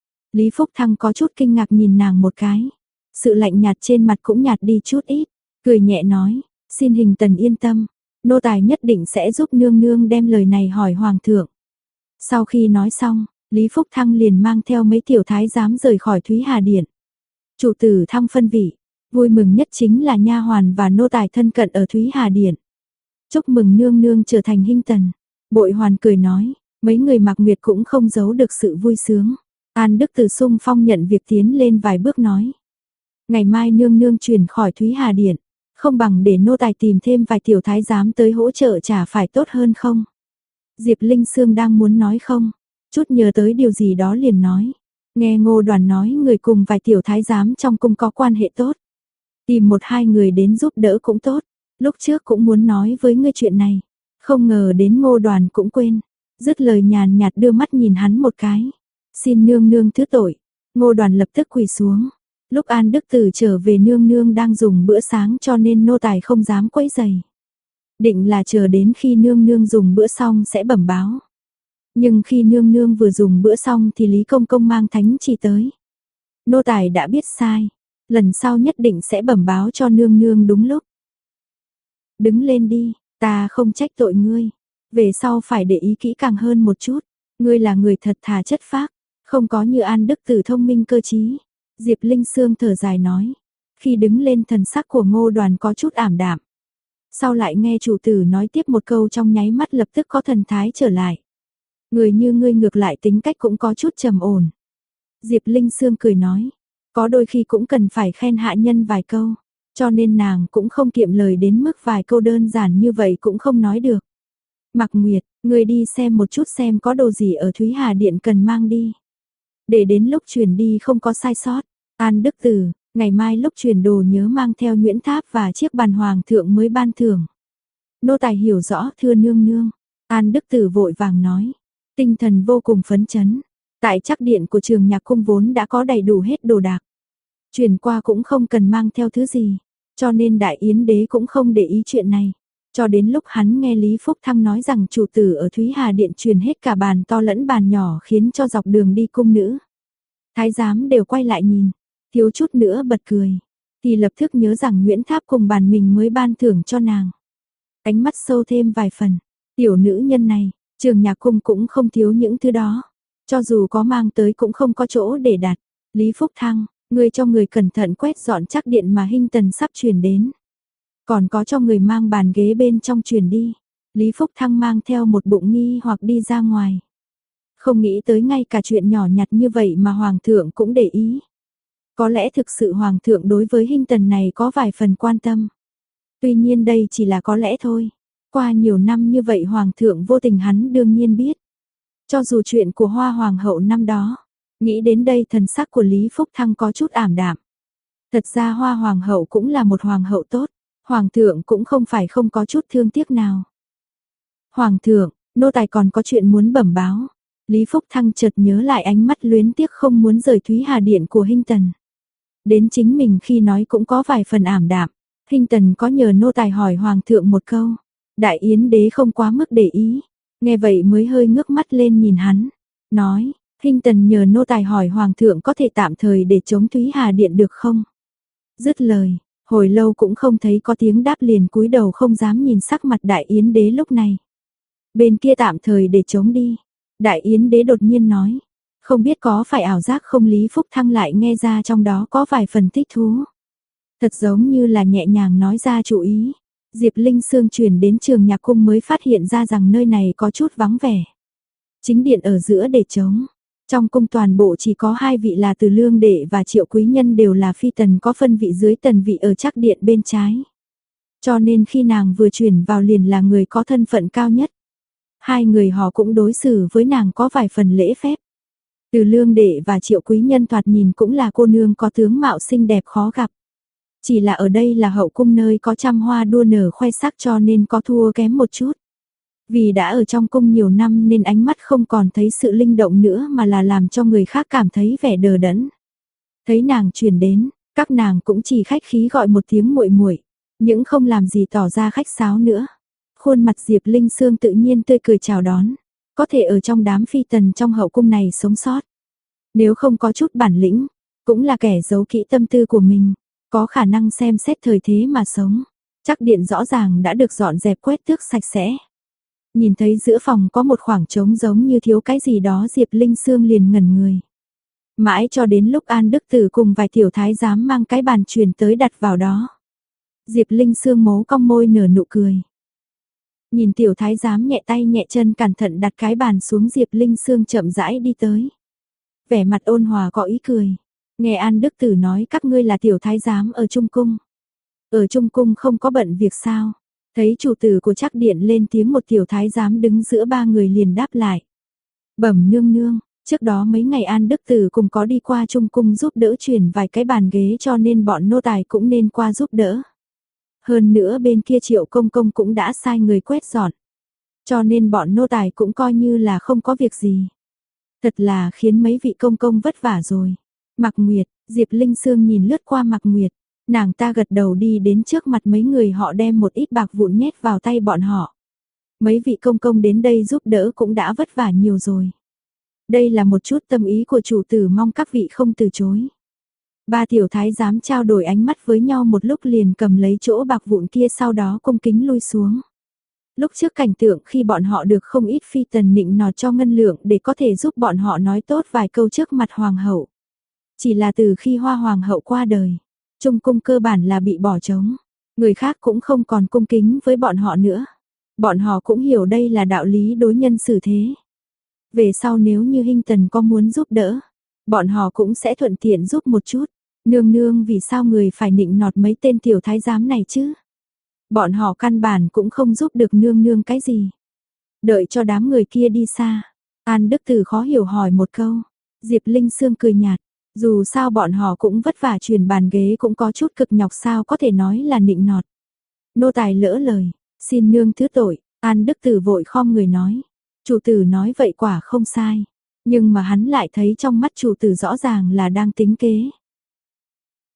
Lý Phúc Thăng có chút kinh ngạc nhìn nàng một cái. Sự lạnh nhạt trên mặt cũng nhạt đi chút ít, cười nhẹ nói, xin Hình Tần yên tâm, nô tài nhất định sẽ giúp nương nương đem lời này hỏi hoàng thượng. Sau khi nói xong, Lý Phúc Thăng liền mang theo mấy tiểu thái giám rời khỏi Thúy Hà Điện. Chủ tử thăng phân vị, vui mừng nhất chính là nha hoàn và nô tài thân cận ở Thúy Hà Điện. Chúc mừng nương nương trở thành Hinh Tần. Bội hoàn cười nói, mấy người Mạc Nguyệt cũng không giấu được sự vui sướng. An Đức từ xung phong nhận việc tiến lên vài bước nói. Ngày mai nương nương chuyển khỏi Thúy Hà Điện, không bằng để nô tài tìm thêm vài tiểu thái giám tới hỗ trợ chả phải tốt hơn không? Diệp Linh Sương đang muốn nói không, chút nhớ tới điều gì đó liền nói. Nghe Ngô Đoàn nói người cùng vài tiểu thái giám trong cung có quan hệ tốt. Tìm một hai người đến giúp đỡ cũng tốt, lúc trước cũng muốn nói với ngươi chuyện này. Không ngờ đến Ngô Đoàn cũng quên, dứt lời nhàn nhạt đưa mắt nhìn hắn một cái. Xin nương nương thứ tội, Ngô Đoàn lập tức quỳ xuống. Lúc An Đức Tử trở về nương nương đang dùng bữa sáng cho nên nô tài không dám quấy rầy. Định là chờ đến khi nương nương dùng bữa xong sẽ bẩm báo. Nhưng khi nương nương vừa dùng bữa xong thì Lý công công mang thánh chỉ tới. Nô tài đã biết sai, lần sau nhất định sẽ bẩm báo cho nương nương đúng lúc. Đứng lên đi, ta không trách tội ngươi, về sau phải để ý kỹ càng hơn một chút, ngươi là người thật thà chất phác, không có như An Đức Tử thông minh cơ trí. Diệp Linh Sương thở dài nói, khi đứng lên thần sắc của Ngô Đoàn có chút ảm đạm. Sau lại nghe chủ tử nói tiếp một câu trong nháy mắt lập tức có thần thái trở lại. Người như ngươi ngược lại tính cách cũng có chút trầm ổn. Diệp Linh Sương cười nói, có đôi khi cũng cần phải khen hạ nhân vài câu, cho nên nàng cũng không kiệm lời đến mức vài câu đơn giản như vậy cũng không nói được. Mạc Nguyệt, ngươi đi xem một chút xem có đồ gì ở Thúy Hà Điện cần mang đi. Để đến lúc chuyển đi không có sai sót. An Đức Tử, ngày mai lúc chuyển đồ nhớ mang theo nhuyễn tháp và chiếc bàn hoàng thượng mới ban thưởng. Nô tài hiểu rõ thưa nương nương. An Đức Tử vội vàng nói, tinh thần vô cùng phấn chấn. Tại chắc điện của Trường Nhạc cung vốn đã có đầy đủ hết đồ đạc. Chuyển qua cũng không cần mang theo thứ gì, cho nên Đại Yến đế cũng không để ý chuyện này. Cho đến lúc hắn nghe Lý Phúc Thăng nói rằng chủ tử ở Thúy Hà Điện truyền hết cả bàn to lẫn bàn nhỏ khiến cho dọc đường đi cung nữ. Thái giám đều quay lại nhìn, thiếu chút nữa bật cười, thì lập tức nhớ rằng Nguyễn Tháp cùng bàn mình mới ban thưởng cho nàng. Ánh mắt sâu thêm vài phần, tiểu nữ nhân này, Trường Nhạc Cung cũng không thiếu những thứ đó. Cho dù có mang tới cũng không có chỗ để đặt. Lý Phúc Thăng, người cho người cẩn thận quét dọn chắc điện mà Hinh Tần sắp chuyển đến. Còn có cho người mang bàn ghế bên trong chuyển đi. Lý Phúc Thăng mang theo một bụng nghi hoặc đi ra ngoài. Không nghĩ tới ngay cả chuyện nhỏ nhặt như vậy mà Hoàng thượng cũng để ý. Có lẽ thực sự Hoàng thượng đối với Hinh Tần này có vài phần quan tâm. Tuy nhiên đây chỉ là có lẽ thôi. Qua nhiều năm như vậy Hoàng thượng vô tình hắn đương nhiên biết. Cho dù chuyện của Hoa Hoàng hậu năm đó, nghĩ đến đây thần sắc của Lý Phúc Thăng có chút ảm đạm. Thật ra Hoa Hoàng hậu cũng là một Hoàng hậu tốt, Hoàng thượng cũng không phải không có chút thương tiếc nào. Hoàng thượng, nô tài còn có chuyện muốn bẩm báo. Lý Phúc Thăng chợt nhớ lại ánh mắt luyến tiếc không muốn rời Thúy Hà Điện của Hinh Tần. Đến chính mình khi nói cũng có vài phần ảm đạm. Hinh Tần có nhờ nô tài hỏi Hoàng thượng một câu. Đại Yến đế không quá mức để ý. Nghe vậy mới hơi ngước mắt lên nhìn hắn. Nói, Hinh Tần nhờ nô tài hỏi Hoàng thượng có thể tạm thời để chống Thúy Hà Điện được không? Dứt lời, hồi lâu cũng không thấy có tiếng đáp liền cúi đầu không dám nhìn sắc mặt Đại Yến đế lúc này. Bên kia tạm thời để chống đi. Đại Yến đế đột nhiên nói. Không biết có phải ảo giác không Lý Phúc Thăng lại nghe ra trong đó có vài phần thích thú. Thật giống như là nhẹ nhàng nói ra chủ ý. Diệp Linh Sương chuyển đến Trường Nhạc Cung mới phát hiện ra rằng nơi này có chút vắng vẻ. Chính điện ở giữa để trống. Trong cung toàn bộ chỉ có 2 vị là Từ Lương Đệ và Triệu Quý Nhân đều là phi tần có phân vị dưới tần vị ở chắc điện bên trái. Cho nên khi nàng vừa chuyển vào liền là người có thân phận cao nhất. 2 người họ cũng đối xử với nàng có vài phần lễ phép. Từ Lương Đệ và Triệu Quý Nhân thoạt nhìn cũng là cô nương có tướng mạo xinh đẹp khó gặp. Chỉ là ở đây là hậu cung nơi có trăm hoa đua nở khoe sắc cho nên có thua kém một chút. Vì đã ở trong cung nhiều năm nên ánh mắt không còn thấy sự linh động nữa mà là làm cho người khác cảm thấy vẻ đờ đẫn. Thấy nàng chuyển đến, các nàng cũng chỉ khách khí gọi một tiếng muội muội, nhưng không làm gì tỏ ra khách sáo nữa. Khuôn mặt Diệp Linh Sương tự nhiên tươi cười chào đón, có thể ở trong đám phi tần trong hậu cung này sống sót. Nếu không có chút bản lĩnh, cũng là kẻ giấu kỹ tâm tư của mình, có khả năng xem xét thời thế mà sống. Chắc điện rõ ràng đã được dọn dẹp quét tước sạch sẽ. Nhìn thấy giữa phòng có một khoảng trống giống như thiếu cái gì đó Diệp Linh Sương liền ngẩn người. Mãi cho đến lúc An Đức Tử cùng vài tiểu thái giám mang cái bàn truyền tới đặt vào đó. Diệp Linh Sương mố cong môi nở nụ cười. Nhìn tiểu thái giám nhẹ tay nhẹ chân cẩn thận đặt cái bàn xuống Diệp Linh Sương chậm rãi đi tới. Vẻ mặt ôn hòa có ý cười. Nghe An Đức Tử nói các ngươi là tiểu thái giám ở Trung Cung. Ở Trung Cung không có bận việc sao? Thấy chủ tử của chắc điện lên tiếng một tiểu thái giám đứng giữa 3 người liền đáp lại. Bẩm nương nương, trước đó mấy ngày An Đức Tử cùng có đi qua Trung Cung giúp đỡ chuyển vài cái bàn ghế cho nên bọn nô tài cũng nên qua giúp đỡ. Hơn nữa bên kia Triệu công công cũng đã sai người quét dọn. Cho nên bọn nô tài cũng coi như là không có việc gì. Thật là khiến mấy vị công công vất vả rồi. Mạc Nguyệt, Diệp Linh Sương nhìn lướt qua Mạc Nguyệt. Nàng ta gật đầu đi đến trước mặt mấy người họ đem một ít bạc vụn nhét vào tay bọn họ. Mấy vị công công đến đây giúp đỡ cũng đã vất vả nhiều rồi. Đây là một chút tâm ý của chủ tử mong các vị không từ chối. 3 tiểu thái giám trao đổi ánh mắt với nhau một lúc liền cầm lấy chỗ bạc vụn kia sau đó cung kính lui xuống. Lúc trước cảnh tượng khi bọn họ được không ít phi tần nịnh nọt cho ngân lượng để có thể giúp bọn họ nói tốt vài câu trước mặt hoàng hậu. Chỉ là từ khi Hoa Hoàng hậu qua đời, Trung cung cơ bản là bị bỏ trống, người khác cũng không còn cung kính với bọn họ nữa. Bọn họ cũng hiểu đây là đạo lý đối nhân xử thế. Về sau nếu như Hinh Tần có muốn giúp đỡ, bọn họ cũng sẽ thuận tiện giúp một chút. Nương nương vì sao người phải nịnh nọt mấy tên tiểu thái giám này chứ? Bọn họ căn bản cũng không giúp được nương nương cái gì. Đợi cho đám người kia đi xa, An Đức Tử khó hiểu hỏi một câu. Diệp Linh Sương cười nhạt, dù sao bọn họ cũng vất vả chuyển bàn ghế cũng có chút cực nhọc sao có thể nói là nịnh nọt. Nô tài lỡ lời, xin nương thứ tội. An Đức Tử vội khom người nói. Chủ tử nói vậy quả không sai, nhưng mà hắn lại thấy trong mắt chủ tử rõ ràng là đang tính kế.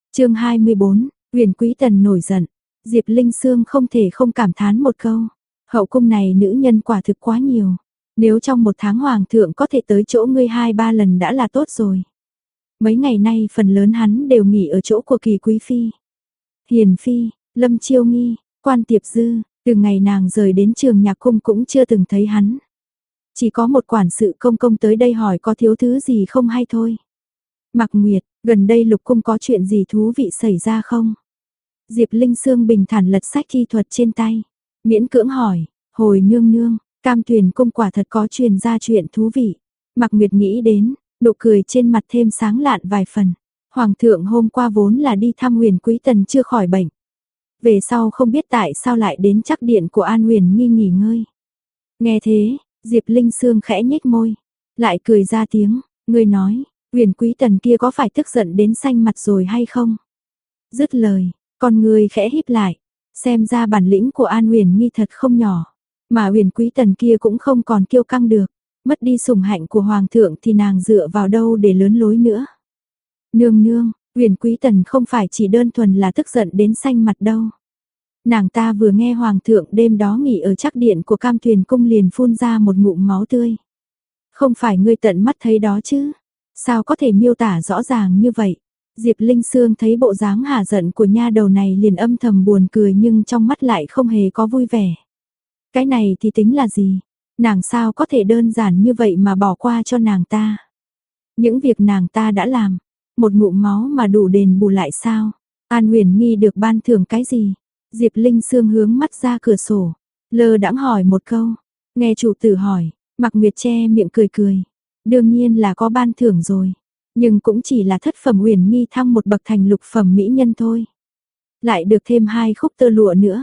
Chương 24, Huyền Quý Tần nổi giận. Diệp Linh Sương không thể không cảm thán một câu, hậu cung này nữ nhân quả thực quá nhiều. Nếu trong một tháng hoàng thượng có thể tới chỗ ngươi 2-3 lần đã là tốt rồi. Mấy ngày nay phần lớn hắn đều nghỉ ở chỗ của Kỳ quý phi, Hiền phi, Lâm Chiêu Nghi, Quan Tiệp Dư, từ ngày nàng rời đến Trường Nhạc cung cũng chưa từng thấy hắn. Chỉ có một quản sự công công tới đây hỏi có thiếu thứ gì không hay thôi. Mạc Nguyệt, gần đây Lục cung có chuyện gì thú vị xảy ra không? Diệp Linh Sương bình thản lật sách thi thuật trên tay, miễn cưỡng hỏi, hồi nương nương, Cam Tuyền cung quả thật có truyền ra chuyện thú vị. Mạc Nguyệt nghĩ đến, nụ cười trên mặt thêm sáng lạn vài phần. Hoàng thượng hôm qua vốn là đi thăm Huyền Quý Tần chưa khỏi bệnh. Về sau không biết tại sao lại đến chắc điện của An Huyền Nghi nghỉ ngơi. Nghe thế, Diệp Linh Sương khẽ nhếch môi, lại cười ra tiếng, ngươi nói, Huyền Quý Tần kia có phải tức giận đến xanh mặt rồi hay không? Dứt lời, con người khẽ híp lại, xem ra bản lĩnh của An Huyền Nghi thật không nhỏ, mà Huyền Quý Tần kia cũng không còn kiêu căng được, mất đi sủng hạnh của hoàng thượng thì nàng dựa vào đâu để lớn lối nữa. Nương nương, Huyền Quý Tần không phải chỉ đơn thuần là tức giận đến xanh mặt đâu. Nàng ta vừa nghe hoàng thượng đêm đó nghỉ ở chắc điện của Cam Tuyền cung liền phun ra một ngụm máu tươi. Không phải ngươi tận mắt thấy đó chứ? Sao có thể miêu tả rõ ràng như vậy? Diệp Linh Sương thấy bộ dáng hả giận của nha đầu này liền âm thầm buồn cười nhưng trong mắt lại không hề có vui vẻ. Cái này thì tính là gì? Nàng sao có thể đơn giản như vậy mà bỏ qua cho nàng ta? Những việc nàng ta đã làm, một ngụm máu mà đủ đền bù lại sao? An Huyền Nghi được ban thưởng cái gì? Diệp Linh Sương hướng mắt ra cửa sổ, lơ đãng hỏi một câu. Nghe chủ tử hỏi, Mạc Nguyệt che miệng cười cười. Đương nhiên là có ban thưởng rồi, nhưng cũng chỉ là thất phẩm Huyền Nghi thăng một bậc thành lục phẩm mỹ nhân thôi. Lại được thêm 2 khúc tơ lụa nữa.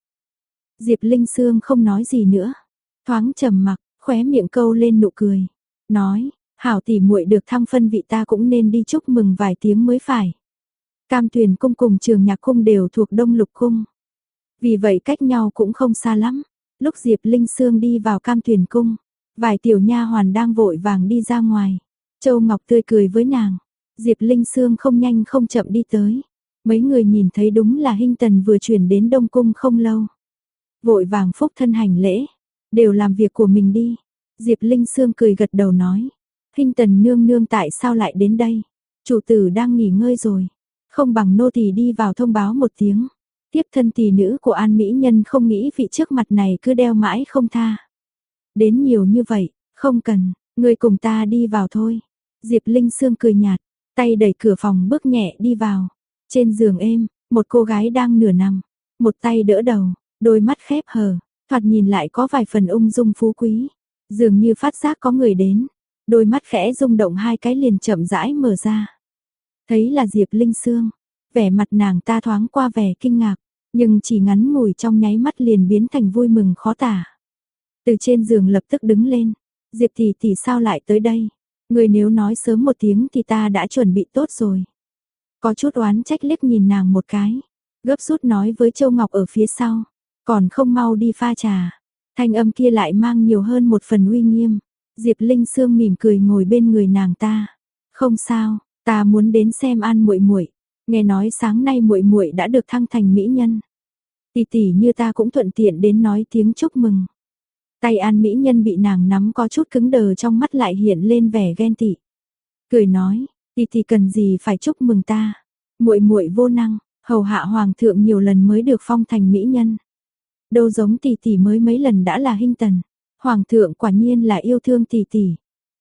Diệp Linh Sương không nói gì nữa, thoáng trầm mặc, khóe miệng câu lên nụ cười, nói, hảo tỷ muội được thăng phân vị ta cũng nên đi chúc mừng vài tiếng mới phải. Cam Tuyền cung cùng Trường Nhạc cung đều thuộc Đông Lục cung, vì vậy cách nhau cũng không xa lắm. Lúc Diệp Linh Sương đi vào Cam Tuyền cung, vài tiểu nha hoàn đang vội vàng đi ra ngoài. Châu Ngọc tươi cười với nàng, Diệp Linh Sương không nhanh không chậm đi tới. Mấy người nhìn thấy đúng là Hinh Tần vừa chuyển đến Đông cung không lâu, vội vàng phúc thân hành lễ, đều làm việc của mình đi. Diệp Linh Sương cười gật đầu nói, Hinh Tần nương nương tại sao lại đến đây? Chủ tử đang nghỉ ngơi rồi, không bằng nô tỳ đi vào thông báo một tiếng. Tiếp thân tỷ nữ của An mỹ nhân không nghĩ vị trước mặt này cứ đeo mãi không tha. Đến nhiều như vậy, không cần, ngươi cùng ta đi vào thôi. Diệp Linh Sương cười nhạt, tay đẩy cửa phòng bước nhẹ đi vào. Trên giường êm, một cô gái đang nửa nằm, một tay đỡ đầu, đôi mắt khép hờ, thoạt nhìn lại có vài phần ung dung phú quý. Dường như phát giác có người đến, đôi mắt khẽ rung động 2 cái liền chậm rãi mở ra. Thấy là Diệp Linh Sương, vẻ mặt nàng ta thoáng qua vẻ kinh ngạc, nhưng chỉ ngắn ngủi trong nháy mắt liền biến thành vui mừng khó tả. Từ trên giường lập tức đứng lên, Diệp tỷ tỷ sao lại tới đây? Người nếu nói sớm một tiếng thì ta đã chuẩn bị tốt rồi. Có chút oán trách liếc nhìn nàng một cái, gấp rút nói với Châu Ngọc ở phía sau, còn không mau đi pha trà. Thanh âm kia lại mang nhiều hơn một phần uy nghiêm. Diệp Linh Sương mỉm cười ngồi bên người nàng ta. Không sao, ta muốn đến xem An muội muội. Nghe nói sáng nay muội muội đã được thăng thành mỹ nhân. Tỷ tỷ như ta cũng thuận tiện đến nói tiếng chúc mừng. Tay An mỹ nhân bị nàng nắm có chút cứng đờ, trong mắt lại hiện lên vẻ ghen tị. Cười nói, tỷ tỷ cần gì phải chúc mừng ta? Muội muội vô năng, hầu hạ hoàng thượng nhiều lần mới được phong thành mỹ nhân. Đâu giống tỷ tỷ mới mấy lần đã là Hinh Tần. Hoàng thượng quả nhiên là yêu thương tỷ tỷ.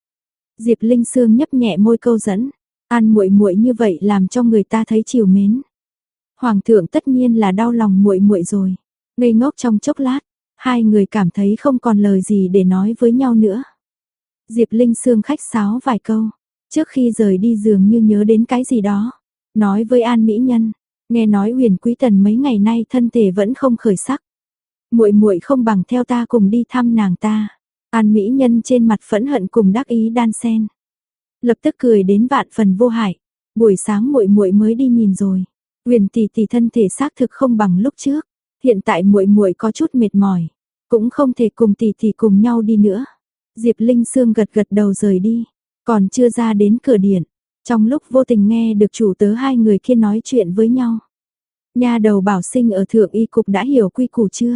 Diệp Linh Sương nhấp nhẹ môi câu dẫn, An muội muội như vậy làm cho người ta thấy trìu mến. Hoàng thượng tất nhiên là đau lòng muội muội rồi. Ngây ngốc trong chốc lát, hai người cảm thấy không còn lời gì để nói với nhau nữa. Diệp Linh Sương khách sáo vài câu, trước khi rời đi dường như nhớ đến cái gì đó, nói với An mỹ nhân, nghe nói Huyền Quý Tần mấy ngày nay thân thể vẫn không khởi sắc. Muội muội không bằng theo ta cùng đi thăm nàng ta. An mỹ nhân trên mặt phẫn hận cùng đắc ý đan xen, lập tức cười đến vạn phần vô hại. Buổi sáng muội muội mới đi nhìn rồi, Huyền tỷ tỷ thân thể xác thực không bằng lúc trước, hiện tại muội muội có chút mệt mỏi, cũng không thể cùng tỷ tỷ cùng nhau đi nữa. Diệp Linh Sương gật gật đầu rời đi, còn chưa ra đến cửa điện, Trong lúc vô tình nghe được chủ tớ hai người kia nói chuyện với nhau. Nha đầu Bảo Sinh ở thượng y cục đã hiểu quy củ chưa?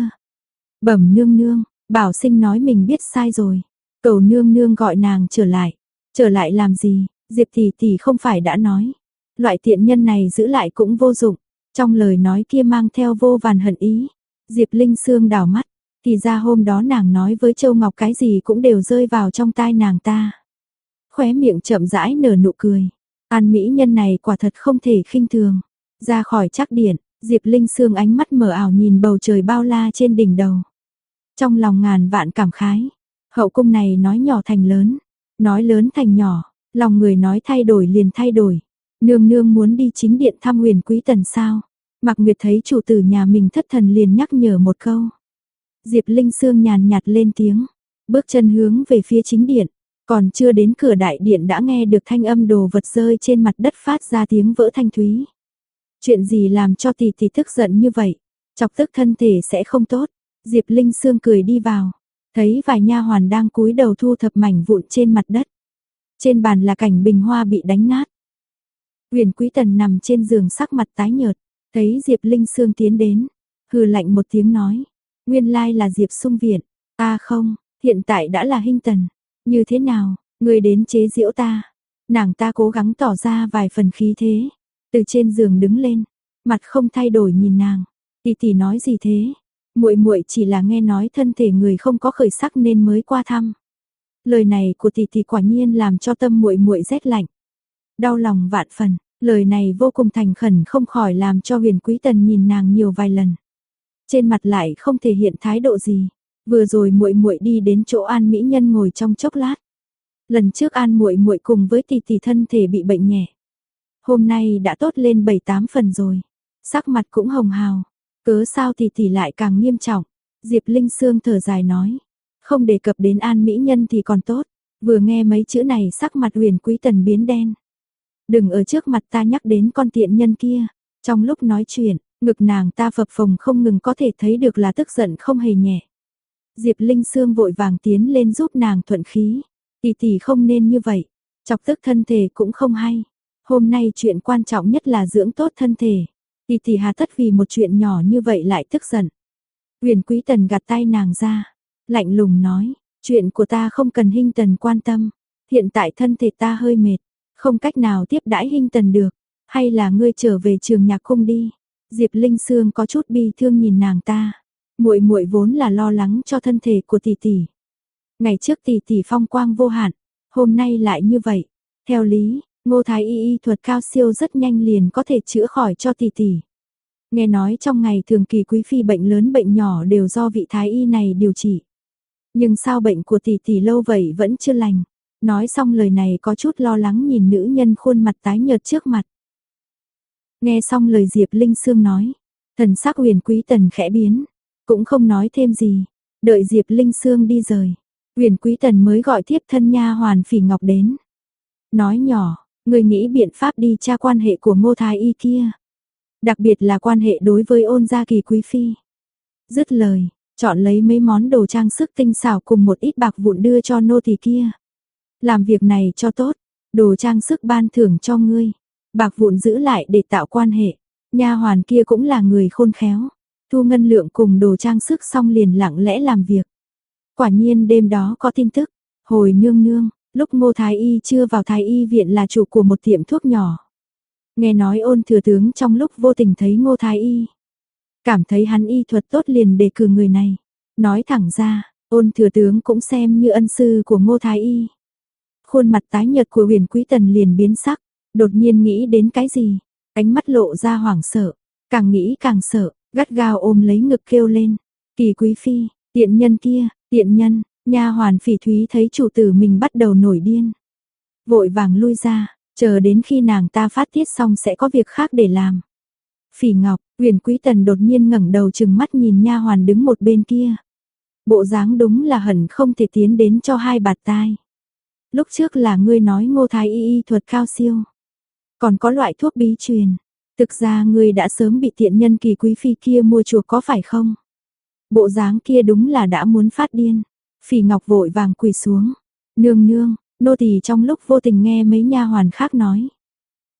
Bẩm nương nương, Bảo Sinh nói mình biết sai rồi. Cầu nương nương gọi nàng trở lại. Trở lại làm gì? Diệp tỷ tỷ không phải đã nói. Loại tiện nhân này giữ lại cũng vô dụng. Trong lời nói kia mang theo vô vàn hận ý. Diệp Linh Sương đảo mắt. Thì ra hôm đó nàng nói với Châu Ngọc cái gì cũng đều rơi vào trong tai nàng ta. Khóe miệng chậm rãi nở nụ cười. An mỹ nhân này quả thật không thể khinh thường. Ra khỏi trác điện, Diệp Linh Sương ánh mắt mờ ảo nhìn bầu trời bao la trên đỉnh đầu. Trong lòng ngàn vạn cảm khái. Hậu cung này nói nhỏ thành lớn, nói lớn thành nhỏ, lòng người nói thay đổi liền thay đổi. Nương nương muốn đi chính điện thăm Huyền Quý Tần sao? Mạc Nguyệt thấy chủ tử nhà mình thất thần liền nhắc nhở một câu. Diệp Linh Sương nhàn nhạt lên tiếng, bước chân hướng về phía chính điện, còn chưa đến cửa đại điện đã nghe được thanh âm đồ vật rơi trên mặt đất phát ra tiếng vỡ thanh thúy. Chuyện gì làm cho tỷ tỷ tức giận như vậy? Chọc tức thân thể sẽ không tốt. Diệp Linh Sương cười đi vào, thấy vài nha hoàn đang cúi đầu thu thập mảnh vụn trên mặt đất. Trên bàn là cảnh bình hoa bị đánh nát. Huyền Quý Tần nằm trên giường sắc mặt tái nhợt, thấy Diệp Linh Sương tiến đến, hừ lạnh một tiếng nói, nguyên lai là Diệp Sung Viện, ta không, hiện tại đã là Hinh Tần, như thế nào, ngươi đến chế giễu ta? Nàng ta cố gắng tỏ ra vài phần khí thế, từ trên giường đứng lên, mặt không thay đổi nhìn nàng, tỷ tỷ nói gì thế? Muội muội chỉ là nghe nói thân thể người không có khởi sắc nên mới qua thăm. Lời này của tỷ tỷ quả nhiên làm cho tâm muội muội rét lạnh. Đau lòng vạn phần, lời này vô cùng thành khẩn không khỏi làm cho Huyền Quý Tần nhìn nàng nhiều vài lần. Trên mặt lại không thể hiện thái độ gì. Vừa rồi muội muội đi đến chỗ An mỹ nhân ngồi trong chốc lát. Lần trước An muội muội cùng với tỷ tỷ thân thể bị bệnh nhẹ. Hôm nay đã tốt lên 7-8 phần rồi. Sắc mặt cũng hồng hào. Cớ sao tỷ tỷ lại càng nghiêm trọng? Diệp Linh Sương thở dài nói, không đề cập đến An mỹ nhân thì còn tốt. Vừa nghe mấy chữ này sắc mặt Huyền Quý Tần biến đen. Đừng ở trước mặt ta nhắc đến con tiện nhân kia. Trong lúc nói chuyện, ngực nàng ta phập phồng không ngừng có thể thấy được là tức giận không hề nhẹ. Diệp Linh Sương vội vàng tiến lên giúp nàng thuận khí. Tỷ tỷ không nên như vậy, chọc tức thân thể cũng không hay. Hôm nay chuyện quan trọng nhất là dưỡng tốt thân thể. Tỷ tỷ hà tất vì một chuyện nhỏ như vậy lại tức giận. Huyền Quý Tần gạt tay nàng ra, lạnh lùng nói, chuyện của ta không cần Hinh Tần quan tâm. Hiện tại thân thể ta hơi mệt, không cách nào tiếp đãi Hinh Tần được. Hay là ngươi trở về Trường Nhạc Cung đi. Diệp Linh Sương có chút bi thương nhìn nàng ta. Muội muội vốn là lo lắng cho thân thể của tỷ tỷ. Ngày trước tỷ tỷ phong quang vô hạn, hôm nay lại như vậy. Theo lý, Ngô Thái Y y thuật cao siêu rất nhanh liền có thể chữa khỏi cho tỷ tỷ. Nghe nói trong ngày thường kỳ quý phi bệnh lớn bệnh nhỏ đều do vị thái y này điều trị. Nhưng sao bệnh của tỷ tỷ lâu vậy vẫn chưa lành? Nói xong lời này có chút lo lắng nhìn nữ nhân khuôn mặt tái nhợt trước mặt. Nghe xong lời Diệp Linh Sương nói, thần sắc Huyền Quý Tần khẽ biến, cũng không nói thêm gì, đợi Diệp Linh Sương đi rời, Huyền Quý Tần mới gọi thiếp thân nha hoàn Phỉ Ngọc đến. Nói nhỏ, người nghĩ biện pháp đi tra quan hệ của Ngô Thái Y kia, đặc biệt là quan hệ đối với Ôn gia kỳ quý phi. Dứt lời, chọn lấy mấy món đồ trang sức tinh xảo cùng một ít bạc vụn đưa cho nô tỳ kia. Làm việc này cho tốt, đồ trang sức ban thưởng cho ngươi, bạc vụn giữ lại để tạo quan hệ. Nha hoàn kia cũng là người khôn khéo, thu ngân lượng cùng đồ trang sức xong liền lặng lẽ làm việc. Quả nhiên đêm đó có tin tức, hồi nương nương, lúc Ngô Thái Y chưa vào Thái Y viện là chủ của một tiệm thuốc nhỏ. Nghe nói Ôn thừa tướng trong lúc vô tình thấy Ngô Thái Y, cảm thấy hắn y thuật tốt liền đề cử người này. Nói thẳng ra, Ôn thừa tướng cũng xem như ân sư của Ngô Thái Y. Khuôn mặt tái nhợt của Huyền Quý Tần liền biến sắc, đột nhiên nghĩ đến cái gì, ánh mắt lộ ra hoảng sợ, càng nghĩ càng sợ, gắt gao ôm lấy ngực kêu lên, Kỳ quý phi, tiện nhân kia, tiện nhân. Nha hoàn Phỉ Thúy thấy chủ tử mình bắt đầu nổi điên, vội vàng lui ra, chờ đến khi nàng ta phát tiết xong sẽ có việc khác để làm. Phỉ Ngọc, Huyền Quý Tần đột nhiên ngẩng đầu trừng mắt nhìn nha hoàn đứng một bên kia. Bộ dáng đúng là hận không thể tiến đến cho hai bạt tai. Lúc trước là ngươi nói Ngô Thái Y y thuật cao siêu, còn có loại thuốc bí truyền, thực ra ngươi đã sớm bị tiện nhân Kỳ quý phi kia mua chuộc có phải không? Bộ dáng kia đúng là đã muốn phát điên. Phỉ Ngọc vội vàng quỳ xuống, nương nương, nô tỳ trong lúc vô tình nghe mấy nha hoàn khác nói,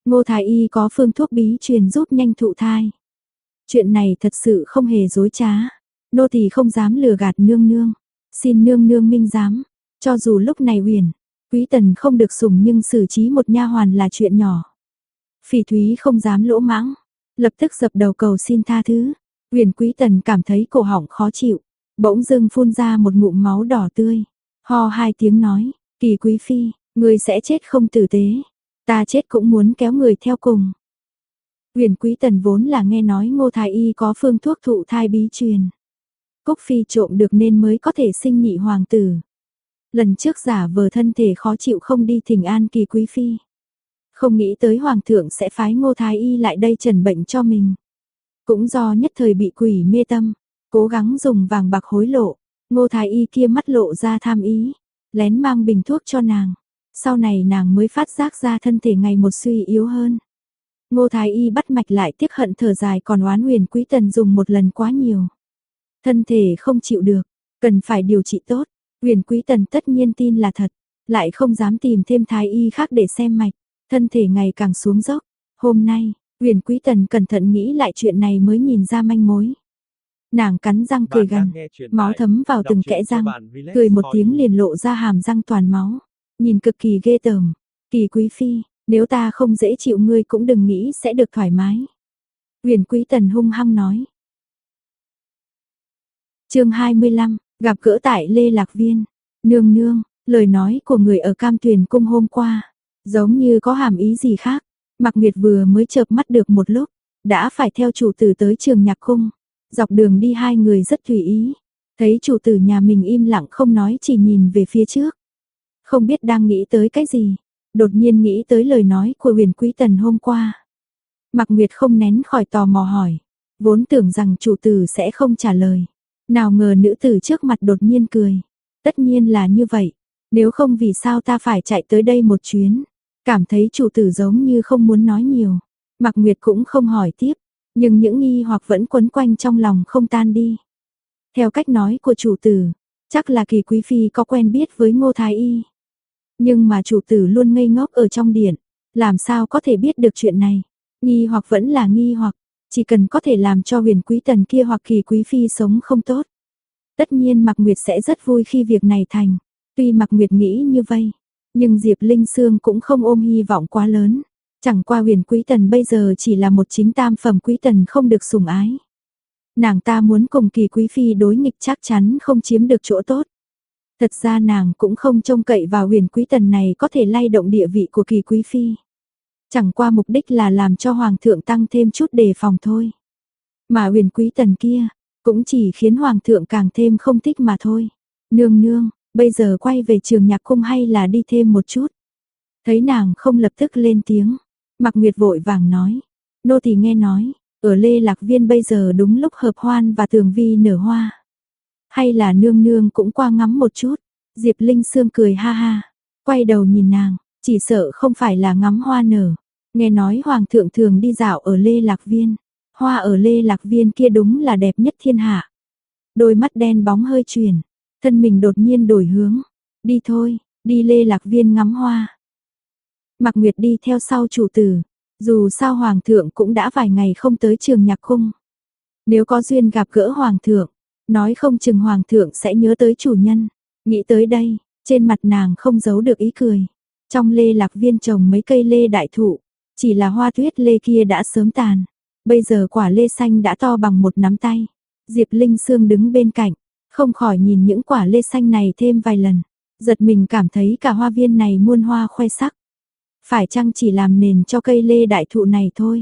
Ngô Thái Y có phương thuốc bí truyền giúp nhanh thụ thai. Chuyện này thật sự không hề dối trá. Nô tỳ không dám lừa gạt nương nương. Xin nương nương minh giám. Cho dù lúc này Uyển Quý Tần không được sủng nhưng xử trí một nha hoàn là chuyện nhỏ. Phỉ Thúy không dám lỗ mãng, lập tức dập đầu cầu xin tha thứ. Uyển Quý Tần cảm thấy cổ họng khó chịu, bỗng dưng phun ra một ngụm máu đỏ tươi. Ho hai tiếng nói, Kỳ quý phi, người sẽ chết không tử tế. Ta chết cũng muốn kéo người theo cùng. Uyển Quý Tần vốn là nghe nói Ngô Thái Y có phương thuốc thụ thai bí truyền. Cúc phi trộm được nên mới có thể sinh nhị hoàng tử. Lần trước giả vờ thân thể khó chịu không đi thỉnh an Kỳ quý phi. Không nghĩ tới hoàng thượng sẽ phái Ngô Thái Y lại đây trần bệnh cho mình. Cũng do nhất thời bị quỷ mê tâm, cố gắng dùng vàng bạc hối lộ. Ngô Thái Y kia mắt lộ ra tham ý, lén mang bình thuốc cho nàng. Sau này nàng mới phát giác ra thân thể ngày một suy yếu hơn. Ngô Thái Y bắt mạch lại tiếc hận thở dài, còn oán Uyển Quý Tần dùng một lần quá nhiều. Thân thể không chịu được, cần phải điều trị tốt. Uyển Quý Tần tất nhiên tin là thật, lại không dám tìm thêm thái y khác để xem mạch, thân thể ngày càng xuống dốc. Hôm nay, Uyển Quý Tần cẩn thận nghĩ lại chuyện này mới nhìn ra manh mối. Nàng cắn răng cười gằn, máu thấm vào từng kẽ răng, cười một tiếng liền lộ ra hàm răng toàn máu, nhìn cực kỳ ghê tởm. Kỳ quý phi, nếu ta không dễ chịu ngươi cũng đừng nghĩ sẽ được thoải mái. Uyển Quý Tần hung hăng nói. Chương 25, gặp gỡ tại Lê Lạc Viên. Nương nương, lời nói của người ở Cam Tuyền cung hôm qua, giống như có hàm ý gì khác. Mạc Nguyệt vừa mới chợp mắt được một lúc, đã phải theo chủ tử tới Trường Nhạc cung. Dọc đường đi hai người rất tùy ý, thấy chủ tử nhà mình im lặng không nói, chỉ nhìn về phía trước. Không biết đang nghĩ tới cái gì, đột nhiên nghĩ tới lời nói của Uyển Quý Tần hôm qua. Mạc Nguyệt không nén khỏi tò mò hỏi, vốn tưởng rằng chủ tử sẽ không trả lời. Nào ngờ nữ tử trước mặt đột nhiên cười. Tất nhiên là như vậy, nếu không vì sao ta phải chạy tới đây một chuyến. Cảm thấy chủ tử giống như không muốn nói nhiều. Mạc Nguyệt cũng không hỏi tiếp, nhưng những nghi hoặc vẫn quấn quanh trong lòng không tan đi. Theo cách nói của chủ tử, chắc là Kỳ quý phi có quen biết với Ngô Thái Y. Nhưng mà chủ tử luôn ngây ngốc ở trong điện, làm sao có thể biết được chuyện này. Nghi hoặc vẫn là nghi hoặc, chỉ cần có thể làm cho Huyền Quý Tần kia hoặc Kỳ quý phi sống không tốt. Tất nhiên Mạc Nguyệt sẽ rất vui khi việc này thành. Tuy Mạc Nguyệt nghĩ như vậy, nhưng Diệp Linh Sương cũng không ôm hy vọng quá lớn. Chẳng qua Huyền Quý Tần bây giờ chỉ là một chính tam phẩm quý tần không được sủng ái. Nàng ta muốn cùng Kỳ quý phi đối nghịch chắc chắn không chiếm được chỗ tốt. Thật ra nàng cũng không trông cậy vào Huyền Quý Tần này có thể lay động địa vị của Kỳ quý phi. Chẳng qua mục đích là làm cho hoàng thượng tăng thêm chút đề phòng thôi. Mà Huyền Quý Tần kia cũng chỉ khiến hoàng thượng càng thêm không thích mà thôi. Nương nương, bây giờ quay về Trường Nhạc cung hay là đi thêm một chút? Thấy nàng không lập tức lên tiếng, Mạc Nguyệt vội vàng nói, nô tỳ nghe nói, ở Lê Lạc Viên bây giờ đúng lúc hợp hoan và tường vi nở hoa. Hay là nương nương cũng qua ngắm một chút? Diệp Linh Sương cười ha ha, quay đầu nhìn nàng, chỉ sợ không phải là ngắm hoa nở. Nghe nói hoàng thượng thường đi dạo ở Lê Lạc Viên, hoa ở Lê Lạc Viên kia đúng là đẹp nhất thiên hạ. Đôi mắt đen bóng hơi chuyển, thân mình đột nhiên đổi hướng, đi thôi, đi Lê Lạc Viên ngắm hoa. Mạc Nguyệt đi theo sau chủ tử, dù sao hoàng thượng cũng đã vài ngày không tới Trường Nhạc cung. Nếu có duyên gặp gỡ hoàng thượng, nói không chừng hoàng thượng sẽ nhớ tới chủ nhân. Nghĩ tới đây, trên mặt nàng không giấu được ý cười. Trong Lê Lạc Viên trồng mấy cây lê đại thụ, chỉ là hoa tuyết lê kia đã sớm tàn. Bây giờ quả lê xanh đã to bằng một nắm tay. Diệp Linh Sương đứng bên cạnh, không khỏi nhìn những quả lê xanh này thêm vài lần. Giật mình cảm thấy cả hoa viên này muôn hoa khoe sắc. Phải chăng chỉ làm nền cho cây lê đại thụ này thôi?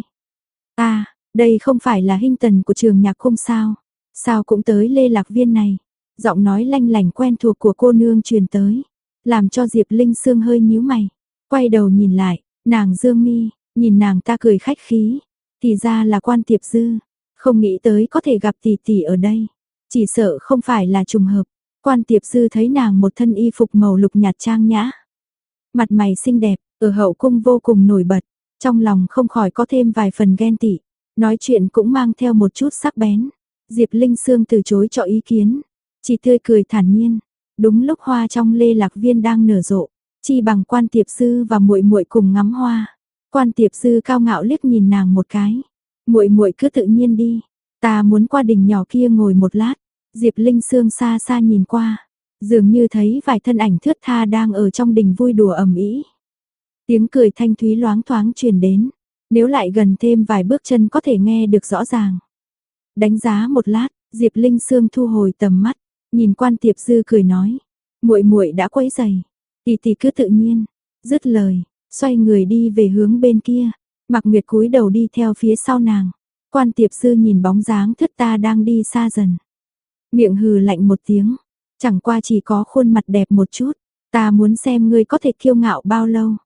À, đây không phải là Hinh Tần của Trường Nhạc cung sao? Sao cũng tới Lê Lạc Viên này? Giọng nói lanh lảnh quen thuộc của cô nương truyền tới, làm cho Diệp Linh Sương hơi nhíu mày. Quay đầu nhìn lại, nàng dương mi, nhìn nàng ta cười khách khí. Thì ra là Quan Tiệp Dư, không nghĩ tới có thể gặp tỷ tỷ ở đây. Chỉ sợ không phải là trùng hợp. Quan Tiệp Dư thấy nàng một thân y phục màu lục nhạt trang nhã, mặt mày xinh đẹp, ở hậu cung vô cùng nổi bật, trong lòng không khỏi có thêm vài phần ghen tị, nói chuyện cũng mang theo một chút sắc bén. Diệp Linh Sương từ chối cho ý kiến, chỉ tươi cười thản nhiên. Đúng lúc hoa trong Lê Lạc Viên đang nở rộ, chi bằng Quan Tiệp Dư và muội muội cùng ngắm hoa. Quan Tiệp Dư cao ngạo liếc nhìn nàng một cái. Muội muội cứ tự nhiên đi, ta muốn qua đỉnh nhỏ kia ngồi một lát. Diệp Linh Sương xa xa nhìn qua, dường như thấy vài thân ảnh thướt tha đang ở trong đình vui đùa ầm ĩ. Tiếng cười thanh thúy loáng thoáng truyền đến, nếu lại gần thêm vài bước chân có thể nghe được rõ ràng. Đánh giá một lát, Diệp Linh Sương thu hồi tầm mắt, nhìn Quan Tiệp Dư cười nói, muội muội đã quấy rầy, tỷ tỷ cứ tự nhiên. Dứt lời, xoay người đi về hướng bên kia. Mạc Nguyệt cúi đầu đi theo phía sau nàng. Quan Tiệp Dư nhìn bóng dáng thướt tha đang đi xa dần, miệng hừ lạnh một tiếng, chẳng qua chỉ có khuôn mặt đẹp một chút, ta muốn xem ngươi có thể kiêu ngạo bao lâu.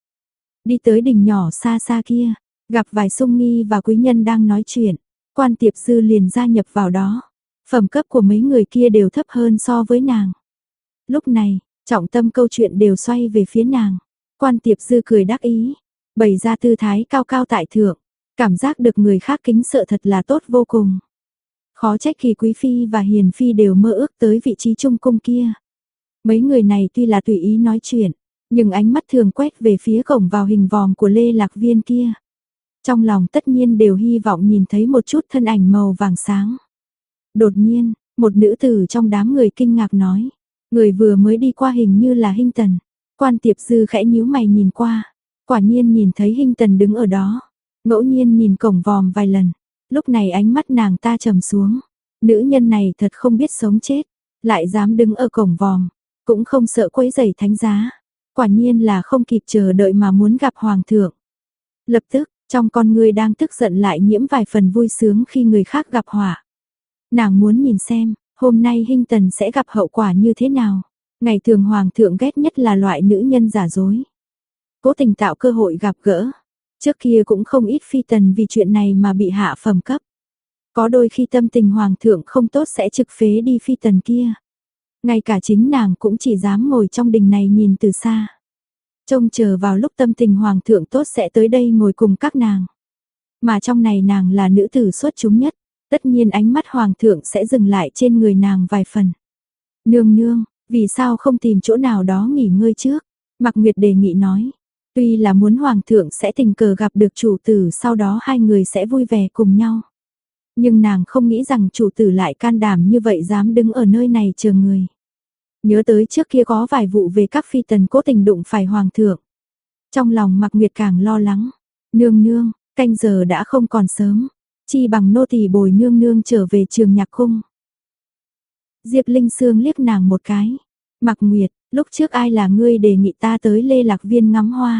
Đi tới đỉnh nhỏ xa xa kia, gặp vài sung nghi và quý nhân đang nói chuyện, Quan Tiệp Dư liền gia nhập vào đó. Phẩm cấp của mấy người kia đều thấp hơn so với nàng. Lúc này, trọng tâm câu chuyện đều xoay về phía nàng. Quan Tiệp Dư cười đắc ý, bày ra tư thái cao cao tại thượng, cảm giác được người khác kính sợ thật là tốt vô cùng. Khó trách khi quý phi và hiền phi đều mơ ước tới vị trí trung cung kia. Mấy người này tuy là tùy ý nói chuyện, nhưng ánh mắt thường quét về phía cổng vào hình vòm của Lê Lạc Viên kia. Trong lòng tất nhiên đều hy vọng nhìn thấy một chút thân ảnh màu vàng sáng. Đột nhiên, một nữ tử trong đám người kinh ngạc nói, người vừa mới đi qua hình như là Hinh Tần. Quan Tiệp Dư khẽ nhíu mày nhìn qua, quả nhiên nhìn thấy Hinh Tần đứng ở đó, ngẫu nhiên nhìn cổng vòm vài lần. Lúc này ánh mắt nàng ta trầm xuống, nữ nhân này thật không biết sống chết, lại dám đứng ở cổng vòm, cũng không sợ quấy rầy thánh giá. Quả nhiên là không kịp chờ đợi mà muốn gặp hoàng thượng. Lập tức, trong con người đang tức giận lại nhiễm vài phần vui sướng khi người khác gặp họa. Nàng muốn nhìn xem, hôm nay Hinh Tần sẽ gặp hậu quả như thế nào. Ngày thường hoàng thượng ghét nhất là loại nữ nhân giả dối, cố tình tạo cơ hội gặp gỡ. Trước kia cũng không ít phi tần vì chuyện này mà bị hạ phẩm cấp. Có đôi khi tâm tình hoàng thượng không tốt sẽ trực phế đi phi tần kia. Ngay cả chính nàng cũng chỉ dám ngồi trong đình này nhìn từ xa, trông chờ vào lúc tâm tình hoàng thượng tốt sẽ tới đây ngồi cùng các nàng. Mà trong này nàng là nữ tử xuất chúng nhất, tất nhiên ánh mắt hoàng thượng sẽ dừng lại trên người nàng vài phần. Nương nương, vì sao không tìm chỗ nào đó nghỉ ngơi trước? Mạc Nguyệt đề nghị nói. Tuy là muốn hoàng thượng sẽ tình cờ gặp được chủ tử, sau đó hai người sẽ vui vẻ cùng nhau. Nhưng nàng không nghĩ rằng chủ tử lại can đảm như vậy dám đứng ở nơi này chờ người. Nhớ tới trước kia có vài vụ về các phi tần cố tình đụng phải hoàng thượng. Trong lòng Mạc Nguyệt càng lo lắng. Nương nương, canh giờ đã không còn sớm, chi bằng nô tỳ bồi nương nương trở về Trường Nhạc Cung. Diệp Linh Sương liếc nàng một cái. Mạc Nguyệt, lúc trước ai là ngươi đề nghị ta tới Lê Lạc Viên ngắm hoa?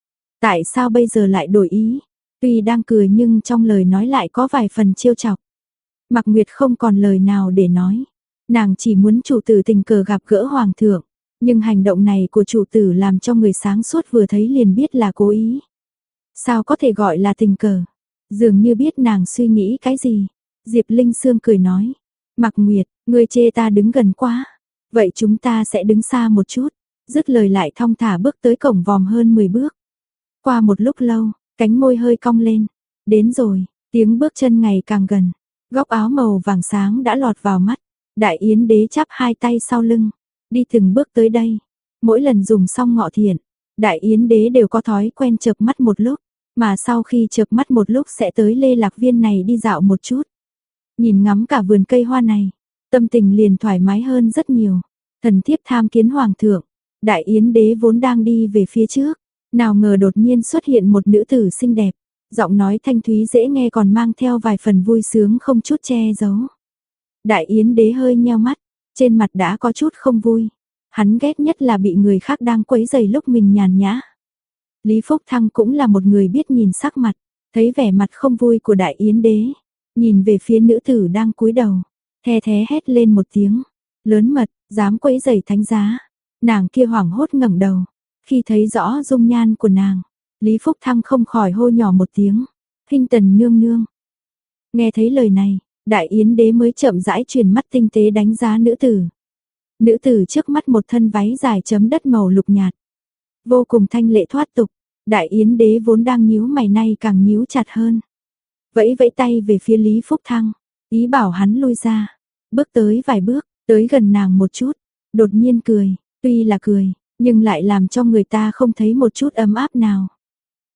Tại sao bây giờ lại đổi ý? Tuy đang cười nhưng trong lời nói lại có vài phần trêu chọc. Mạc Nguyệt không còn lời nào để nói. Nàng chỉ muốn chủ tử tình cờ gặp gỡ hoàng thượng. Nhưng hành động này của chủ tử làm cho người sáng suốt vừa thấy liền biết là cố ý. Sao có thể gọi là tình cờ? Dường như biết nàng suy nghĩ cái gì. Diệp Linh Sương cười nói. Mạc Nguyệt, ngươi chê ta đứng gần quá. Vậy chúng ta sẽ đứng xa một chút. Dứt lời lại thong thả bước tới cổng vòm hơn 10 bước. Qua một lúc lâu, cánh môi hơi cong lên. Đến rồi, tiếng bước chân ngày càng gần. Góc áo màu vàng sáng đã lọt vào mắt. Đại Yến đế chắp hai tay sau lưng, đi từng bước tới đây. Mỗi lần dùng xong ngọ thiện, Đại Yến đế đều có thói quen chợp mắt một lúc. Mà sau khi chợp mắt một lúc sẽ tới Lê Lạc Viên này đi dạo một chút. Nhìn ngắm cả vườn cây hoa này, tâm tình liền thoải mái hơn rất nhiều. Thần thiếp tham kiến hoàng thượng. Đại Yến đế vốn đang đi về phía trước, nào ngờ đột nhiên xuất hiện một nữ tử xinh đẹp, giọng nói thanh thúy dễ nghe còn mang theo vài phần vui sướng không chút che giấu. Đại Yến đế hơi nheo mắt, trên mặt đã có chút không vui. Hắn ghét nhất là bị người khác đang quấy rầy lúc mình nhàn nhã. Lý Phúc Thăng cũng là một người biết nhìn sắc mặt, thấy vẻ mặt không vui của Đại Yến đế, nhìn về phía nữ tử đang cúi đầu, the thé hét lên một tiếng, lớn mật, dám quấy rầy thánh giá. Nàng kia hoảng hốt ngẩng đầu, khi thấy rõ dung nhan của nàng, Lý Phúc Thăng không khỏi hô nhỏ một tiếng, Hinh Tần nương nương. Nghe thấy lời này, Đại Yến đế mới chậm rãi chuyển mắt tinh tế đánh giá nữ tử. Nữ tử trước mắt một thân váy dài chấm đất màu lục nhạt, vô cùng thanh lệ thoát tục. Đại Yến đế vốn đang nhíu mày nay càng nhíu chặt hơn, vẫy vẫy tay về phía Lý Phúc Thăng, ý bảo hắn lui ra. Bước tới vài bước, tới gần nàng một chút, đột nhiên cười, tuy là cười, nhưng lại làm cho người ta không thấy một chút ấm áp nào.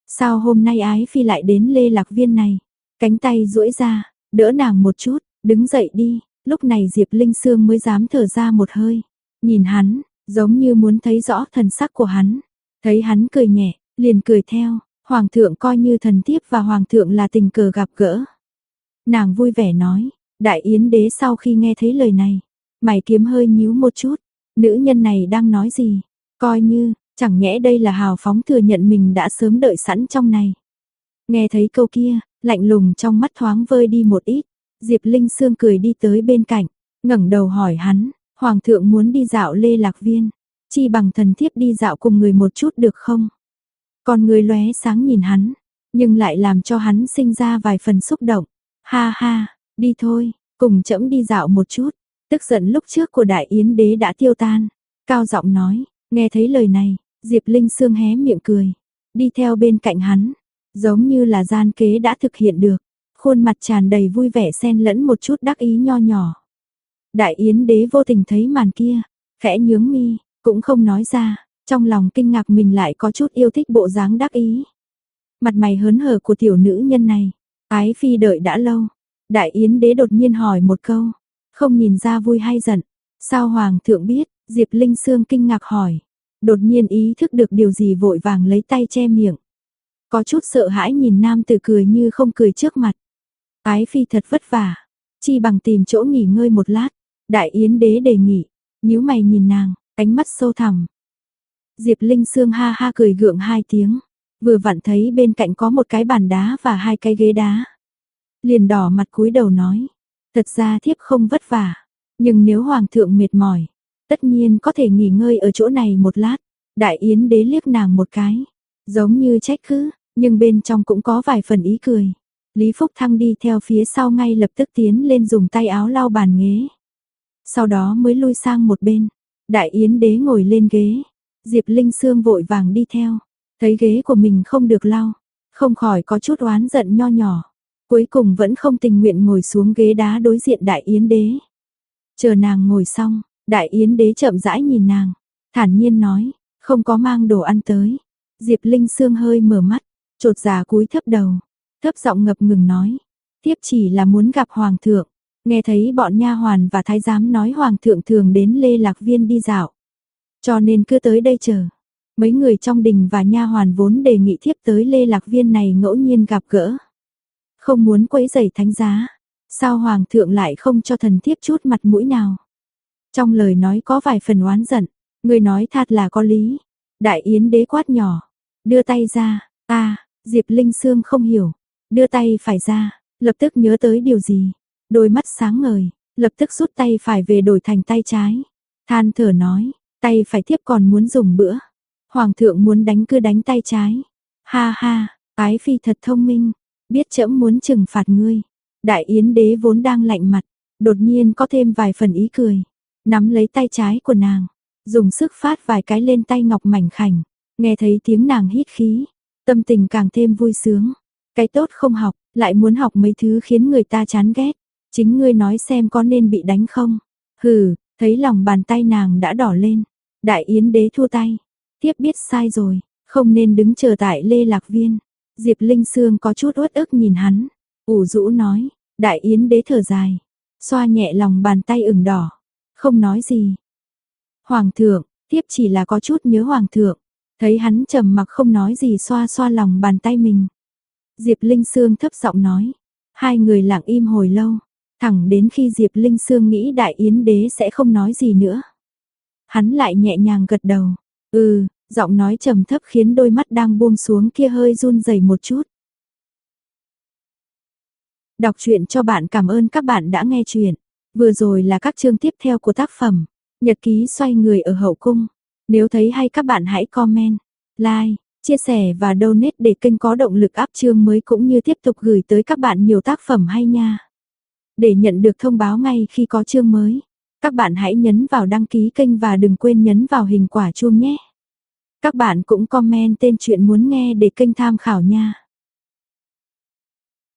Sao hôm nay Ái Phi lại đến Lê Lạc Viên này? Cánh tay duỗi ra, đỡ nàng một chút, đứng dậy đi. Lúc này Diệp Linh Sương mới dám thở ra một hơi. Nhìn hắn, giống như muốn thấy rõ thần sắc của hắn. Thấy hắn cười nhẹ, liền cười theo. Hoàng thượng coi như thần thiếp và hoàng thượng là tình cờ gặp gỡ. Nàng vui vẻ nói, Đại Yến đế sau khi nghe thấy lời này, mày kiếm hơi nhíu một chút, nữ nhân này đang nói gì? Coi như, chẳng nhẽ đây là hào phóng thừa nhận mình đã sớm đợi sẵn trong này. Nghe thấy câu kia, lạnh lùng trong mắt thoáng vơi đi một ít, Diệp Linh Sương cười đi tới bên cạnh, ngẩng đầu hỏi hắn, hoàng thượng muốn đi dạo Lê Lạc Viên, chi bằng thần thiếp đi dạo cùng người một chút được không? Còn người lóe sáng nhìn hắn, nhưng lại làm cho hắn sinh ra vài phần xúc động. Ha ha, đi thôi, cùng trẫm đi dạo một chút. Tức giận lúc trước của Đại Yến đế đã tiêu tan. Cao giọng nói, nghe thấy lời này, Diệp Linh Sương hé miệng cười, đi theo bên cạnh hắn, giống như là gian kế đã thực hiện được. Khuôn mặt tràn đầy vui vẻ xen lẫn một chút đắc ý nho nhỏ. Đại Yến đế vô tình thấy màn kia, khẽ nhướng mi, cũng không nói ra, trong lòng kinh ngạc mình lại có chút yêu thích bộ dáng đắc ý. Mặt mày hớn hở của tiểu nữ nhân này, Ái Phi đợi đã lâu. Đại Yến đế đột nhiên hỏi một câu, không nhìn ra vui hay giận. Sao hoàng thượng biết? Diệp Linh Sương kinh ngạc hỏi. Đột nhiên ý thức được điều gì vội vàng lấy tay che miệng. Có chút sợ hãi nhìn nam tử cười như không cười trước mặt. Ái Phi thật vất vả, chi bằng tìm chỗ nghỉ ngơi một lát. Đại Yến đế đề nghị, nhíu mày nhìn nàng, ánh mắt sâu thẳm. Diệp Linh Sương ha ha cười gượng hai tiếng, vừa vặn thấy bên cạnh có một cái bàn đá và hai cái ghế đá. Liền đỏ mặt cúi đầu nói, thật ra thiếp không vất vả, nhưng nếu hoàng thượng mệt mỏi, tất nhiên có thể nghỉ ngơi ở chỗ này một lát. Đại Yến đế liếc nàng một cái, giống như trách cứ, nhưng bên trong cũng có vài phần ý cười. Lý Phúc Thăng đi theo phía sau ngay lập tức tiến lên dùng tay áo lau bàn ghế. Sau đó mới lui sang một bên. Đại Yến đế ngồi lên ghế, Diệp Linh Sương vội vàng đi theo. Thấy ghế của mình không được lau, không khỏi có chút oán giận nho nhỏ. Cuối cùng vẫn không tình nguyện ngồi xuống ghế đá đối diện Đại Yến đế. Chờ nàng ngồi xong, Đại Yến đế chậm rãi nhìn nàng, thản nhiên nói, không có mang đồ ăn tới. Diệp Linh Sương hơi mở mắt, chột dạ cúi thấp đầu, thấp giọng ngập ngừng nói, thiếp chỉ là muốn gặp hoàng thượng. Nghe thấy bọn nha hoàn và thái giám nói hoàng thượng thường đến Lê Lạc Viên đi dạo, cho nên cứ tới đây chờ. Mấy người trong đình và nha hoàn vốn đề nghị thiếp tới Lê Lạc Viên này ngẫu nhiên gặp gỡ, không muốn quấy rầy thánh giá. Sao hoàng thượng lại không cho thần thiếp chút mặt mũi nào? Trong lời nói có vài phần oán giận, người nói thật là có lý. Đại Yến đế quát nhỏ, đưa tay ra. Diệp Linh Sương không hiểu, đưa tay phải ra, lập tức nhớ tới điều gì, đôi mắt sáng ngời, lập tức rút tay phải về đổi thành tay trái, than thở nói, tay phải thiếp còn muốn dùng bữa, hoàng thượng muốn đánh cứ đánh tay trái. Ha ha, Ái Phi thật thông minh, biết trẫm muốn trừng phạt ngươi. Đại Yến đế vốn đang lạnh mặt, đột nhiên có thêm vài phần ý cười, nắm lấy tay trái của nàng, dùng sức phát vài cái lên tay ngọc mảnh khảnh. Nghe thấy tiếng nàng hít khí, tâm tình càng thêm vui sướng. Cái tốt không học, lại muốn học mấy thứ khiến người ta chán ghét. Chính ngươi nói xem có nên bị đánh không? Hừ, thấy lòng bàn tay nàng đã đỏ lên. Đại Yến đế thua tay. Thiếp biết sai rồi, không nên đứng chờ tại Lê Lạc Viên. Diệp Linh Sương có chút uất ức nhìn hắn, ủ rũ nói. Đại Yến đế thở dài, xoa nhẹ lòng bàn tay ửng đỏ, không nói gì. Hoàng thượng, thiếp chỉ là có chút nhớ hoàng thượng. Thấy hắn trầm mặc không nói gì xoa xoa lòng bàn tay mình. Diệp Linh Sương thấp giọng nói. Hai người lặng im hồi lâu, thẳng đến khi Diệp Linh Sương nghĩ Đại Yến đế sẽ không nói gì nữa. Hắn lại nhẹ nhàng gật đầu. Giọng nói trầm thấp khiến đôi mắt đang buông xuống kia hơi run rẩy một chút. Đọc truyện cho bạn, cảm ơn các bạn đã nghe truyện. Vừa rồi là các chương tiếp theo của tác phẩm Nhật ký xoay người ở hậu cung. Nếu thấy hay các bạn hãy comment, like, chia sẻ và donate để kênh có động lực up chương mới cũng như tiếp tục gửi tới các bạn nhiều tác phẩm hay nha. Để nhận được thông báo ngay khi có chương mới, các bạn hãy nhấn vào đăng ký kênh và đừng quên nhấn vào hình quả chuông nhé. Các bạn cũng comment tên truyện muốn nghe để kênh tham khảo nha.